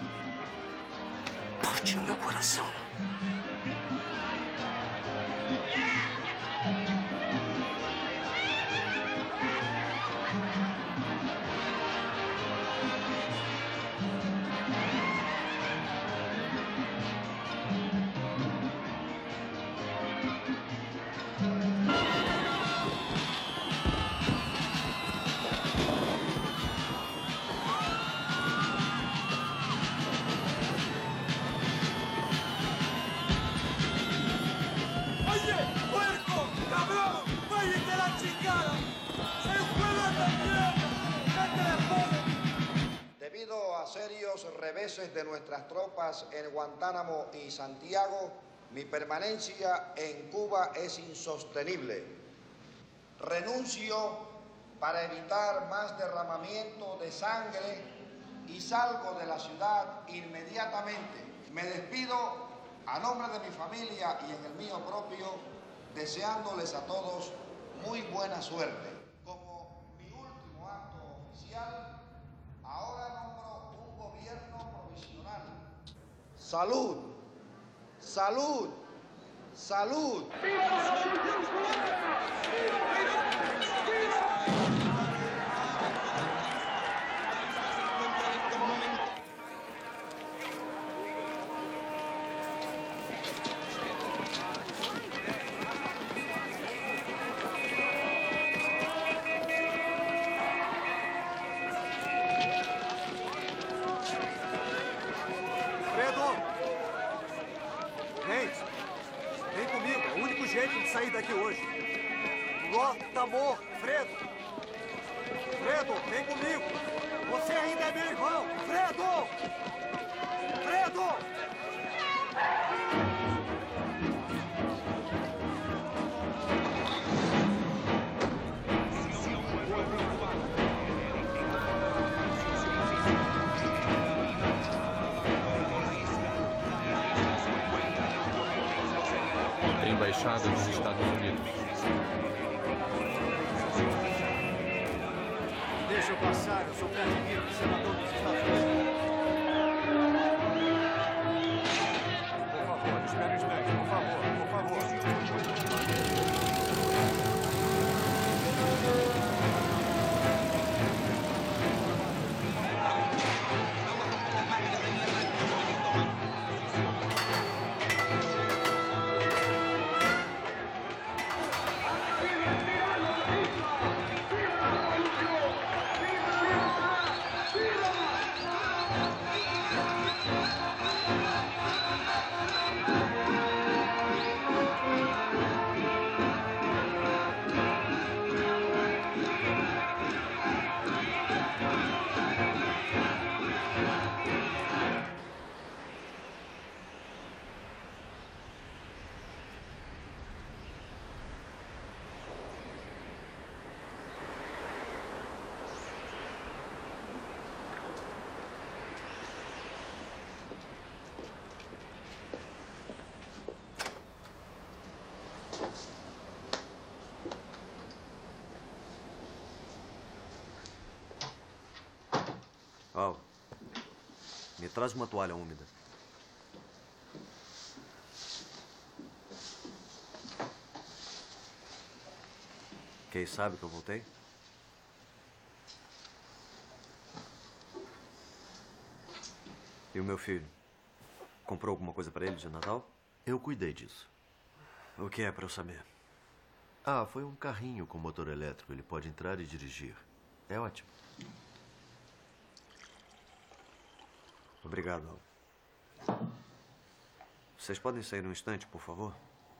Partiu meu coração. Debido a serios reveses de nuestras tropas en Guantánamo y Santiago, mi permanencia en Cuba es insostenible. Renuncio para evitar más derramamiento de sangre y salgo de la ciudad inmediatamente. Me despido a nombre de mi familia y en el mío propio, deseándoles a todos muy buena suerte. Como mi último acto oficial, ahora nombro un gobierno provisional. ¡Salud! ¡Salud! ¡Salud! Sair daqui hoje. Ló tá morto, Fredo. Fredo, vem comigo. Você ainda é meu irmão. Fredo! Fredo! Embaixada dos Estados Unidos. Deixa eu passar, eu sou Vladimir, senador dos Estados Unidos. Por favor, espere um instante, por favor, por favor. Al, me traz uma toalha úmida. Quem sabe que eu voltei? E o meu filho? Comprou alguma coisa para ele de Natal? Eu cuidei disso. O que é para eu saber? Ah, foi um carrinho com motor elétrico. Ele pode entrar e dirigir. É ótimo. Obrigado, Al. Vocês podem sair um instante, por favor?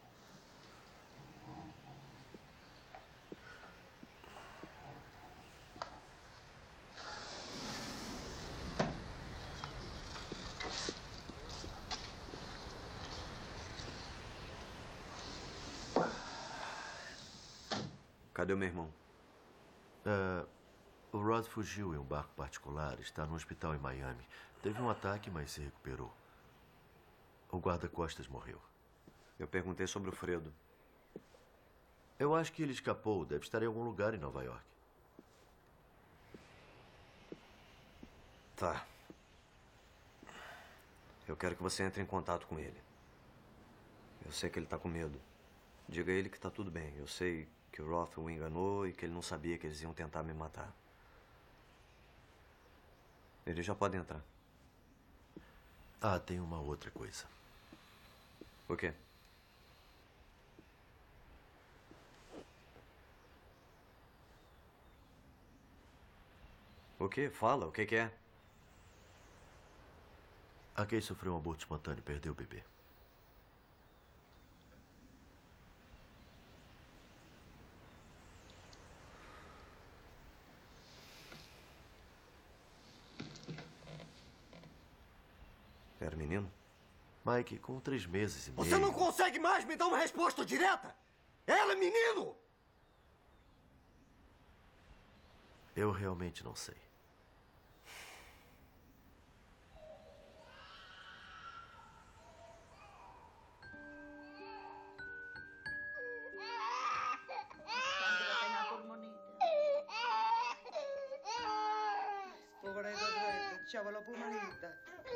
Cadê o meu irmão? Uh, o Rod fugiu em um barco particular. Está no hospital em Miami. Teve um ataque, mas se recuperou. O guarda-costas morreu. Eu perguntei sobre o Fredo. Eu acho que ele escapou. Deve estar em algum lugar em Nova York. Tá. Eu quero que você entre em contato com ele. Eu sei que ele tá com medo. Diga a ele que tá tudo bem. Eu sei que o Roth o enganou e que ele não sabia que eles iam tentar me matar. Ele já pode entrar. Ah, tem uma outra coisa. O quê? O quê? Fala, o que que é? A Kay sofreu um aborto espontâneo e perdeu o bebê. Era menino? Mike, com três meses e meio... Você não consegue mais me dar uma resposta direta? Ela é menino! Eu realmente não sei. C'aveva la pomanita.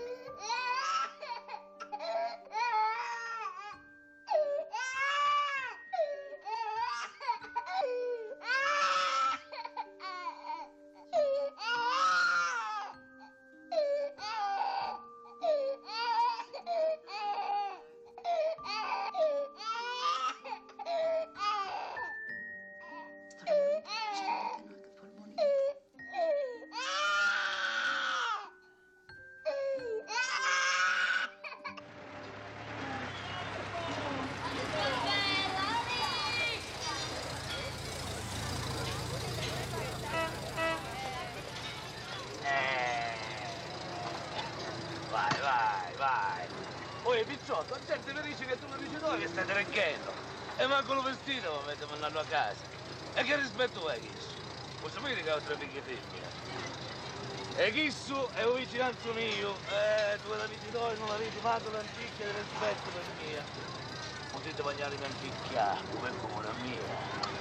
Pizzotto, la gente mi dice che tu mi dici dove che stai tranquillo. E manco lo vestito mi mette mandando a casa. E che rispetto è questo? Vuoi sapere che ho tre figlie femmine? E questo è un vicinanzo mio. Eh, tu la vedi noi non avete fatto l'antica di rispetto per mia. Potete mangiare in antica come come la mia.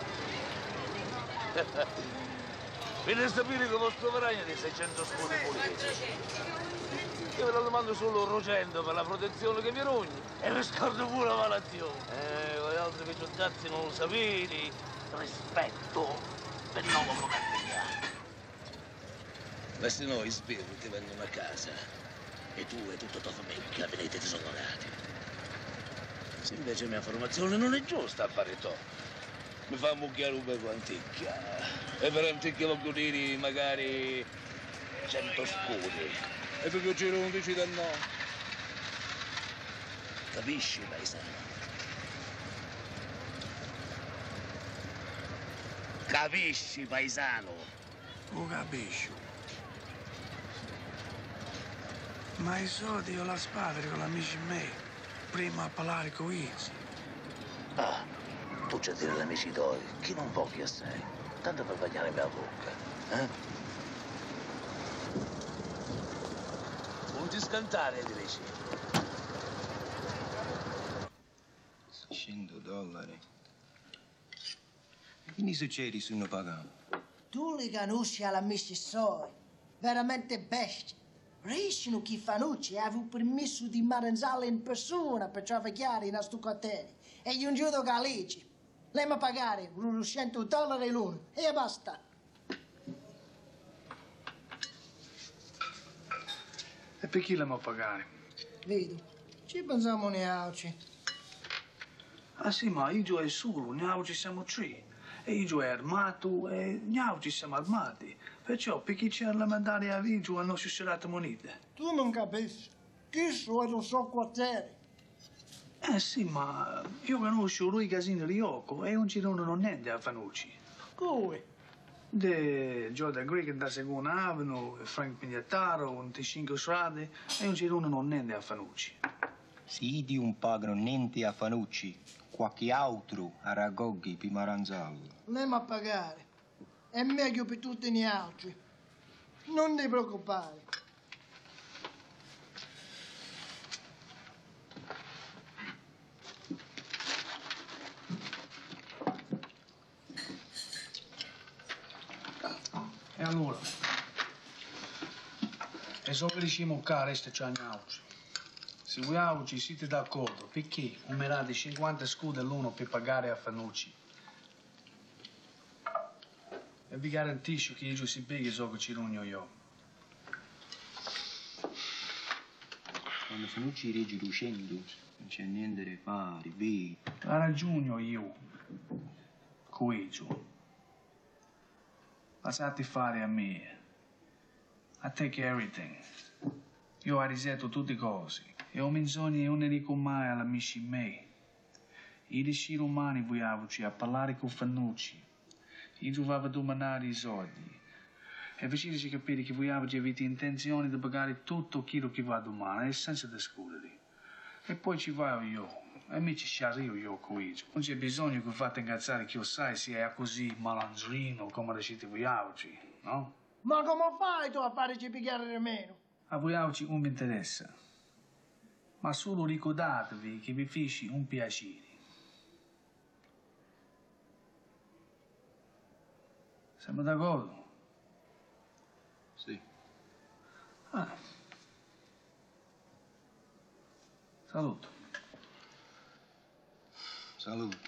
Venite a sapere che vostro veragno di seicento scudi puliti. Io ve lo domando solo rocendo per la protezione che mi rogni e mi scordo pure la malattia. Eh, voi altri picciottazzi non lo sapete. Rispetto per nuovo come me. Ma se no, i spiriti ti vengono a casa e tu e tutta tua famiglia venite disonorati. Se invece mia formazione non è giusta a fare to, mi fa mucchiare un po' anticchia. E per anticchia voglio dire magari cento scudi. E per piacere non dici del no. Capisci, paesano? Capisci, paesano? Lo capisci. Ma i soldi io la spada con l'amici miei, prima a parlare con Izzy. Ah, tu c'è dire l'amici tuoi, chi non voglia sei, tanto per bagnare la bocca, eh? Non ti scantare, dici. cento dollari. Che ne succede se non pagano? Tu li conosci all'amici suoi, veramente bestie. Riescono chi fanucci aveva il permesso di maranzarle in persona per travagliare in sto quartiere. E gli un giudo Galici. Lei mi pagare cento dollari l'uno e basta. E per chi la mi pagare? Vedi, ci pensiamo neanche. Ah sì, ma io è solo, noi siamo tre. E io è armato e noi siamo armati. Perciò per chi c'è la mandare a Vigio non si sarà monete. Tu non capisci. Questo è il suo quartiere. Eh sì, ma io conosco lui Casino Rioco e un girone non niente a Fanucci. Come? De Jordan Greek da Seconda Avenue, Frank Pignataro, venticinque strade e un girone non niente a Fanucci. Sì, di un pagano niente a Fanucci, qualche altro a Ragoghi per Maranzallo. Andiamo a pagare. È meglio per tutti gli altri. Non ti preoccupare. allora, e so che diciamo che resta c'è oggi. Se voi oggi siete d'accordo, perché umerate cinquanta scudi all'uno per pagare a Fanucci? E vi garantisco che io si beghi so che ci rugno io. Quando Fanucci regge lucendo, non c'è niente da fare, vedi? Ha ragione io, Coeggio. Lasciate fare a me. I take everything. Io ho risetto tutte cose. E ho menzogna non ne dico mai alla amici miei. I esseri umani vogliamoci a parlare con Fanucci. Io doveva domandare i soldi. E faceteci capire che vogliamoci avete intenzione di pagare tutto quello che va domani, e senza discutere. E poi ci vado io. E mi ci sciarrio io con Coeggio. Non c'è bisogno che fate incazzare che io sai se è così malandrino come decite vogliamoci, no? Ma come fai tu a farci pigliare di meno? A vogliamoci non mi interessa. Ma solo ricordatevi che vi feci un piacere. Siamo d'accordo? Sì. Ah. Saluto. Saluta.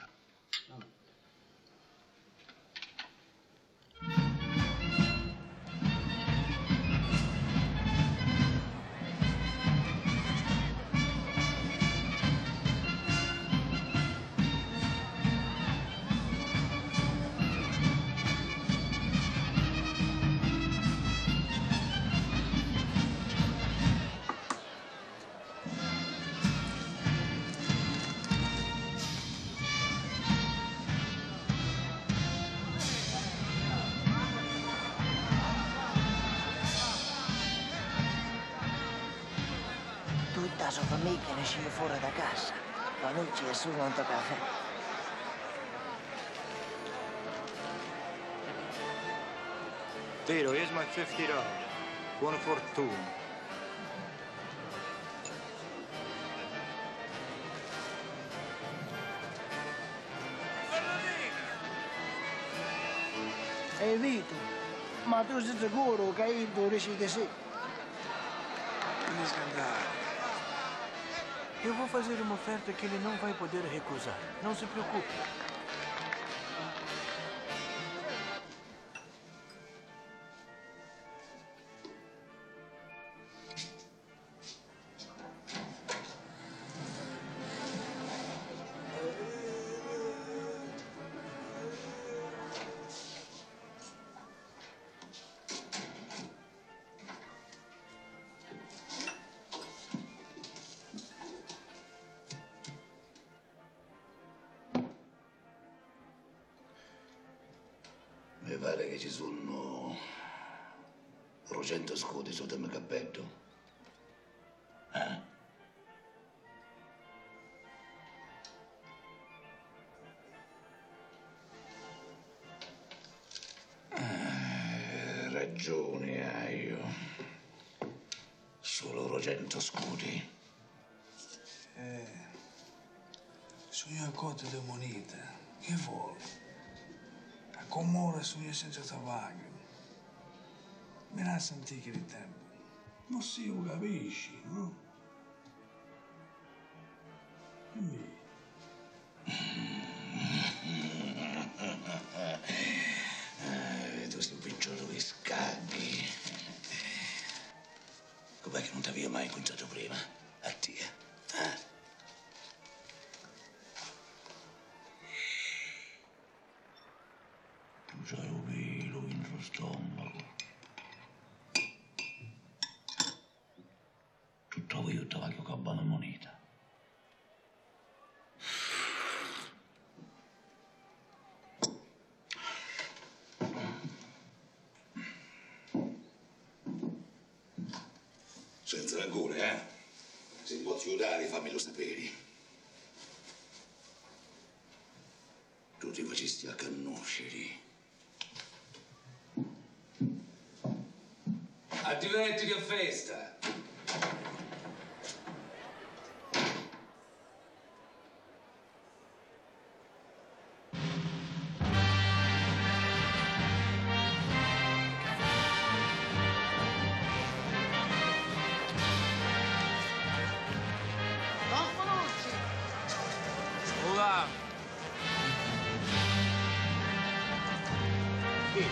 Tutta sua famiglia ne esce fuori da casa. Fanucci è solo un caffè. Tiro, here's my fifty dollars. Buona fortuna. Ehi Vito, ma tu sei sicuro che io tu decidi sì? Non mi scandare. Eu vou fazer uma oferta que ele não vai poder recusar. Não se preocupe. Mi pare che ci sono duecento scudi sotto il mio cappello. Eh? Eh, ragione hai io. Solo duecento scudi. Eh, sogno a cotte di monete. Che vuole? Com'ora sogno senza tabacco. Mi la sentire di tempo. Non si lo capisci, no? Quindi... Eh, tu sei un piccolo che scaghi. Com'è che non ti avevo mai incontrato prima? A te, eh? Tu c'hai un velo in lo stomaco. Tutto io ti voglio con buona moneta. Senza rancore, eh? Se ti posso aiutare, fammelo sapere. Tu ti facesti a conoscere. A divertiti a festa. aqui.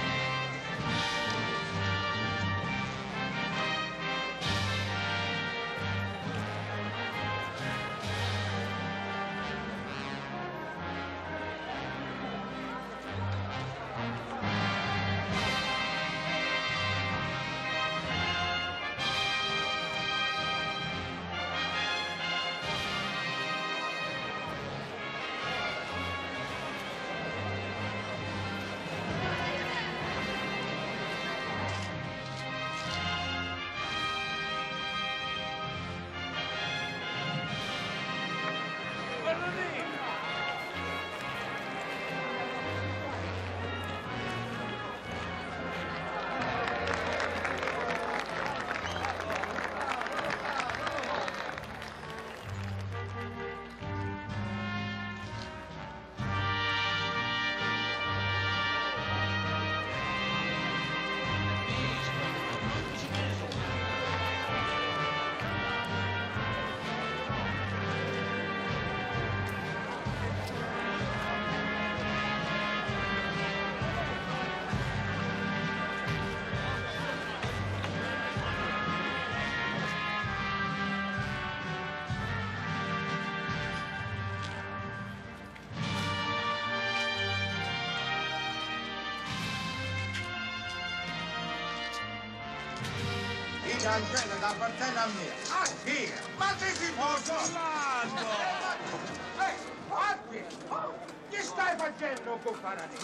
Angela da partita mia. Ah, figa! Ma che si può parlando? Ehi, guardi! Che stai facendo con Faraday?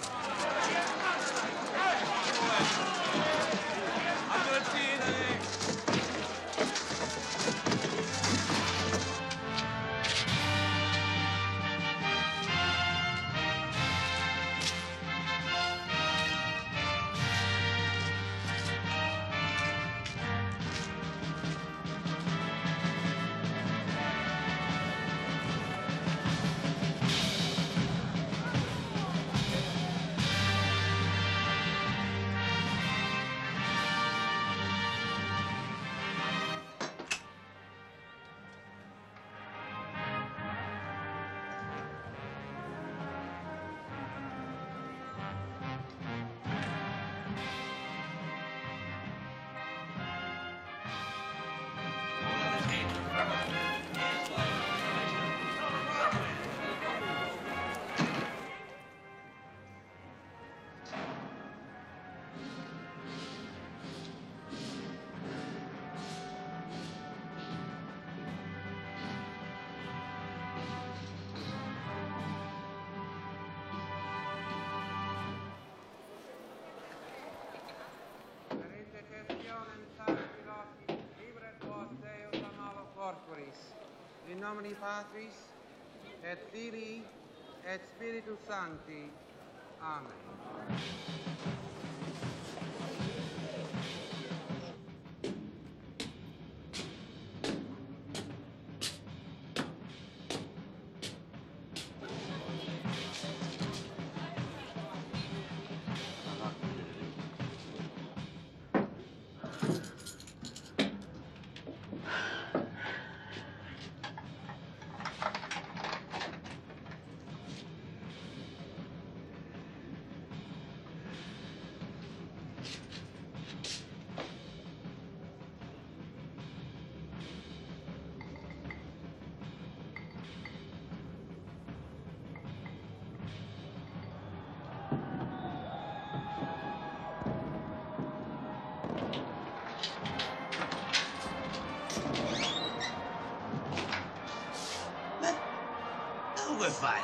In nomine Patris et Filii et Spiritus Sancti. Amen. Dove fai?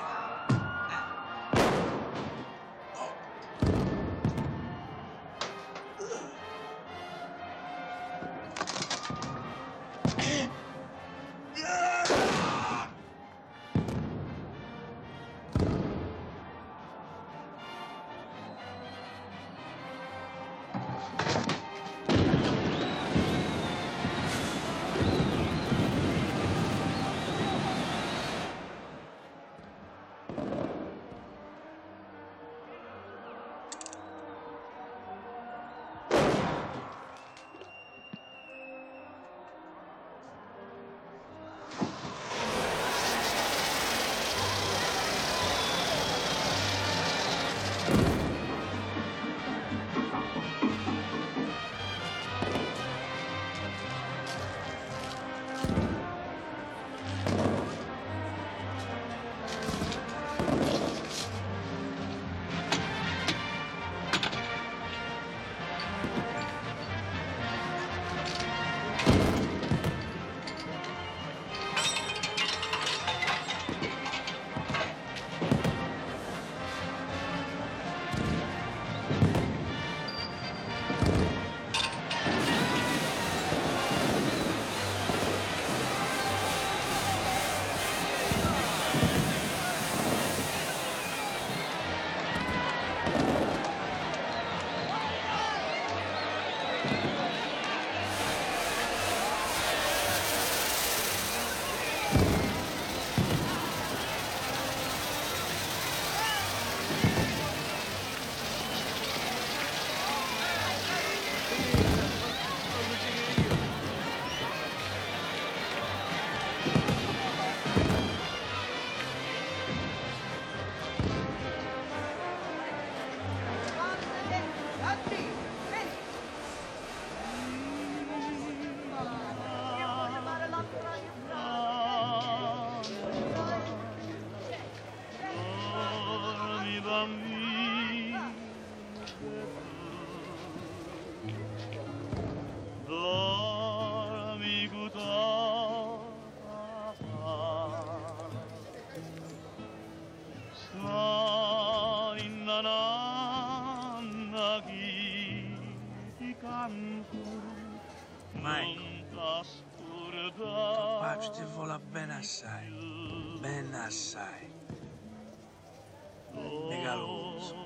Michael, papà ti vuole bene assai, bene assai. È galoso.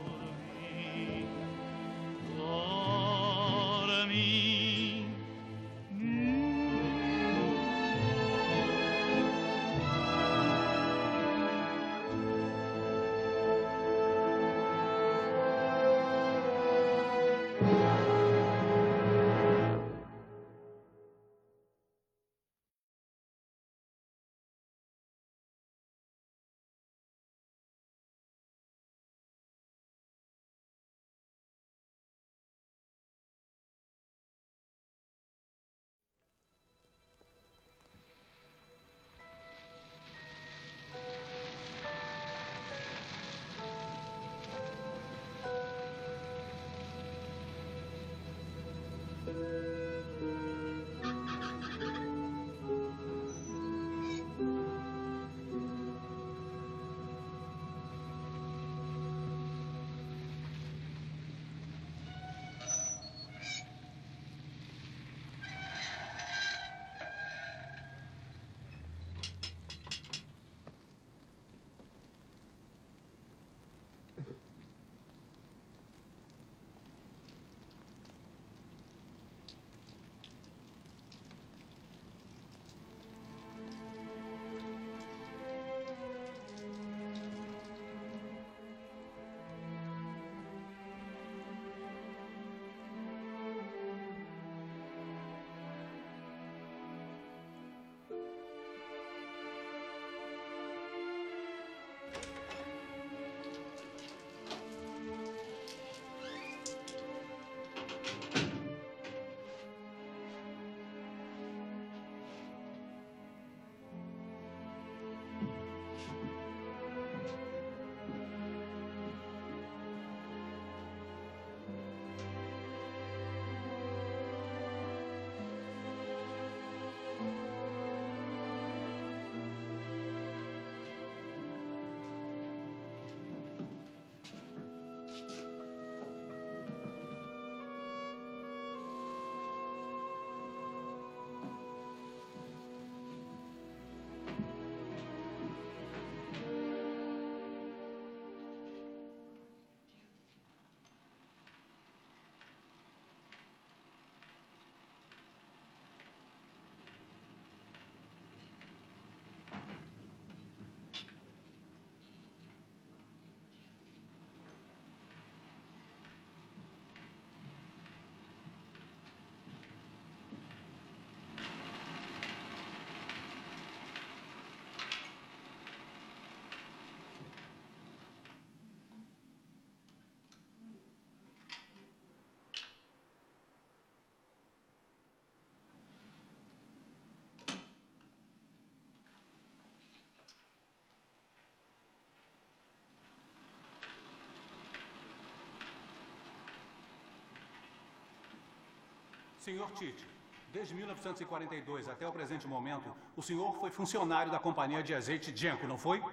Senhor Tite, desde mil novecentos e quarenta e dois até o presente momento, o senhor foi funcionário da companhia de azeite Genco, não foi?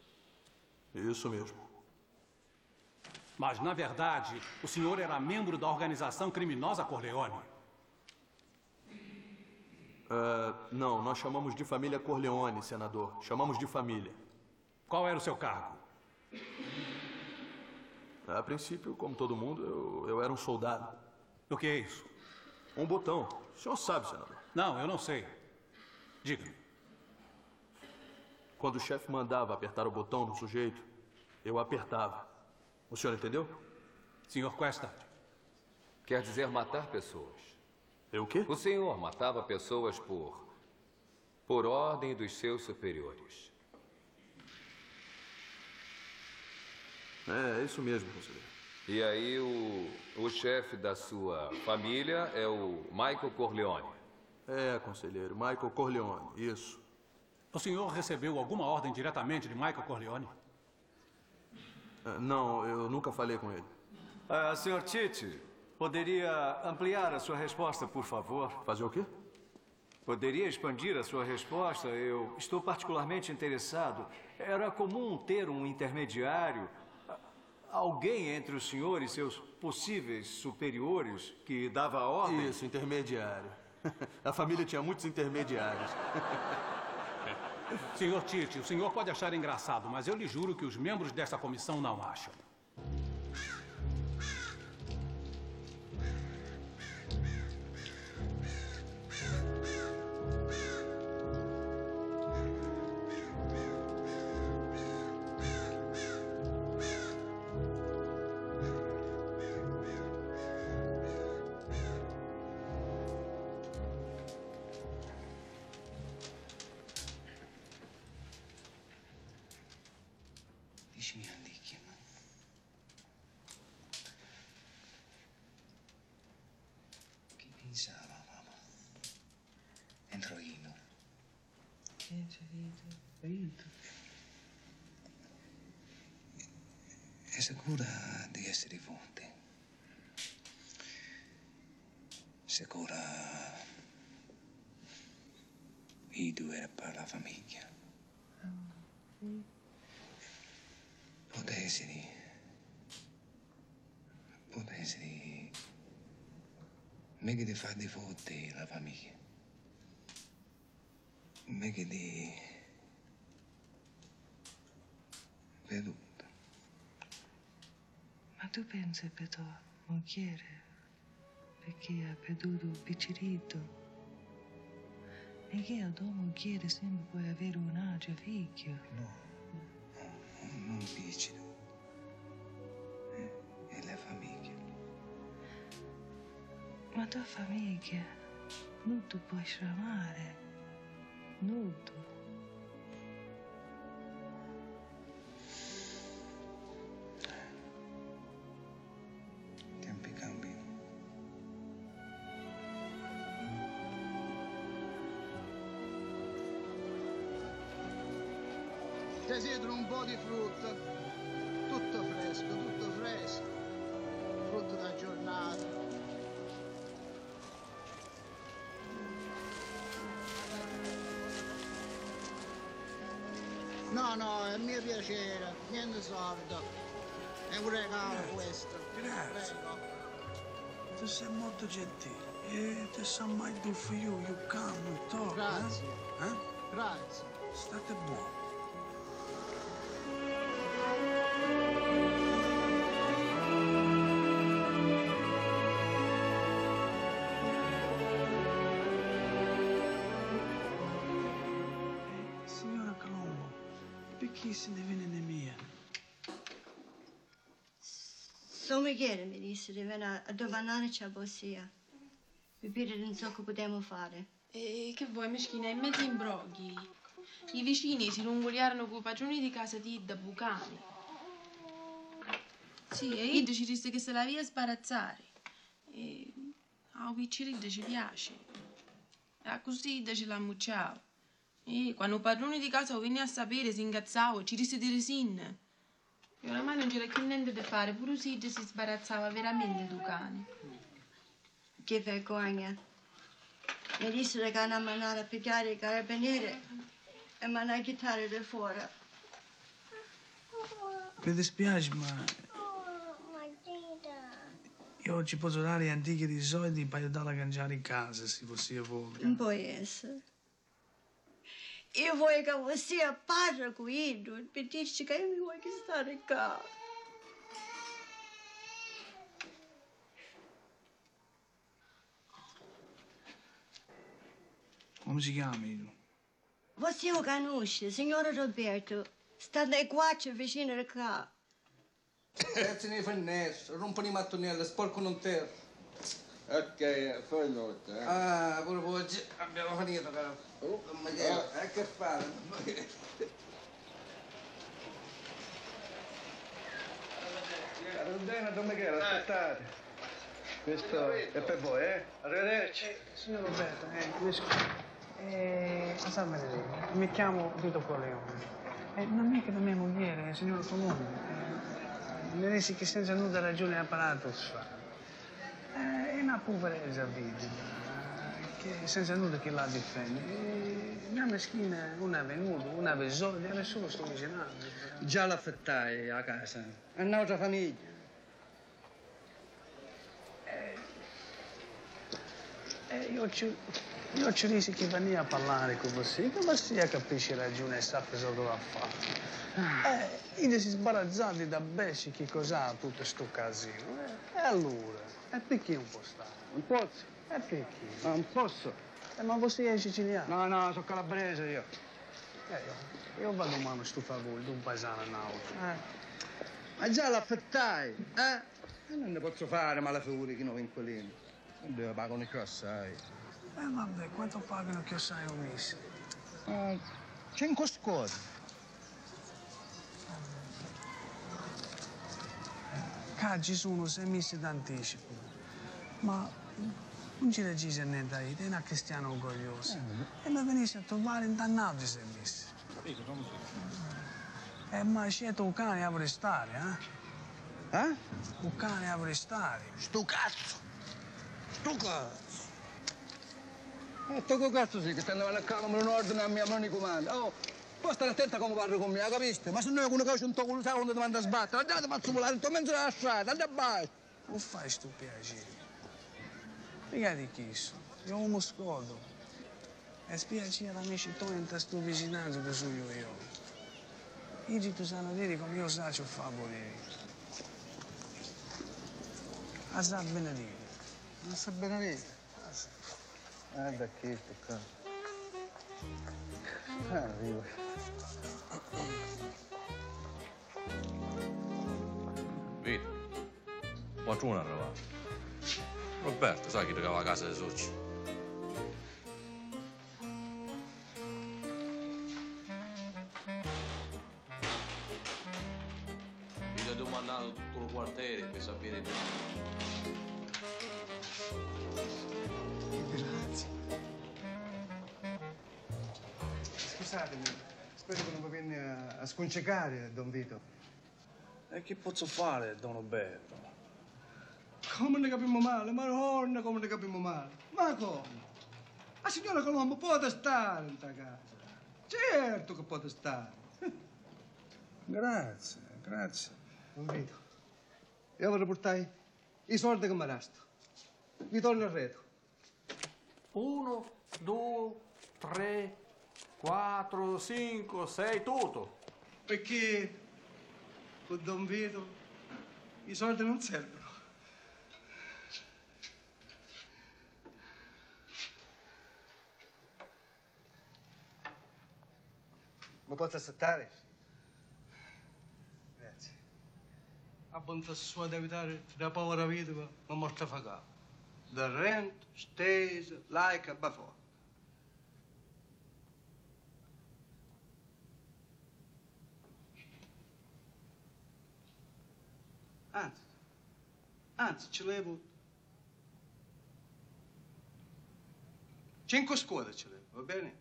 Isso mesmo. Mas, na verdade, o senhor era membro da organização criminosa Corleone. Uh, não, nós chamamos de família Corleone, senador. Chamamos de família. Qual era o seu cargo? A princípio, como todo mundo, eu, eu era um soldado. O que é isso? Um botão. O senhor sabe, senador. Não, eu não sei. Diga-me. Quando o chefe mandava apertar o botão do sujeito, eu apertava. O senhor entendeu? Senhor Questa. Quer dizer matar pessoas. Eu o quê? O senhor matava pessoas por... por ordem dos seus superiores. É, é isso mesmo, conselheiro. E aí o, o chefe da sua família é o Michael Corleone. É, conselheiro, Michael Corleone, isso. O senhor recebeu alguma ordem diretamente de Michael Corleone? Uh, não, eu nunca falei com ele. Uh, senhor Tite, poderia ampliar a sua resposta, por favor? Fazer o quê? Poderia expandir a sua resposta? Eu estou particularmente interessado. Era comum ter um intermediário... alguém entre o senhor e seus possíveis superiores que dava a ordem? Isso, intermediário. A família tinha muitos intermediários. Senhor Tite, o senhor pode achar engraçado, mas eu lhe juro que os membros dessa comissão não acham. Dici-mi Andicchia, ma... Che pensava, mamma? Entro io. Entro, entro, entro. È sicura di essere forte? Sicura... I due era per la famiglia? Può essere... Può essere... Mica di far di forte la famiglia. Mica di... Veduto. Ma tu pensi per tua moglie perché ha perduto il piccerito? E che a tua moglie sempre puoi avere un altro figlio? No. Non piccolo. È la famiglia. Ma tua famiglia non tu puoi chiamare. Non tu. Tempi cambiano. Desidero un po' di frutta, tutto fresco, tutto fresco, frutto da giornata. No, no, è mio piacere, niente sordo, è un regalo Grazie. questo. Grazie. Prego. Tu sei molto gentile. E ti sa mai do for you, you come, you talk. Grazie. Eh? Eh? Grazie. State buoni. Signora Colombo, perché se ne viene mia? Sua moglie mi disse di venire a domandare a Bossia. Per dire non so che potremmo fare. E che vuoi, meschina, in mezzo imbroghi. I vicini si lungogliarono con i padroni di casa di Idda Bucani. Sì, e Idda ci disse che se la via sbarazzare. E a Picciridda ci piace. E così Idda ce l'ha mucciato. E quando i padroni di casa venne a sapere si ingazzava, ci disse di resinna. E oramai non c'era più niente da fare, pure Idda si sbarazzava veramente du cane. Che vergogna. Mi disse che andava a pigliare i carabinieri e mi andava a chittare da fuori. Mi dispiace, ma... Io oggi posso dare antiche di soldi per aiutarla a cangiare in casa, se fosse voglia. Non può essere. Io voglio che voi sia padre con Idda, per dirci che io mi voglio stare qua. Come si chiama, Ido? Você o conosce, signore Roberto. Sta dai quattro vicino di qua. Pezzi nei finestre, rompono i mattonelli, sporcano un terra. Ok, fai notte, eh. Ah, pure oggi abbiamo finito, caro. Oh, Non mi chiede, ah. eh, che fare? Arrendena, Don Michele, aspettate. Questo è per voi, eh? Arrivederci. Eh, signor Roberto, eh, mi scusi. Eh, salve lei, mi chiamo Vito Corleone. Eh, non è che la mia moglie, signor Colombo, eh, mi disse che senza nuda ragione ha parlato fa. Eh, è una poverezza, Vito, che che senza nulla che la difende. E mia meschina non è venuto, non è esordio, nessuno sto vicinando. Già l'affettai a casa. È un'altra famiglia. E io ci, io ci disse che veniva a parlare con voi, che Massia capisce ragione e sa cosa doveva fare. Eh, e si sbarazzati da besci che cos'ha tutto sto casino. Eh, e allora? E perché non può stare? Non posso. E perché? Non posso. Eh, ma voi siete siciliano? No, no, sono calabrese io. Eh, io, io vado mano sto favore di un paesano nauto. Eh. Ma già l'affettai, eh? E non ne posso fare malafigure che non vincolini. Dove pagano che assai. Eh, vabbè, quanto pagano che assai ho messo? Uh, cinque scodi. Caggi sono sei mesi d'anticipo. Ma non ci regise niente da ide, è una cristiana orgogliosa. E mi venisse a trovare indannato sei mesi. E ma scelto un cane a restare, eh? Eh? Un cane a restare. Sto cazzo! Sto cazzo! Eh, sto cazzo sì, che stanno a casa, me lo ordina a mia mano di comando. Oh, poi stare attenta come parli con me, capisci? Ma se noi con una cosa un tocco lo sai quando ti manda a sbattere, andate a volare in mezzo alla strada, andate a basso. Non fai sto piacere. Mica di chi sono, io non mi scordo. E spiacere amici tuoi in sto vicinato che sono io. Io tu sanno dire come io saccio favorire. A sa benedire. Non sa benedire? Ah, da che sto qua. Ah, arrivo. Vedi, qualcuno è arrivato. Roberto, sai chi trovava a casa dei soci? Vi ho domandato tutto il quartiere per sapere di Grazie. Scusatemi, spero che non vi viene a, a sconcecare, Don Vito. E che posso fare, Don Roberto? Come ne capiamo male? Ma no, come ne capiamo male? Ma come? La signora Colombo può stare in ta casa. Certo che può stare. Grazie, grazie. Don Vito, io vorrei portare i soldi che mi restano. Vi torno al reto. Uno, due, tre, quattro, cinque, sei, tutto. Perché con Don Vito i soldi non servono. Mi posso aspettare? Grazie. A bontà sua da evitare da povera vedova mi mortificava. Da rent, stesa, like, bafò. Anzi, anzi, ci levo cinque scuole ci levo, va bene?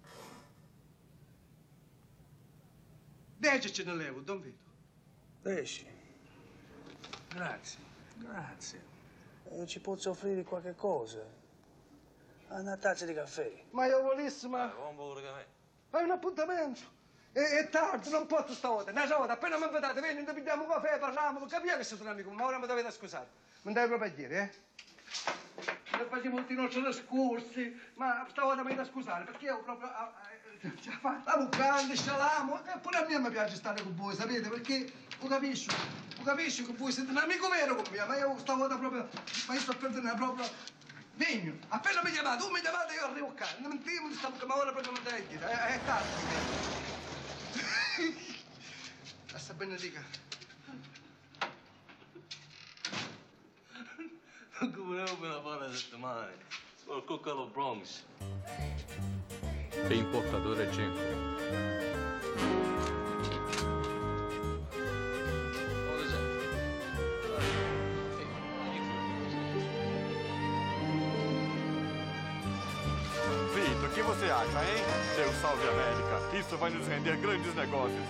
Dieci ce ne levo, Don Vito. Dieci? Grazie, grazie. Io ci posso offrire qualche cosa? Una tazza di caffè. Ma io volessi, ma... buon lavoro che me. Hai un appuntamento. E, è tardi, non posso stavolta. Una volta, appena mi invitate, vieni, noi pigliamo un caffè, parliamo, capiamo che siete un amico, ma ora mi dovete scusare. Mi dai proprio a dire, eh? Noi facciamo tutti i nostri discorsi, ma stavolta mi dovete scusare, perché io proprio... Stavo grande, scialamo, e pure a me mi piace stare con voi, sapete, perché lo capisco, lo capisco che voi siete un amico vero con me, ma io stavolta proprio, ma io sto perdendo proprio Vigno, appena mi chiamate, tu mi chiamate io arrivo a casa, non mentire, mi stavo ma ora proprio non te ne dire, è, è tardi. Lascia bene dica. Non copriamo per una fare settimane, solo coccolo Bronx. E importadora Genco. Vitor, o que você acha, hein? Seu salve América. Isso vai nos render grandes negócios.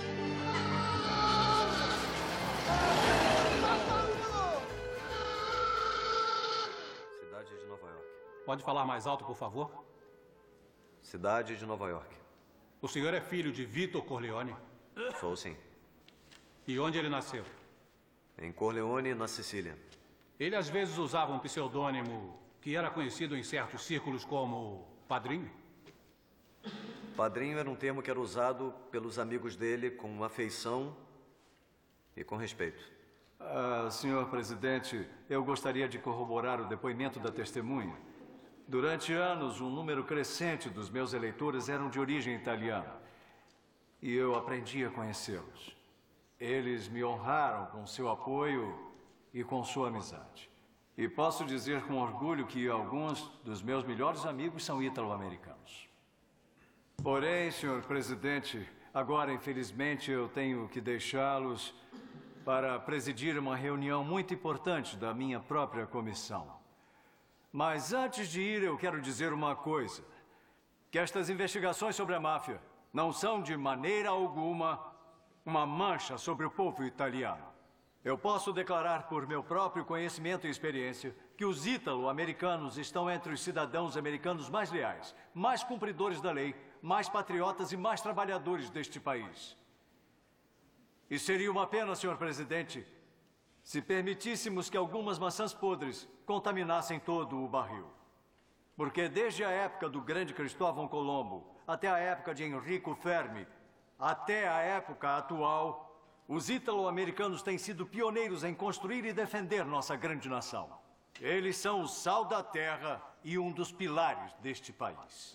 Cidade de Nova York. Pode falar mais alto, por favor? Cidade de Nova York. O senhor é filho de Vito Corleone? Sou, sim. E onde ele nasceu? Em Corleone, na Sicília. Ele às vezes usava um pseudônimo que era conhecido em certos círculos como Padrinho? Padrinho era um termo que era usado pelos amigos dele com afeição e com respeito. Ah, senhor presidente, eu gostaria de corroborar o depoimento da testemunha. Durante anos, um número crescente dos meus eleitores eram de origem italiana. E eu aprendi a conhecê-los. Eles me honraram com seu apoio e com sua amizade. E posso dizer com orgulho que alguns dos meus melhores amigos são ítalo-americanos. Porém, senhor presidente, agora, infelizmente, eu tenho que deixá-los para presidir uma reunião muito importante da minha própria comissão. Mas antes de ir, eu quero dizer uma coisa. Que estas investigações sobre a máfia não são de maneira alguma uma mancha sobre o povo italiano. Eu posso declarar por meu próprio conhecimento e experiência que os ítalo-americanos estão entre os cidadãos americanos mais leais, mais cumpridores da lei, mais patriotas e mais trabalhadores deste país. E seria uma pena, senhor presidente, se permitíssemos que algumas maçãs podres contaminassem todo o barril. Porque desde a época do grande Cristóvão Colombo, até a época de Enrico Fermi, até a época atual, os ítalo-americanos têm sido pioneiros em construir e defender nossa grande nação. Eles são o sal da terra e um dos pilares deste país.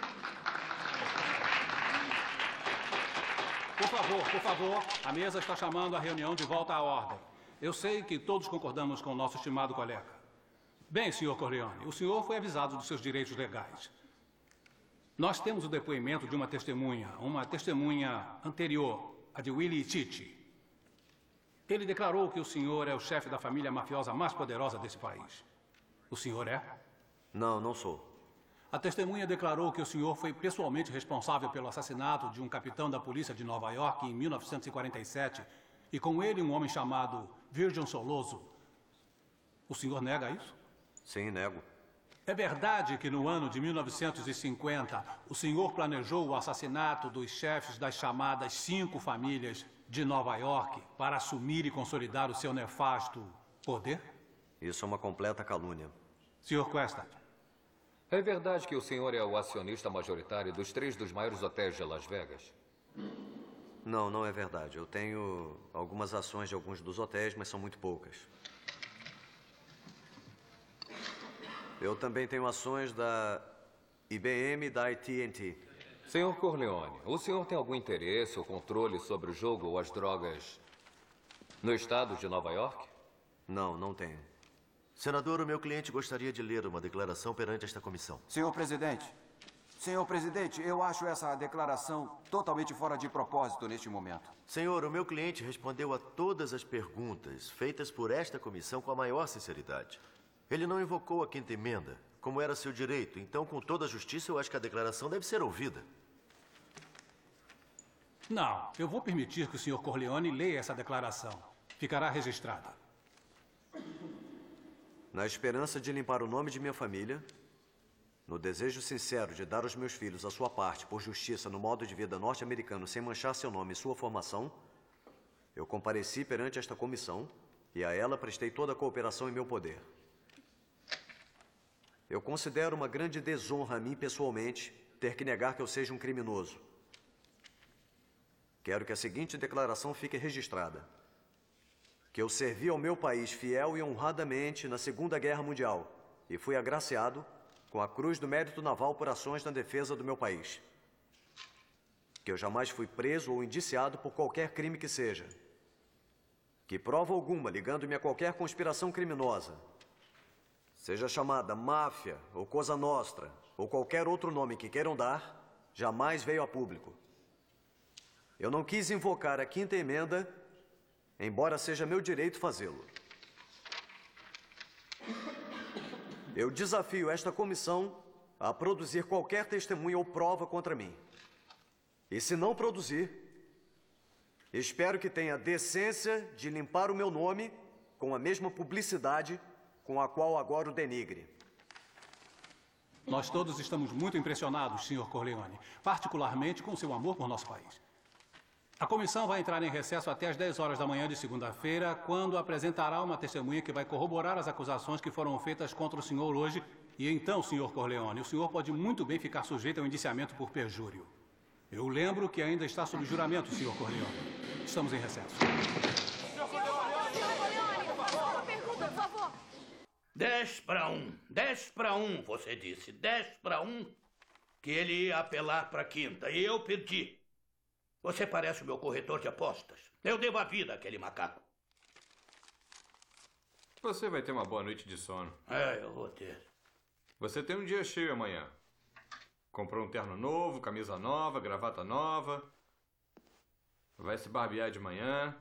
Por favor, por favor, a mesa está chamando a reunião de volta à ordem. Eu sei que todos concordamos com o nosso estimado colega. Bem, senhor Corleone, o senhor foi avisado dos seus direitos legais. Nós temos o depoimento de uma testemunha, uma testemunha anterior, a de Willie Titi. Ele declarou que o senhor é o chefe da família mafiosa mais poderosa desse país. O senhor é? Não, não sou. A testemunha declarou que o senhor foi pessoalmente responsável pelo assassinato de um capitão da polícia de Nova York em mil novecentos e quarenta e sete e com ele um homem chamado Virgil Soloso. O senhor nega isso? Sim, nego. É verdade que no ano de mil novecentos e cinquenta o senhor planejou o assassinato dos chefes das chamadas cinco famílias de Nova York para assumir e consolidar o seu nefasto poder? Isso é uma completa calúnia. senhor Questa. É verdade que o senhor é o acionista majoritário dos três dos maiores hotéis de Las Vegas? Não, não é verdade. Eu tenho algumas ações de alguns dos hotéis, mas são muito poucas. Eu também tenho ações da I B M e da A T and T. senhor Corleone, o senhor tem algum interesse ou controle sobre o jogo ou as drogas no estado de Nova York? Não, não tenho. Senador, o meu cliente gostaria de ler uma declaração perante esta comissão. Senhor presidente, senhor presidente, eu acho essa declaração totalmente fora de propósito neste momento. Senhor, o meu cliente respondeu a todas as perguntas feitas por esta comissão com a maior sinceridade. Ele não invocou a quinta emenda, como era seu direito. Então, com toda a justiça, eu acho que a declaração deve ser ouvida. Não, eu vou permitir que o senhor Corleone leia essa declaração. Ficará registrada. Na esperança de limpar o nome de minha família, no desejo sincero de dar aos meus filhos a sua parte por justiça no modo de vida norte-americano sem manchar seu nome e sua formação, eu compareci perante esta comissão e a ela prestei toda a cooperação em meu poder. Eu considero uma grande desonra a mim pessoalmente ter que negar que eu seja um criminoso. Quero que a seguinte declaração fique registrada. Que eu servi ao meu país fiel e honradamente na Segunda Guerra Mundial e fui agraciado com a Cruz do Mérito Naval por ações na defesa do meu país. Que eu jamais fui preso ou indiciado por qualquer crime que seja. Que prova alguma ligando-me a qualquer conspiração criminosa, seja chamada máfia ou Cosa Nostra ou qualquer outro nome que queiram dar, jamais veio a público. Eu não quis invocar a quinta emenda, embora seja meu direito fazê-lo. Eu desafio esta comissão a produzir qualquer testemunha ou prova contra mim. E se não produzir, espero que tenha a decência de limpar o meu nome com a mesma publicidade com a qual agora o denigre. Nós todos estamos muito impressionados, senhor Corleone, particularmente com seu amor por nosso país. A comissão vai entrar em recesso até às dez horas da manhã de segunda-feira, quando apresentará uma testemunha que vai corroborar as acusações que foram feitas contra o senhor hoje. E então, senhor Corleone, o senhor pode muito bem ficar sujeito ao indiciamento por perjúrio. Eu lembro que ainda está sob juramento, senhor Corleone. Estamos em recesso. Dez para um. Dez para um, você disse. Dez para um que ele ia apelar para a quinta. E eu perdi. Você parece o meu corretor de apostas. Eu devo a vida àquele macaco. Você vai ter uma boa noite de sono. É, eu vou ter. Você tem um dia cheio amanhã. Comprou um terno novo, camisa nova, gravata nova. Vai se barbear de manhã.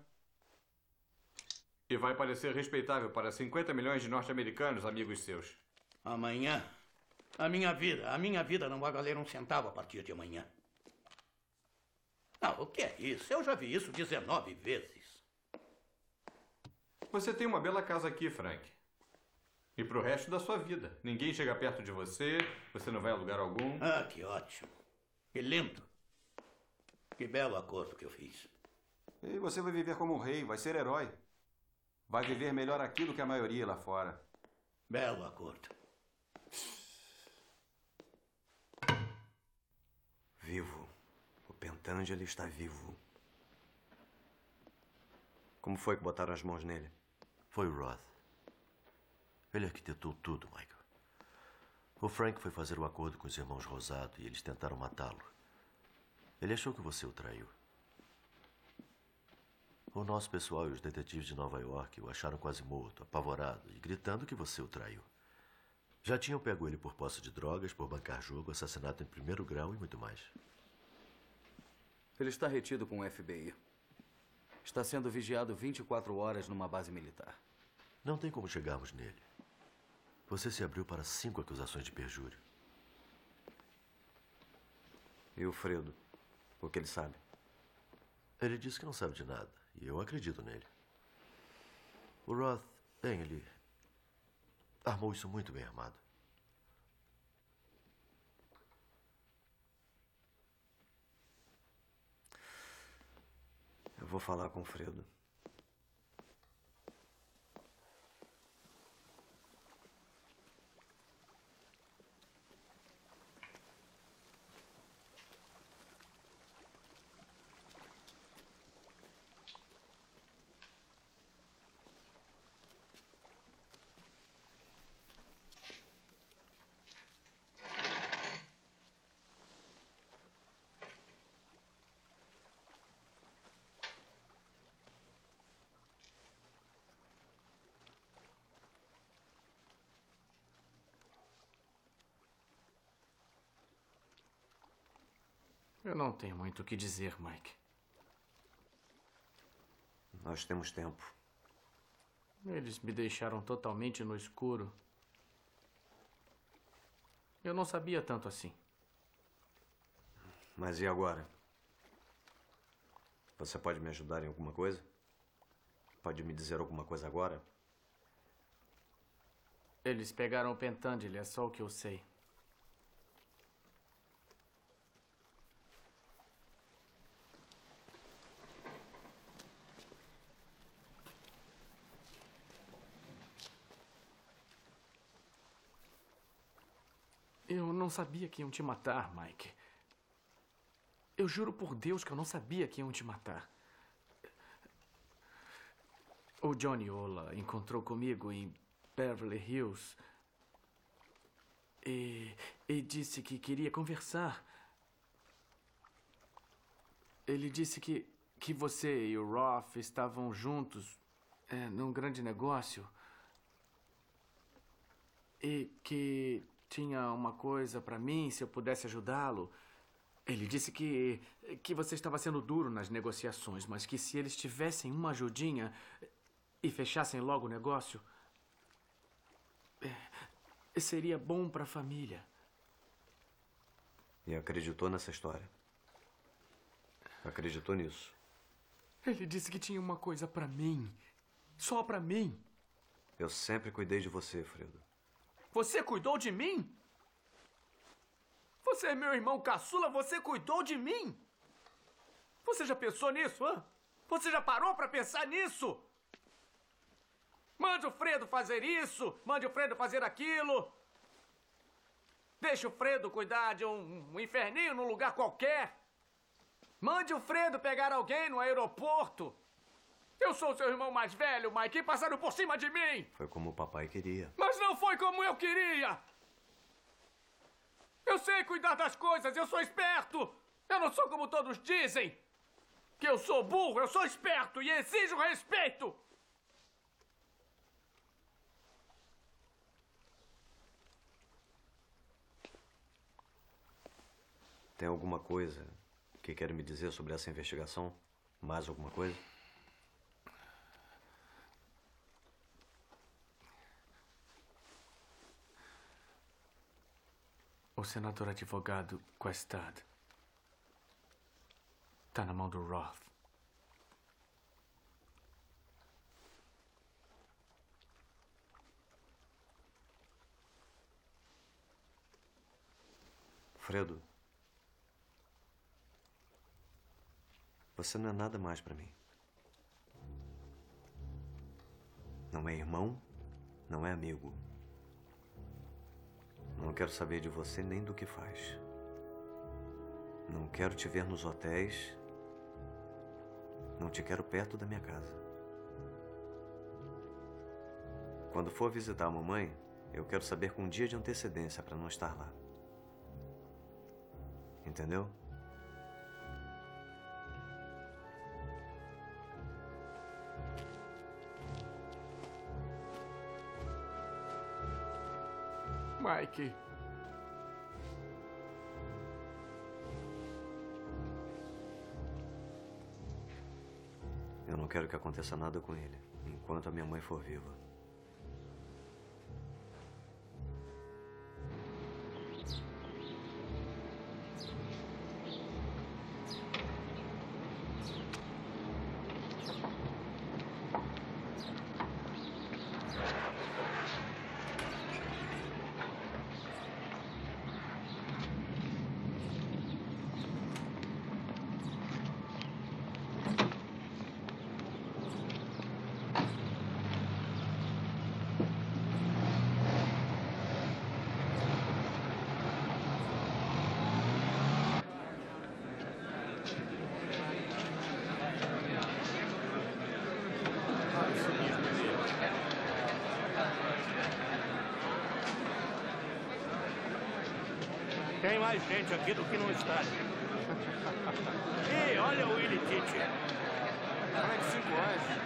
E vai parecer respeitável para cinquenta milhões de norte-americanos, amigos seus. Amanhã? A minha vida, a minha vida não vai valer um centavo a partir de amanhã. Não, o que é isso? Eu já vi isso dezenove vezes. Você tem uma bela casa aqui, Frank. E pro resto da sua vida. Ninguém chega perto de você, você não vai a lugar algum. Ah, que ótimo. Que lindo. Que belo acordo que eu fiz. E você vai viver como um rei, vai ser herói. Vai viver melhor aqui do que a maioria lá fora. Belo acordo. Vivo. O Pentangeli está vivo. Como foi que botaram as mãos nele? Foi o Roth. Ele arquitetou tudo, Michael. O Frank foi fazer o acordo com os irmãos Rosado e eles tentaram matá-lo. Ele achou que você o traiu. O nosso pessoal e os detetives de Nova York o acharam quase morto, apavorado e gritando que você o traiu. Já tinham pego ele por posse de drogas, por bancar jogo, assassinato em primeiro grau e muito mais. Ele está retido com o F B I. Está sendo vigiado vinte e quatro horas numa base militar. Não tem como chegarmos nele. Você se abriu para cinco acusações de perjúrio. E o Fredo? O que ele sabe? Ele disse que não sabe de nada. E eu acredito nele. O Roth, bem, ele armou isso muito bem armado. Eu vou falar com o Fredo. Eu não tenho muito o que dizer, Mike. Nós temos tempo. Eles me deixaram totalmente no escuro. Eu não sabia tanto assim. Mas e agora? Você pode me ajudar em alguma coisa? Pode me dizer alguma coisa agora? Eles pegaram o Pentangeli, é só o que eu sei. Eu não sabia que iam te matar, Mike. Eu juro por Deus que eu não sabia que iam te matar. O Johnny Ola encontrou comigo em Beverly Hills e, e disse que queria conversar. Ele disse que, que você e o Roth estavam juntos é, num grande negócio e que tinha uma coisa para mim, se eu pudesse ajudá-lo. Ele disse que, que você estava sendo duro nas negociações, mas que se eles tivessem uma ajudinha e fechassem logo o negócio, seria bom para a família. E acreditou nessa história? Acreditou nisso? Ele disse que tinha uma coisa para mim. Só para mim. Eu sempre cuidei de você, Fredo. Você cuidou de mim? Você é meu irmão caçula, você cuidou de mim. Você já pensou nisso, hã? Você já parou pra pensar nisso? Mande o Fredo fazer isso, mande o Fredo fazer aquilo. Deixe o Fredo cuidar de um, um inferninho num lugar qualquer. Mande o Fredo pegar alguém no aeroporto. Eu sou seu irmão mais velho, Mike, e passaram por cima de mim. Foi como o papai queria. Mas não foi como eu queria. Eu sei cuidar das coisas, eu sou esperto. Eu não sou como todos dizem. Que eu sou burro, eu sou esperto e exijo respeito. Tem alguma coisa que quer me dizer sobre essa investigação? Mais alguma coisa? O senador advogado Questad está na mão do Roth. Fredo, você não é nada mais para mim. Não é irmão, não é amigo. Não quero saber de você nem do que faz. Não quero te ver nos hotéis. Não te quero perto da minha casa. Quando for visitar a mamãe, eu quero saber com um dia de antecedência para não estar lá. Entendeu? Mike. Eu não quero que aconteça nada com ele, enquanto a minha mãe for viva. Tem mais gente aqui do que no estádio. Ei, olha o Willy Tite. Cara de cinco anos.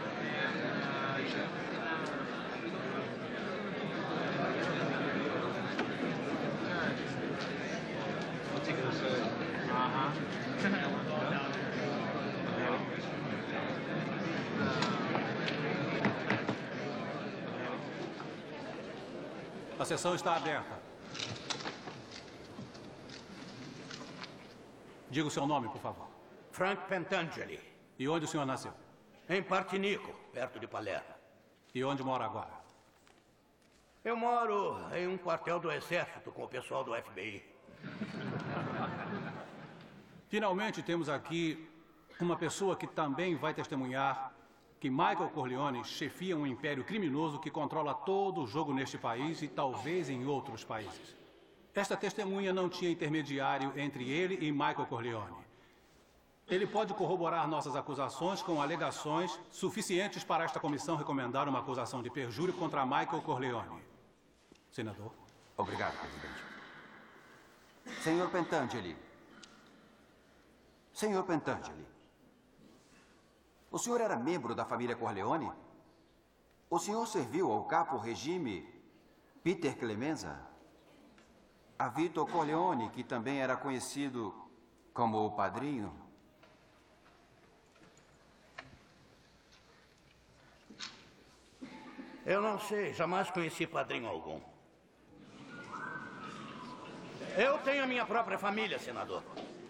A sessão está aberta. Diga o seu nome, por favor. Frank Pentangeli. E onde o senhor nasceu? Em Partinico, perto de Palermo. E onde mora agora? Eu moro em um quartel do Exército com o pessoal do F B I. Finalmente temos aqui uma pessoa que também vai testemunhar que Michael Corleone chefia um império criminoso que controla todo o jogo neste país e talvez em outros países. Esta testemunha não tinha intermediário entre ele e Michael Corleone. Ele pode corroborar nossas acusações com alegações suficientes para esta comissão recomendar uma acusação de perjúrio contra Michael Corleone. Senador. Obrigado, presidente. Senhor Pentangeli. Senhor Pentangeli. O senhor era membro da família Corleone? O senhor serviu ao capo regime Peter Clemenza? A Vito Corleone, que também era conhecido como o padrinho? Eu não sei, jamais conheci padrinho algum. Eu tenho a minha própria família, senador.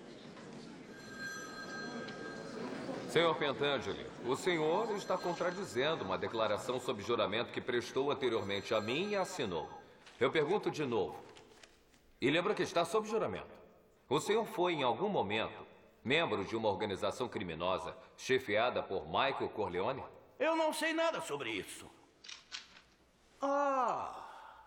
Senhor Pentangeli, o senhor está contradizendo uma declaração sob juramento que prestou anteriormente a mim e assinou. Eu pergunto de novo. E lembra que está sob juramento. O senhor foi, em algum momento, membro de uma organização criminosa chefiada por Michael Corleone? Eu não sei nada sobre isso. Ah!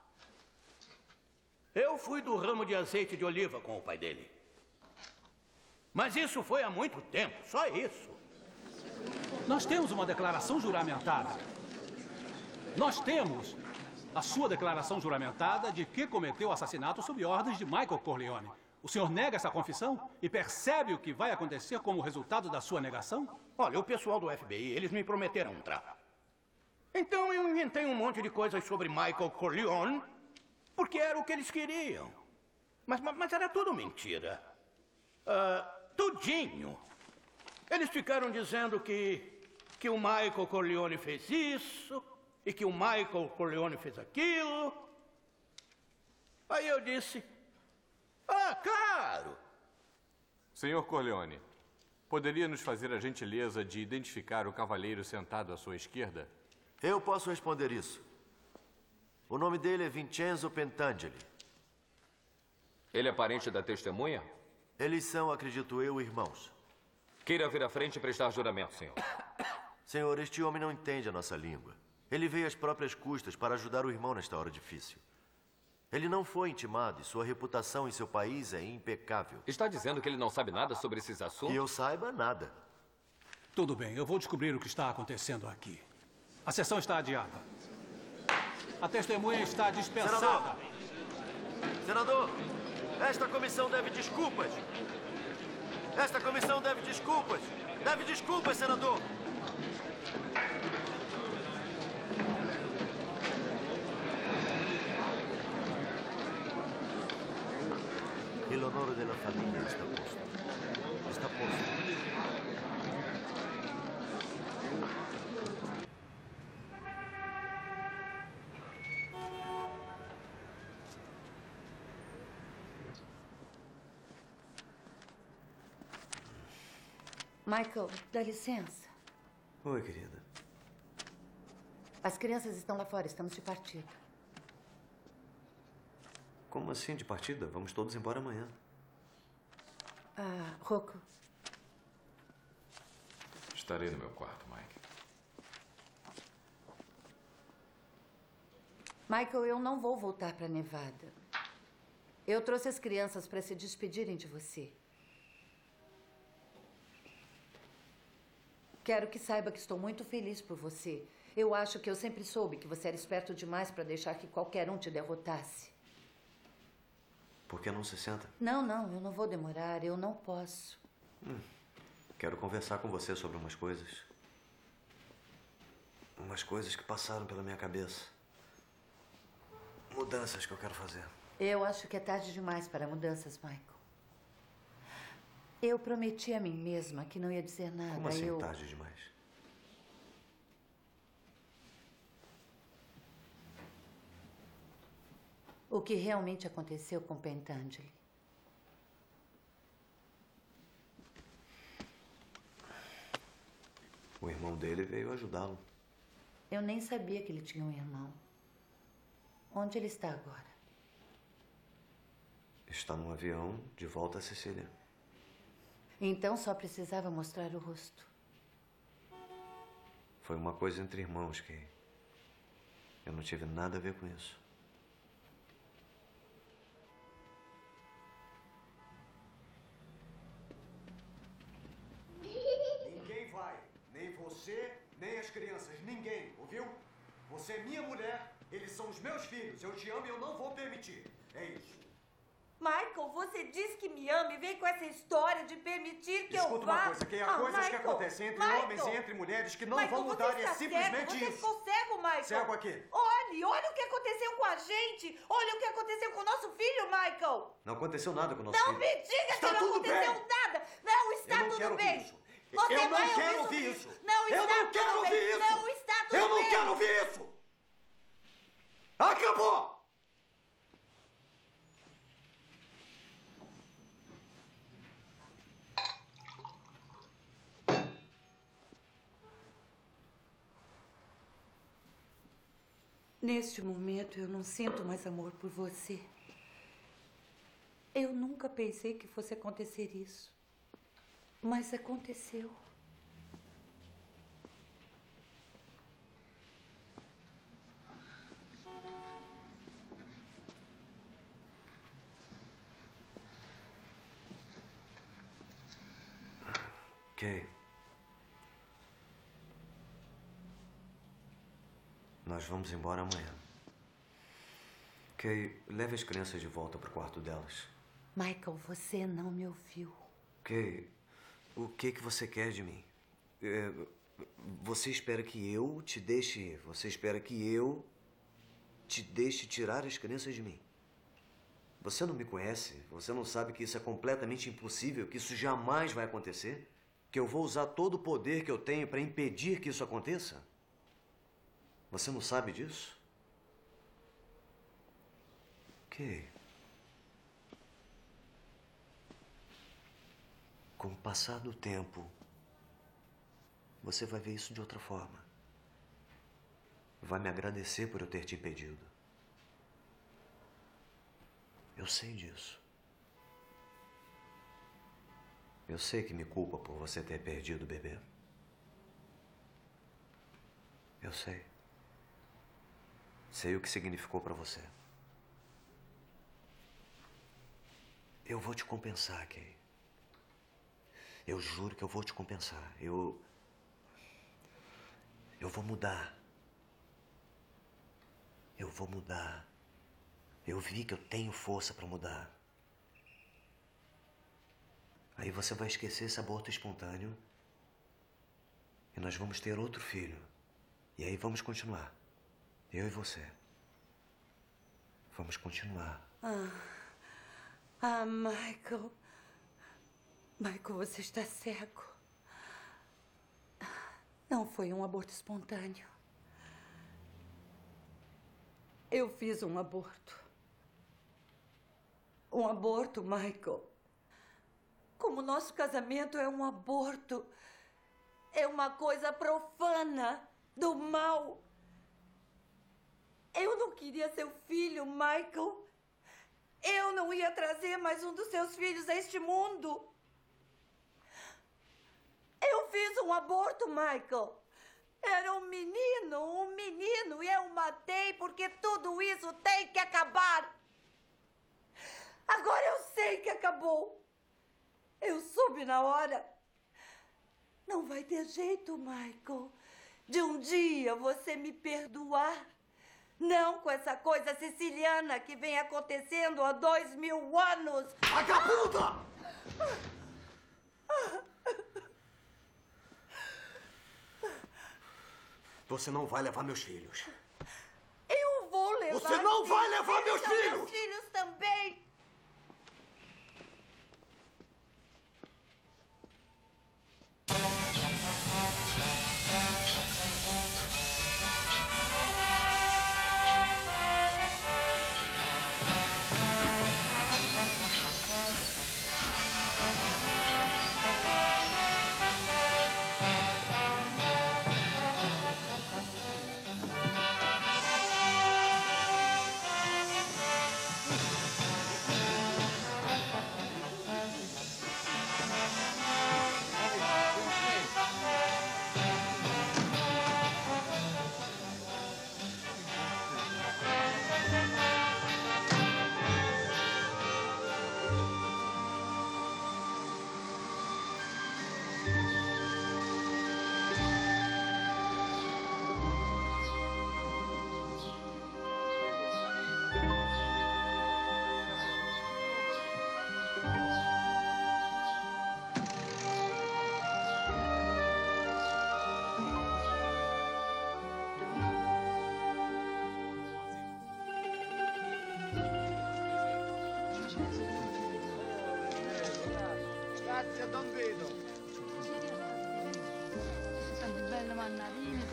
Eu fui do ramo de azeite de oliva com o pai dele. Mas isso foi há muito tempo, só isso. Nós temos uma declaração juramentada. Nós temos a sua declaração juramentada de que cometeu o assassinato sob ordens de Michael Corleone. O senhor nega essa confissão e percebe o que vai acontecer como resultado da sua negação? Olha, o pessoal do F B I, eles me prometeram um trato. Então eu inventei um monte de coisas sobre Michael Corleone, porque era o que eles queriam. Mas, mas era tudo mentira. Uh, tudinho. Eles ficaram dizendo que, que o Michael Corleone fez isso, e que o Michael Corleone fez aquilo. Aí eu disse, ah, claro! Senhor Corleone, poderia nos fazer a gentileza de identificar o cavalheiro sentado à sua esquerda? Eu posso responder isso. O nome dele é Vincenzo Pentangeli. Ele é parente da testemunha? Eles são, acredito eu, irmãos. Queira vir à frente e prestar juramento, senhor. Senhor, este homem não entende a nossa língua. Ele veio às próprias custas para ajudar o irmão nesta hora difícil. Ele não foi intimado e sua reputação em seu país é impecável. Está dizendo que ele não sabe nada sobre esses assuntos? Que eu saiba, nada. Tudo bem, eu vou descobrir o que está acontecendo aqui. A sessão está adiada. A testemunha está dispensada. Senador! Senador, esta comissão deve desculpas. Esta comissão deve desculpas. Deve desculpas, senador. Il onore della famiglia está posto. Está posto. Michael, dá licença. Oi, querida. As crianças estão lá fora, estamos de partida. Como assim de partida? Vamos todos embora amanhã. Ah, Rocco. Estarei no meu quarto, Mike. Michael, eu não vou voltar para Nevada. Eu trouxe as crianças para se despedirem de você. Quero que saiba que estou muito feliz por você. Eu acho que eu sempre soube que você era esperto demais para deixar que qualquer um te derrotasse. Por que não se senta? Não, não, eu não vou demorar. Eu não posso. Hum, quero conversar com você sobre umas coisas. Umas coisas que passaram pela minha cabeça. Mudanças que eu quero fazer. Eu acho que é tarde demais para mudanças, Michael. Eu prometi a mim mesma que não ia dizer nada. Como assim, eu... tarde demais? O que realmente aconteceu com Pentangeli? O irmão dele veio ajudá-lo. Eu nem sabia que ele tinha um irmão. Onde ele está agora? Está num avião de volta a Sicília. Então só precisava mostrar o rosto. Foi uma coisa entre irmãos, Kay. Eu não tive nada a ver com isso. Ninguém vai. Nem você, nem as crianças. Ninguém, ouviu? Você é minha mulher, eles são os meus filhos. Eu te amo e eu não vou permitir. É isso. Michael, você diz que me ama e vem com essa história de permitir que Escuta eu vá... uma coisa, que há ah, coisas Michael, que acontecem entre Michael, homens e entre mulheres que não Michael, vão mudar você e é está simplesmente cego, isso. Você ficou cego, Michael. Cego aqui. Olhe, olha o que aconteceu com a gente. Olha o que aconteceu com o nosso filho, Michael. Não aconteceu nada com o nosso Não filho. me diga Está que não tudo aconteceu bem. nada. Não está Eu não tudo quero bem. ouvir isso. Você Eu não vai quero ouvir ouvir isso. isso. Não Eu está não quero tudo ouvir bem. isso. Não está tudo Eu não bem. quero ouvir isso. Acabou! Neste momento, eu não sinto mais amor por você. Eu nunca pensei que fosse acontecer isso. Mas aconteceu. Kay. Nós vamos embora amanhã. Kay, leve as crianças de volta para o quarto delas. Michael, você não me ouviu. Kay, o que que você quer de mim? É, você espera que eu te deixe ir? Você espera que eu te deixe tirar as crianças de mim? Você não me conhece? Você não sabe que isso é completamente impossível? Que isso jamais vai acontecer? Que eu vou usar todo o poder que eu tenho para impedir que isso aconteça? Você não sabe disso? Kay. Com o passar do tempo, você vai ver isso de outra forma. Vai me agradecer por eu ter te impedido. Eu sei disso. Eu sei que me culpa por você ter perdido o bebê. Eu sei. Sei o que significou para você. Eu vou te compensar, Kay. Eu juro que eu vou te compensar. Eu... Eu vou mudar. Eu vou mudar. Eu vi que eu tenho força para mudar. Aí você vai esquecer esse aborto espontâneo e nós vamos ter outro filho. E aí vamos continuar. Eu e você. Vamos continuar. Ah, ah, Michael. Michael, você está cego. Não foi um aborto espontâneo. Eu fiz um aborto. Um aborto, Michael. Como o nosso casamento é um aborto. É uma coisa profana, do mal. Eu não queria seu filho, Michael. Eu não ia trazer mais um dos seus filhos a este mundo. Eu fiz um aborto, Michael. Era um menino, um menino, e eu o matei porque tudo isso tem que acabar. Agora eu sei que acabou. Eu soube na hora. Não vai ter jeito, Michael, de um dia você me perdoar. Não com essa coisa siciliana que vem acontecendo há dois mil anos. Vagabunda! Você não vai levar meus filhos. Eu vou levar. Você não vai levar meus filhos! Meus filhos também. Grazie, Don Vito. Senti belle mannarine.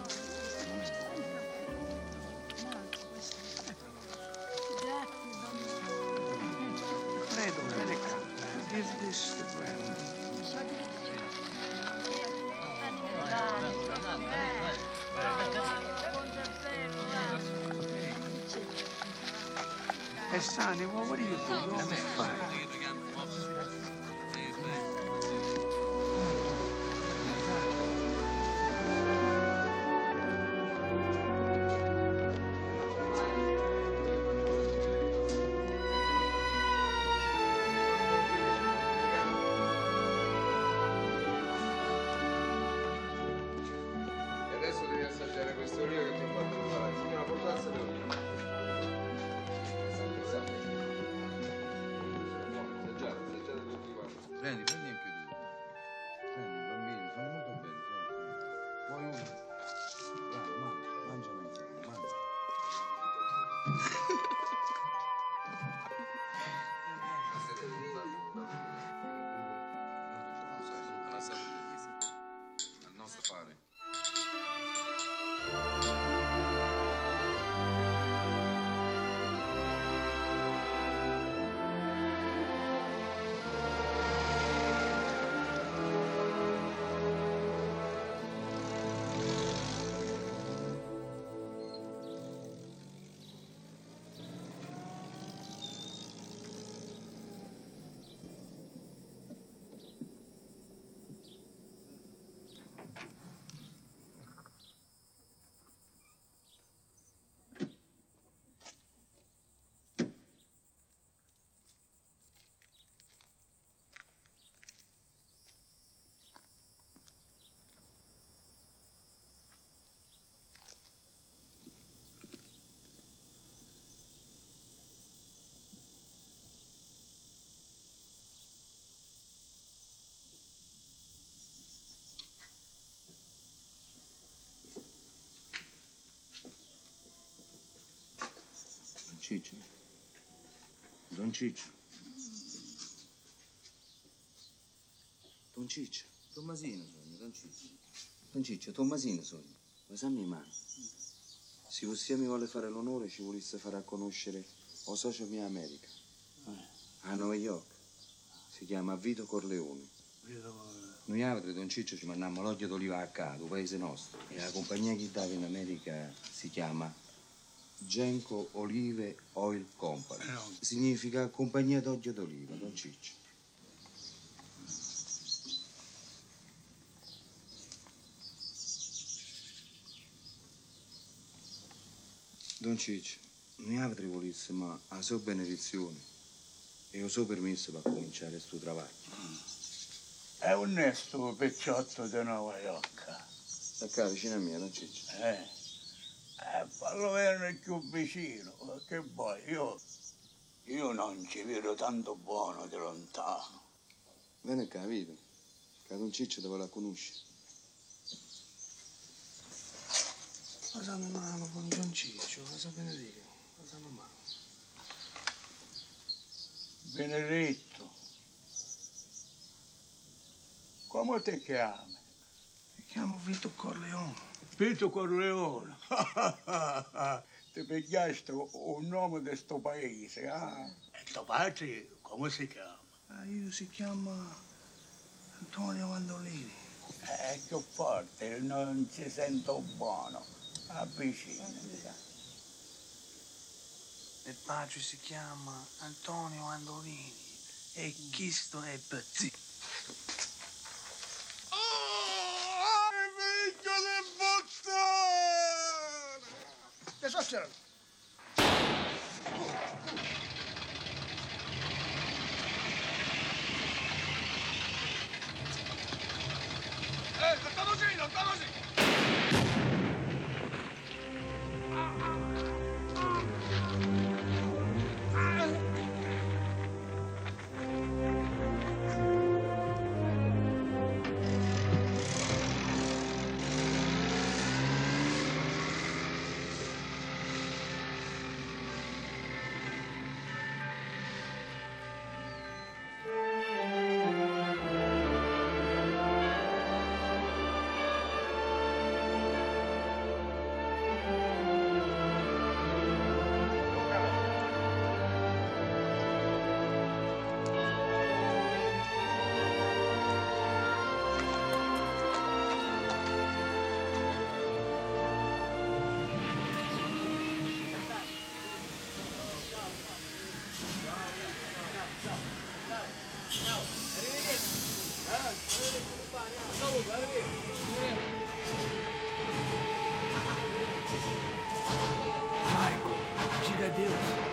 Grazie, Don Vito. Fredo, vieni qua. Give this to Grandma. Hey, Sonny, well, what are you doing? Let me find. Adesso devi assaggiare questo olio che ti ho fatto provare. Si chiama Portazza d'olio. Assaggiate, assaggiate tutti quanti. Prendi, prendi anche tu. Prendi, bambini, fanno molto bene. Vuoi uno? Bravo, mangia, mangia meglio, mangia. Alla salute, al nostro fare. Ciccio. Don Ciccio. Don Ciccio. Tommasino sogno, Don Ciccio. Don Ciccio, Tommasino sogno. Ma sa mia mano? Se vostè mi vuole fare l'onore, ci volesse fare a conoscere o socio mio America. A New York. Si chiama Vito Corleone. Noi altri, Don Ciccio, ci mandiamo l'olio d'oliva a casa, un paese nostro. E la compagnia che dava in America si chiama Genco Olive Oil Company. Significa compagnia d'olio d'oliva, Don Ciccio. Don Ciccio, noi altri volessimo la sua benedizione e il suo permesso per cominciare sto travaglio. È onesto pecciotto di Nuova York. Da qua vicino a me, Don Ciccio. Eh. Eh, fallo venire più vicino, che poi io, io non ci vedo tanto buono di lontano. Vieni qua, Vito, che Don Ciccio dove la conosci. Pasami mano con Don Ciccio, cosa benedico, pasami mano. Benedetto, come ti chiami? Mi chiamo Vito Corleone. Vito Corleone, ti pigliaste un nome di sto paese, eh? E tuo padre come si chiama? Ah, io si chiama Antonio Mandolini. Eh, che forte, non ci sento buono. Avvicina. Il padre si chiama Antonio Mandolini e questo è Pazzi. Che succede? Eh, sta così, non sta così! é Deus.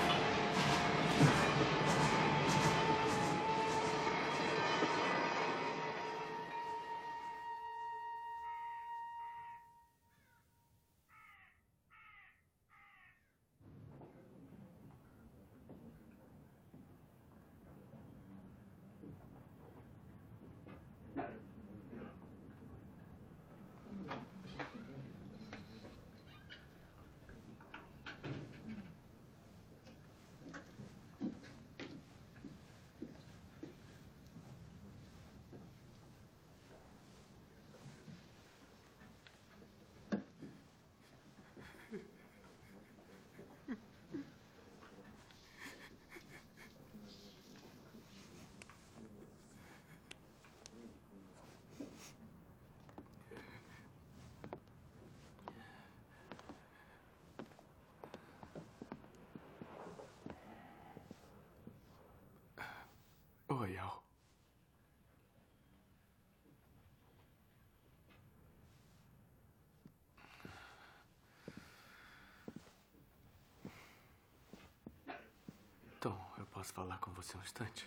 Oi, Al. Tom, eu posso falar com você um instante?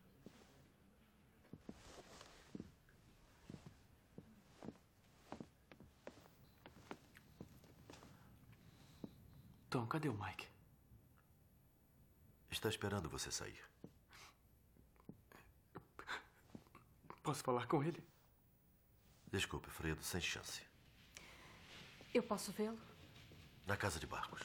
Tom, cadê o Mike? Está esperando você sair. Posso falar com ele? Desculpe, Fredo, sem chance. Eu posso vê-lo? Na casa de Barcos.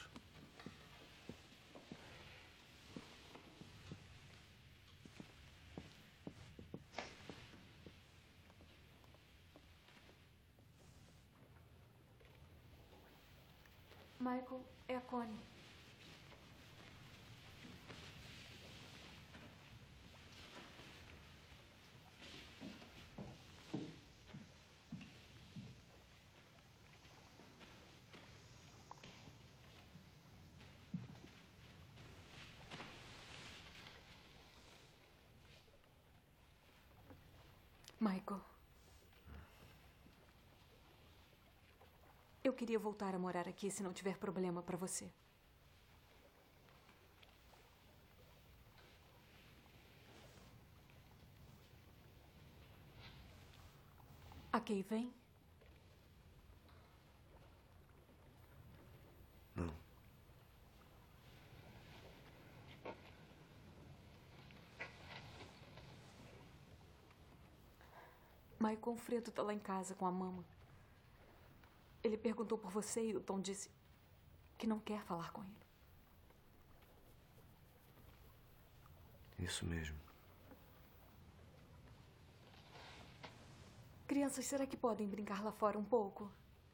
Michael, é a Connie. Michael, eu queria voltar a morar aqui se não tiver problema para você. A Kay vem? Não. Michael, o Fredo tá lá em casa com a mama. Ele perguntou por você e o Tom disse que não quer falar com ele. Isso mesmo. Crianças, será que podem brincar lá fora um pouco?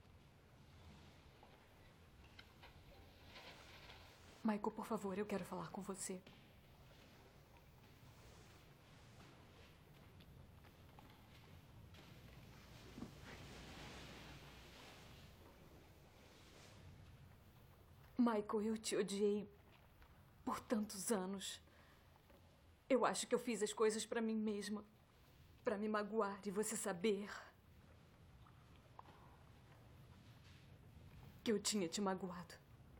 Michael, por favor, eu quero falar com você. Michael, eu te odiei por tantos anos. Eu acho que eu fiz as coisas para mim mesma, para me magoar e você saber que eu tinha te magoado.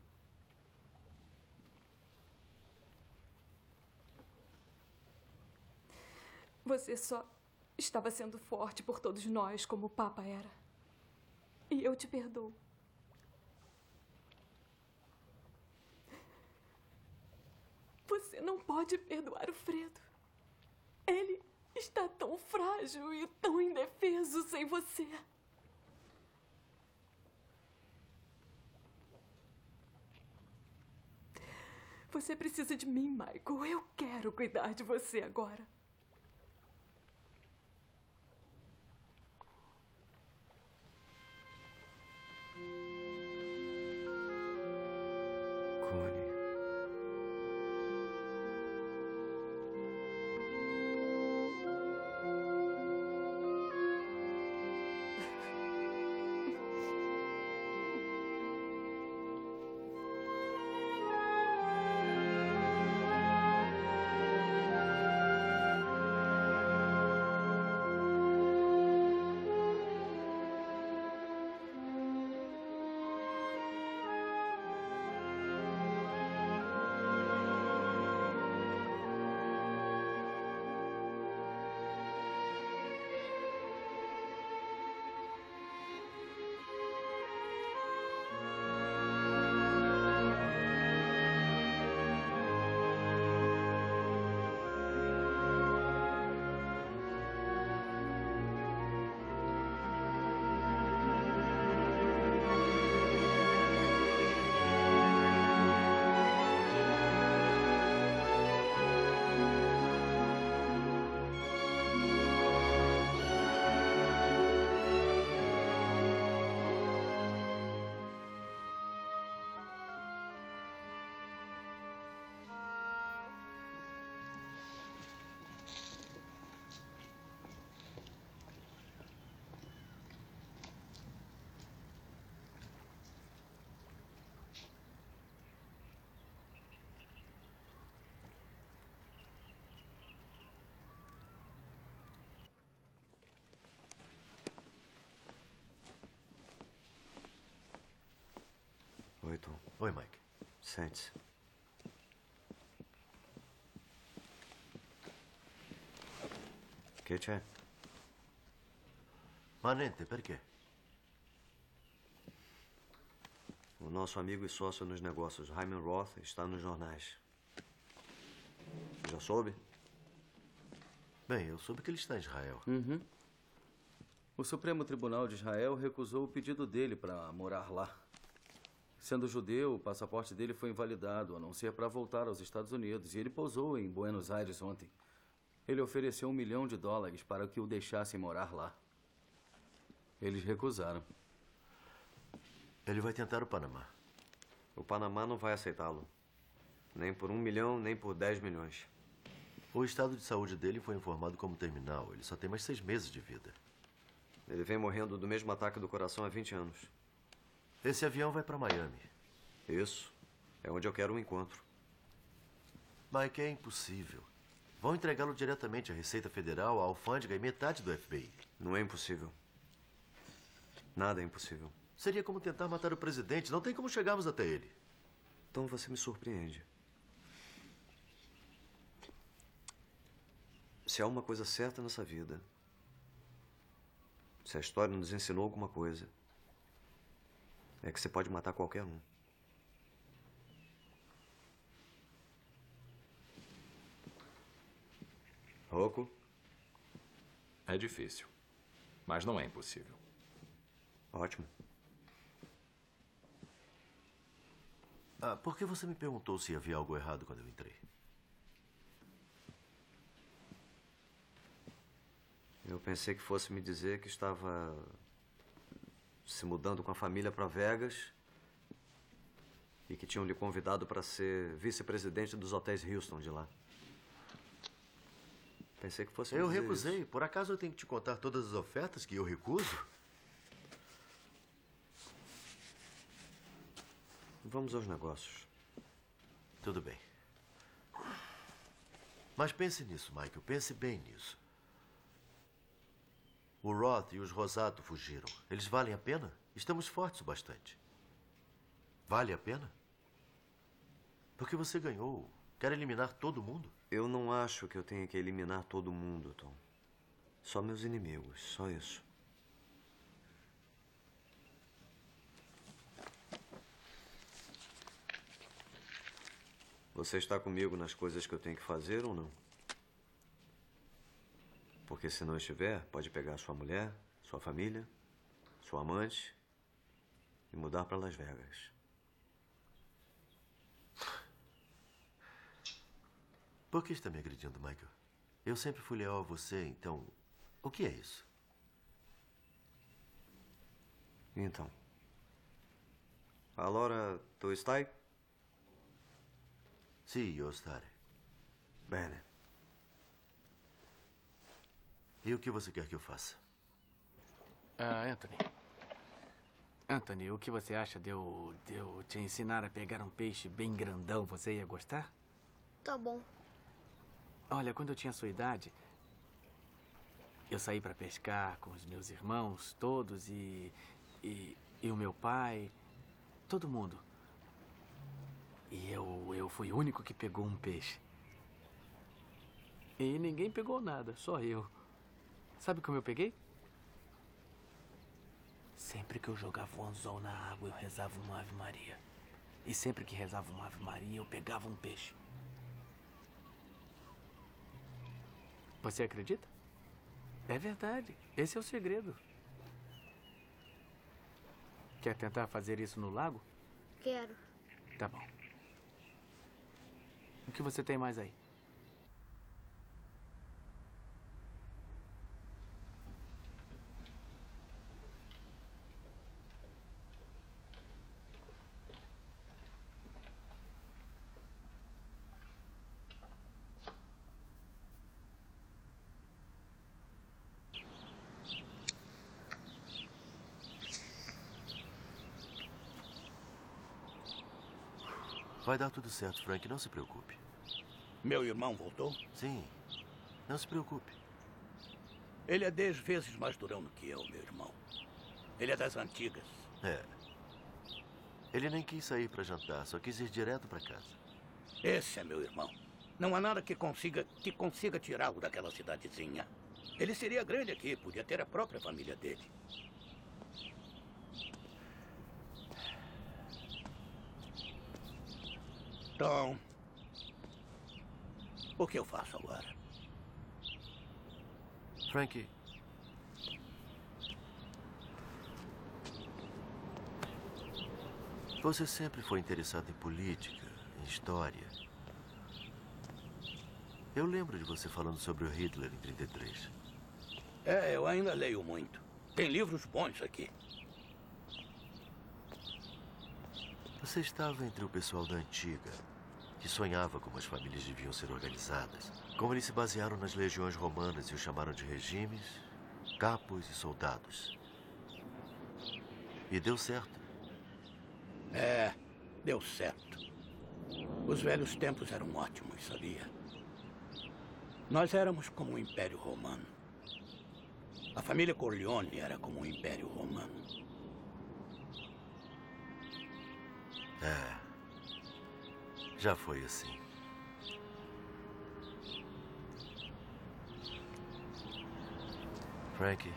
Você só estava sendo forte por todos nós, como o Papa era. E eu te perdoo. Você não pode perdoar o Fredo. Ele está tão frágil e tão indefeso sem você. Você precisa de mim, Michael. Eu quero cuidar de você agora. Oi, Mike. Sente-se. Che c'è? Ma niente, perché? O nosso amigo e sócio nos negócios, Hyman Roth, está nos jornais. Já soube? Bem, eu soube que ele está em Israel. Uhum. O Supremo Tribunal de Israel recusou o pedido dele para morar lá. Sendo judeu, o passaporte dele foi invalidado, a não ser para voltar aos Estados Unidos, e ele pousou em Buenos Aires ontem. Ele ofereceu um milhão de dólares para que o deixassem morar lá. Eles recusaram. Ele vai tentar o Panamá. O Panamá não vai aceitá-lo. Nem por um milhão, nem por dez milhões. O estado de saúde dele foi informado como terminal. Ele só tem mais seis meses de vida. Ele vem morrendo do mesmo ataque do coração há vinte anos. Esse avião vai para Miami. Isso. É onde eu quero um encontro. Mike, é impossível. Vão entregá-lo diretamente à Receita Federal, à alfândega e metade do F B I. Não é impossível. Nada é impossível. Seria como tentar matar o presidente. Não tem como chegarmos até ele. Então você me surpreende. Se há uma coisa certa nessa vida, se a história nos ensinou alguma coisa, é que você pode matar qualquer um. Rocco? É difícil, mas não é impossível. Ótimo. Ah, por que você me perguntou se havia algo errado quando eu entrei? Eu pensei que fosse me dizer que estava se mudando com a família para Vegas e que tinham lhe convidado para ser vice-presidente dos hotéis Houston de lá. Pensei que fosse me Eu dizer recusei. isso. Por acaso eu tenho que te contar todas as ofertas que eu recuso? Vamos aos negócios. Tudo bem. Mas pense nisso, Michael. Pense bem nisso. O Roth e os Rosato fugiram. Eles valem a pena? Estamos fortes o bastante. Vale a pena? Porque você ganhou. Quer eliminar todo mundo? Eu não acho que eu tenha que eliminar todo mundo, Tom. Só meus inimigos, só isso. Você está comigo nas coisas que eu tenho que fazer ou não? Porque se não estiver, pode pegar sua mulher, sua família, sua amante e mudar para Las Vegas. Por que está me agredindo, Michael? Eu sempre fui leal a você, então... O que é isso? Então. Allora, tu stai? Sì, io stare. Bene. E o que você quer que eu faça? Ah, Anthony. Anthony, o que você acha de eu, de eu te ensinar a pegar um peixe bem grandão? Você ia gostar? Tá bom. Olha, quando eu tinha sua idade, eu saí para pescar com os meus irmãos todos e, e, e o meu pai, todo mundo. E eu, eu fui o único que pegou um peixe. E ninguém pegou nada, só eu. Sabe como eu peguei? Sempre que eu jogava um anzol na água, eu rezava uma Ave Maria. E sempre que rezava uma Ave Maria, eu pegava um peixe. Você acredita? É verdade. Esse é o segredo. Quer tentar fazer isso no lago? Quero. Tá bom. O que você tem mais aí? Vai dar tudo certo, Frank. Não se preocupe. Meu irmão voltou? Sim. Não se preocupe. Ele é dez vezes mais durão do que eu, meu irmão. Ele é das antigas. É. Ele nem quis sair para jantar, só quis ir direto para casa. Esse é meu irmão. Não há nada que consiga, que consiga tirá-lo daquela cidadezinha. Ele seria grande aqui, podia ter a própria família dele. Tom, o que eu faço agora? Frankie, você sempre foi interessado em política, em história. Eu lembro de você falando sobre o Hitler em trinta e três. É, eu ainda leio muito. Tem livros bons aqui. Você estava entre o pessoal da antiga, que sonhava como as famílias deviam ser organizadas, como eles se basearam nas legiões romanas e os chamaram de regimes, capos e soldados. E deu certo. É, deu certo. Os velhos tempos eram ótimos, sabia? Nós éramos como o Império Romano. A família Corleone era como o Império Romano. É, já foi assim. Frankie.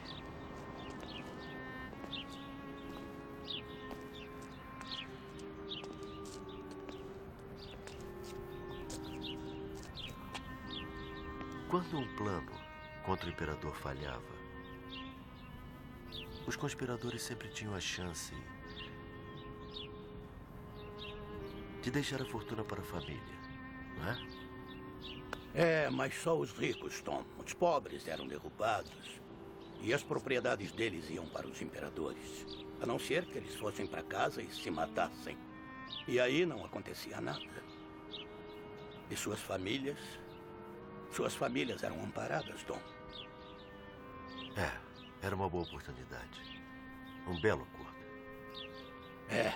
Quando um plano contra o imperador falhava, os conspiradores sempre tinham a chance de deixar a fortuna para a família, não é? É, mas só os ricos, Tom. Os pobres eram derrubados e as propriedades deles iam para os imperadores. A não ser que eles fossem para casa e se matassem. E aí não acontecia nada. E suas famílias... Suas famílias eram amparadas, Tom. É, era uma boa oportunidade. Um belo acordo. É.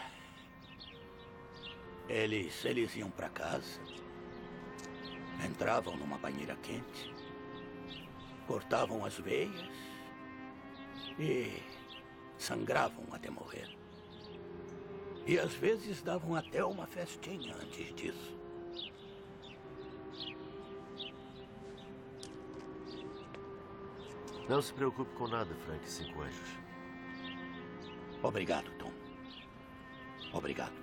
Eles, eles iam para casa, entravam numa banheira quente, cortavam as veias e sangravam até morrer. E às vezes davam até uma festinha antes disso. Não se preocupe com nada, Frank Cinco Anjos. Obrigado, Tom. Obrigado.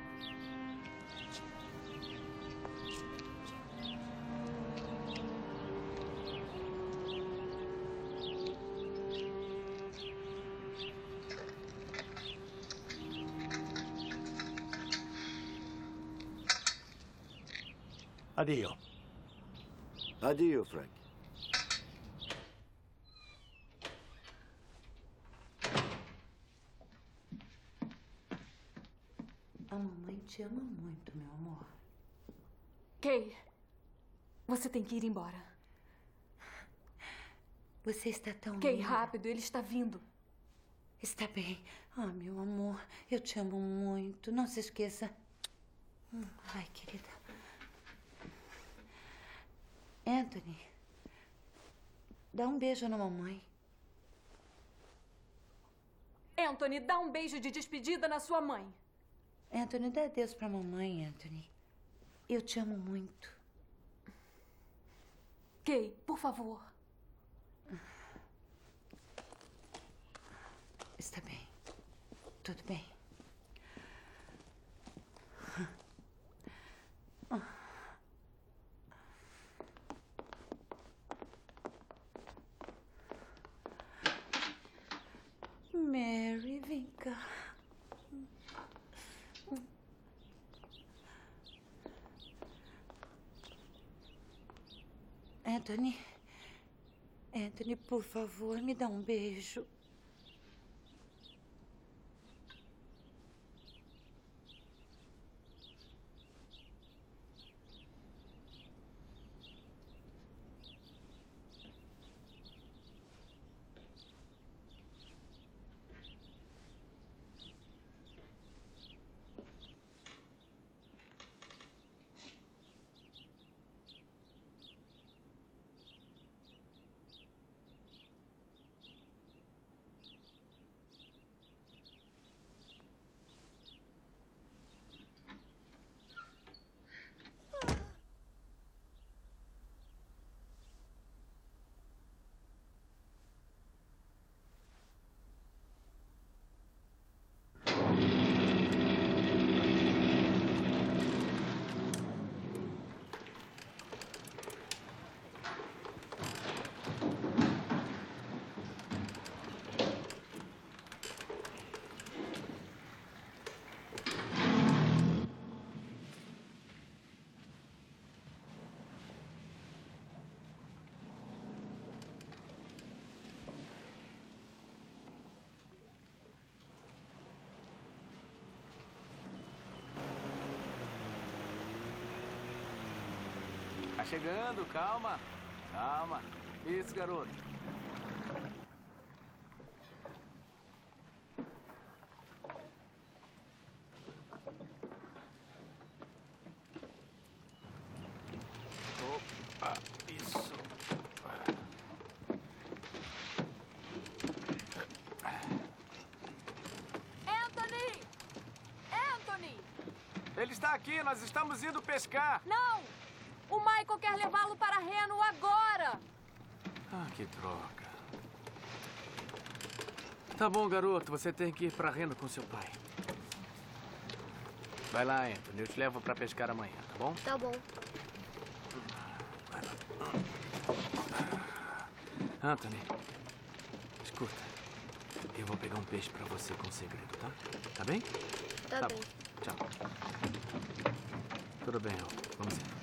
Adio. Adio, Frank. A mamãe te ama muito, meu amor. Kay, você tem que ir embora. Você está tão Kay, linda. rápido, ele está vindo. Está bem. Ah, meu amor, eu te amo muito. Não se esqueça. Hum, Ai, querida. Anthony, dá um beijo na mamãe. Anthony, dá um beijo de despedida na sua mãe. Anthony, dá adeus pra mamãe, Anthony. Eu te amo muito. Kay, por favor. Está bem. Tudo bem. Mary, vem cá. Anthony, Anthony, por favor, me dá um beijo. Tá chegando, calma. Calma. Isso, garoto. Opa, isso. Anthony! Anthony! Ele está aqui, nós estamos indo pescar. Não! O Michael quer levá-lo para Reno agora! Ah, que droga. Tá bom, garoto, você tem que ir para Reno com seu pai. Vai lá, Anthony, eu te levo para pescar amanhã, tá bom? Tá bom. Anthony, escuta. Eu vou pegar um peixe pra você com segredo, tá? Tá bem? Tá, tá bem. Bom. Tchau. Tudo bem, Raul. Vamos ir.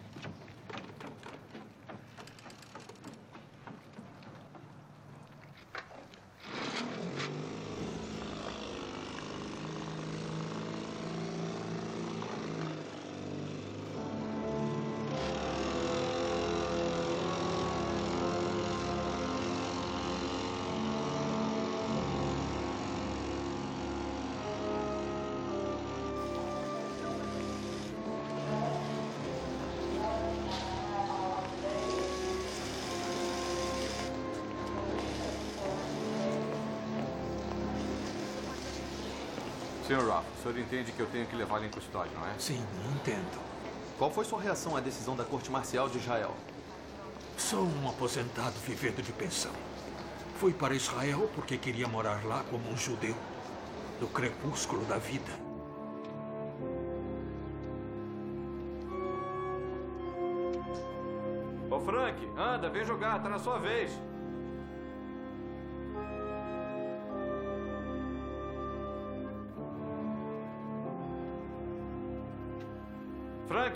senhor Ruff, o senhor entende que eu tenho que levá-lo em custódia, não é? Sim, entendo. Qual foi sua reação à decisão da Corte Marcial de Israel? Sou um aposentado vivendo de pensão. Fui para Israel porque queria morar lá como um judeu, no crepúsculo da vida. Ô, Frank, anda, vem jogar, tá na sua vez. Frank!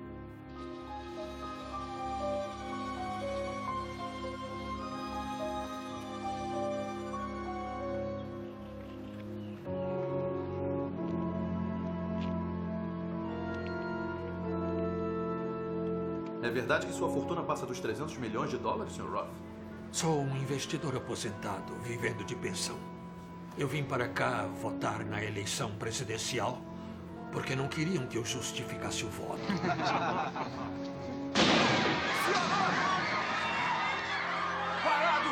É verdade que sua fortuna passa dos trezentos milhões de dólares, senhor Ruff? Sou um investidor aposentado, vivendo de pensão. Eu vim para cá votar na eleição presidencial porque não queriam que eu justificasse o voto. Parado!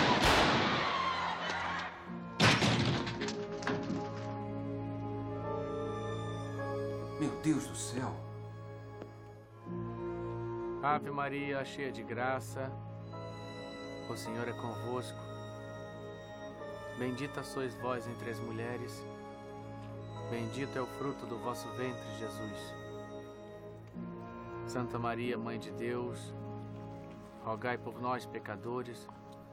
Meu Deus do céu. Ave Maria, cheia de graça, o Senhor é convosco. Bendita sois vós entre as mulheres. Bendito é o fruto do vosso ventre, Jesus. Santa Maria, Mãe de Deus, rogai por nós, pecadores.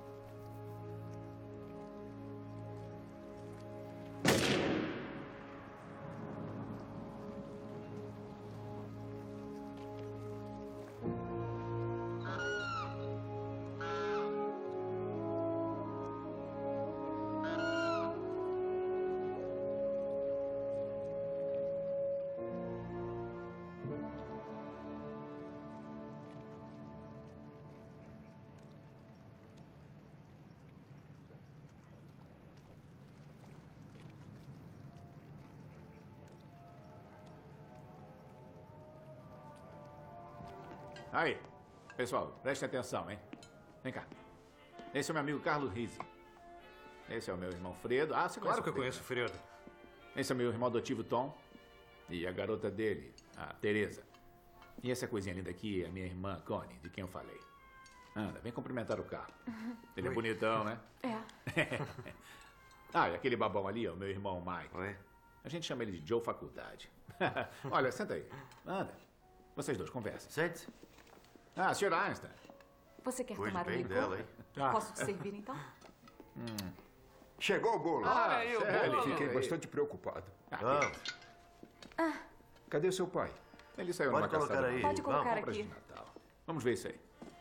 Aí, pessoal, prestem atenção, hein? Vem cá. Esse é o meu amigo Carlos Rizzi. Esse é o meu irmão Fredo. Ah, você conhece Claro que eu o Fredo, conheço o Fredo. né? Esse é o meu irmão adotivo Tom. E a garota dele, a Teresa. E essa coisinha linda aqui é a minha irmã Connie, de quem eu falei. Anda, vem cumprimentar o Carlos. Ele é Oi. bonitão, né? É. Ah, e aquele babão ali, ó, meu irmão Mike. Oi. A gente chama ele de Joe Faculdade. Olha, senta aí. Anda. Vocês dois conversem. Sente-se. Ah, senhor Einstein. Você quer Cuide tomar um bem licor? dela, hein? Ah. Posso te servir, então? Hum. Chegou o bolo. Ah, aí, o bolo. Fiquei Aí. bastante preocupado. Vamos. Ah, Cadê seu pai? Ele saiu Pode numa caçada. colocar aí. Pode colocar Vamos, compras aqui. de Natal. Vamos ver isso aí.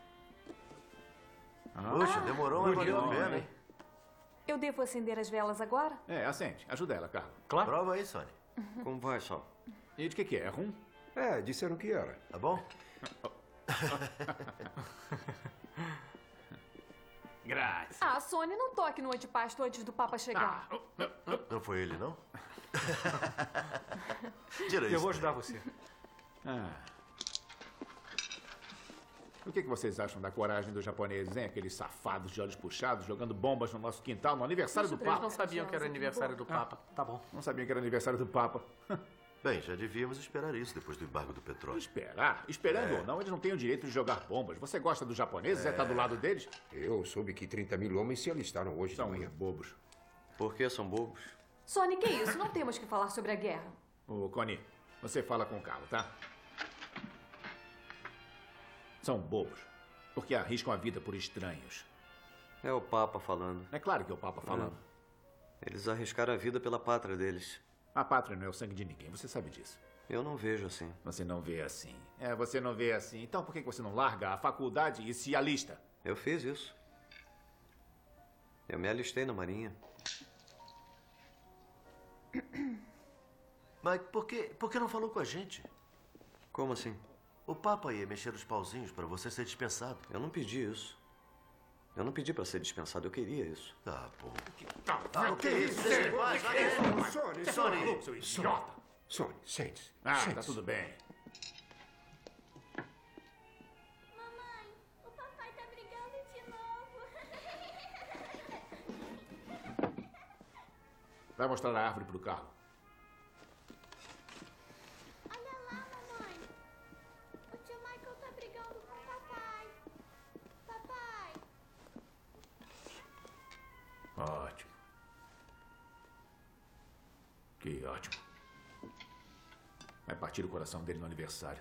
Ah, Puxa, demorou, mas valeu a bonito, pena, hein? eu devo acender as velas agora? É, acende. Ajuda ela, Carlos. Claro. Prova aí, Sônia. Como vai, Sol? E de que que é? É rum? É, disseram que era. Tá bom? Graças. Ah, Sônia, não toque no antipasto antes do Papa chegar. Ah, não foi ele, não? Tira isso. Eu vou ajudar você. Ah. O que, que vocês acham da coragem dos japoneses, hein? Aqueles safados de olhos puxados jogando bombas no nosso quintal no aniversário do Eles Papa. não sabiam que era aniversário do Papa. Tá bom. Não sabiam que era aniversário do Papa. Bem, já devíamos esperar isso depois do embargo do petróleo. Esperar? Esperando É. ou não, eles não têm o direito de jogar bombas. Você gosta dos japoneses? É, É. tá do lado deles? Eu soube que trinta mil homens se alistaram hoje São de manhã. bobos. Por que são bobos? Sônia, que isso? Não temos que falar sobre a guerra. Ô, Connie, você fala com o Carlo, tá? São bobos. Porque arriscam a vida por estranhos. É o Papa falando. É claro que é o Papa falando. Eles arriscaram a vida pela pátria deles. A pátria não é o sangue de ninguém, você sabe disso. Eu não vejo assim. Você não vê assim. É, você não vê assim. Então por que você não larga a faculdade e se alista? Eu fiz isso. Eu me alistei na Marinha. Mike, por que, por que não falou com a gente? Como assim? O Papa ia mexer os pauzinhos para você ser dispensado. Eu não pedi isso. Eu não pedi para ser dispensado, eu queria isso. Tá bom. Tá, tá, o que é isso? Você vai, vai, vai. Sônia, Sônia, seu idiota. Sônia, sente-se. Ah, sente-se. tá tudo bem. Mamãe, o papai tá brigando de novo. Vai mostrar a árvore pro Carlo. Olha lá, mamãe. O tio Michael tá brigando com o papai. Papai. Ótimo. Que ótimo. Vai partir o coração dele no aniversário.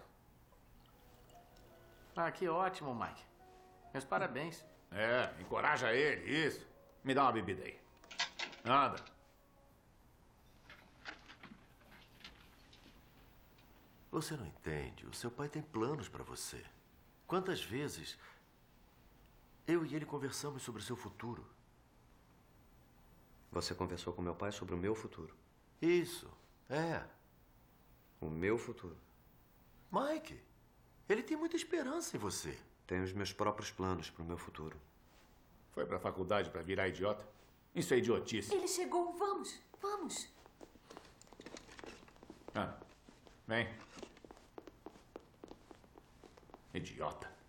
Ah, que ótimo, Mike. Meus parabéns. É, encoraja ele, isso. Me dá uma bebida aí. Anda. Você não entende. O seu pai tem planos para você. Quantas vezes eu e ele conversamos sobre o seu futuro? Você conversou com meu pai sobre o meu futuro. Isso, é. O meu futuro. Mike, ele tem muita esperança em você. Tenho os meus próprios planos para o meu futuro. Foi pra faculdade pra virar idiota? Isso é idiotice. Ele chegou. Vamos, vamos. Ah, vem. Idiota.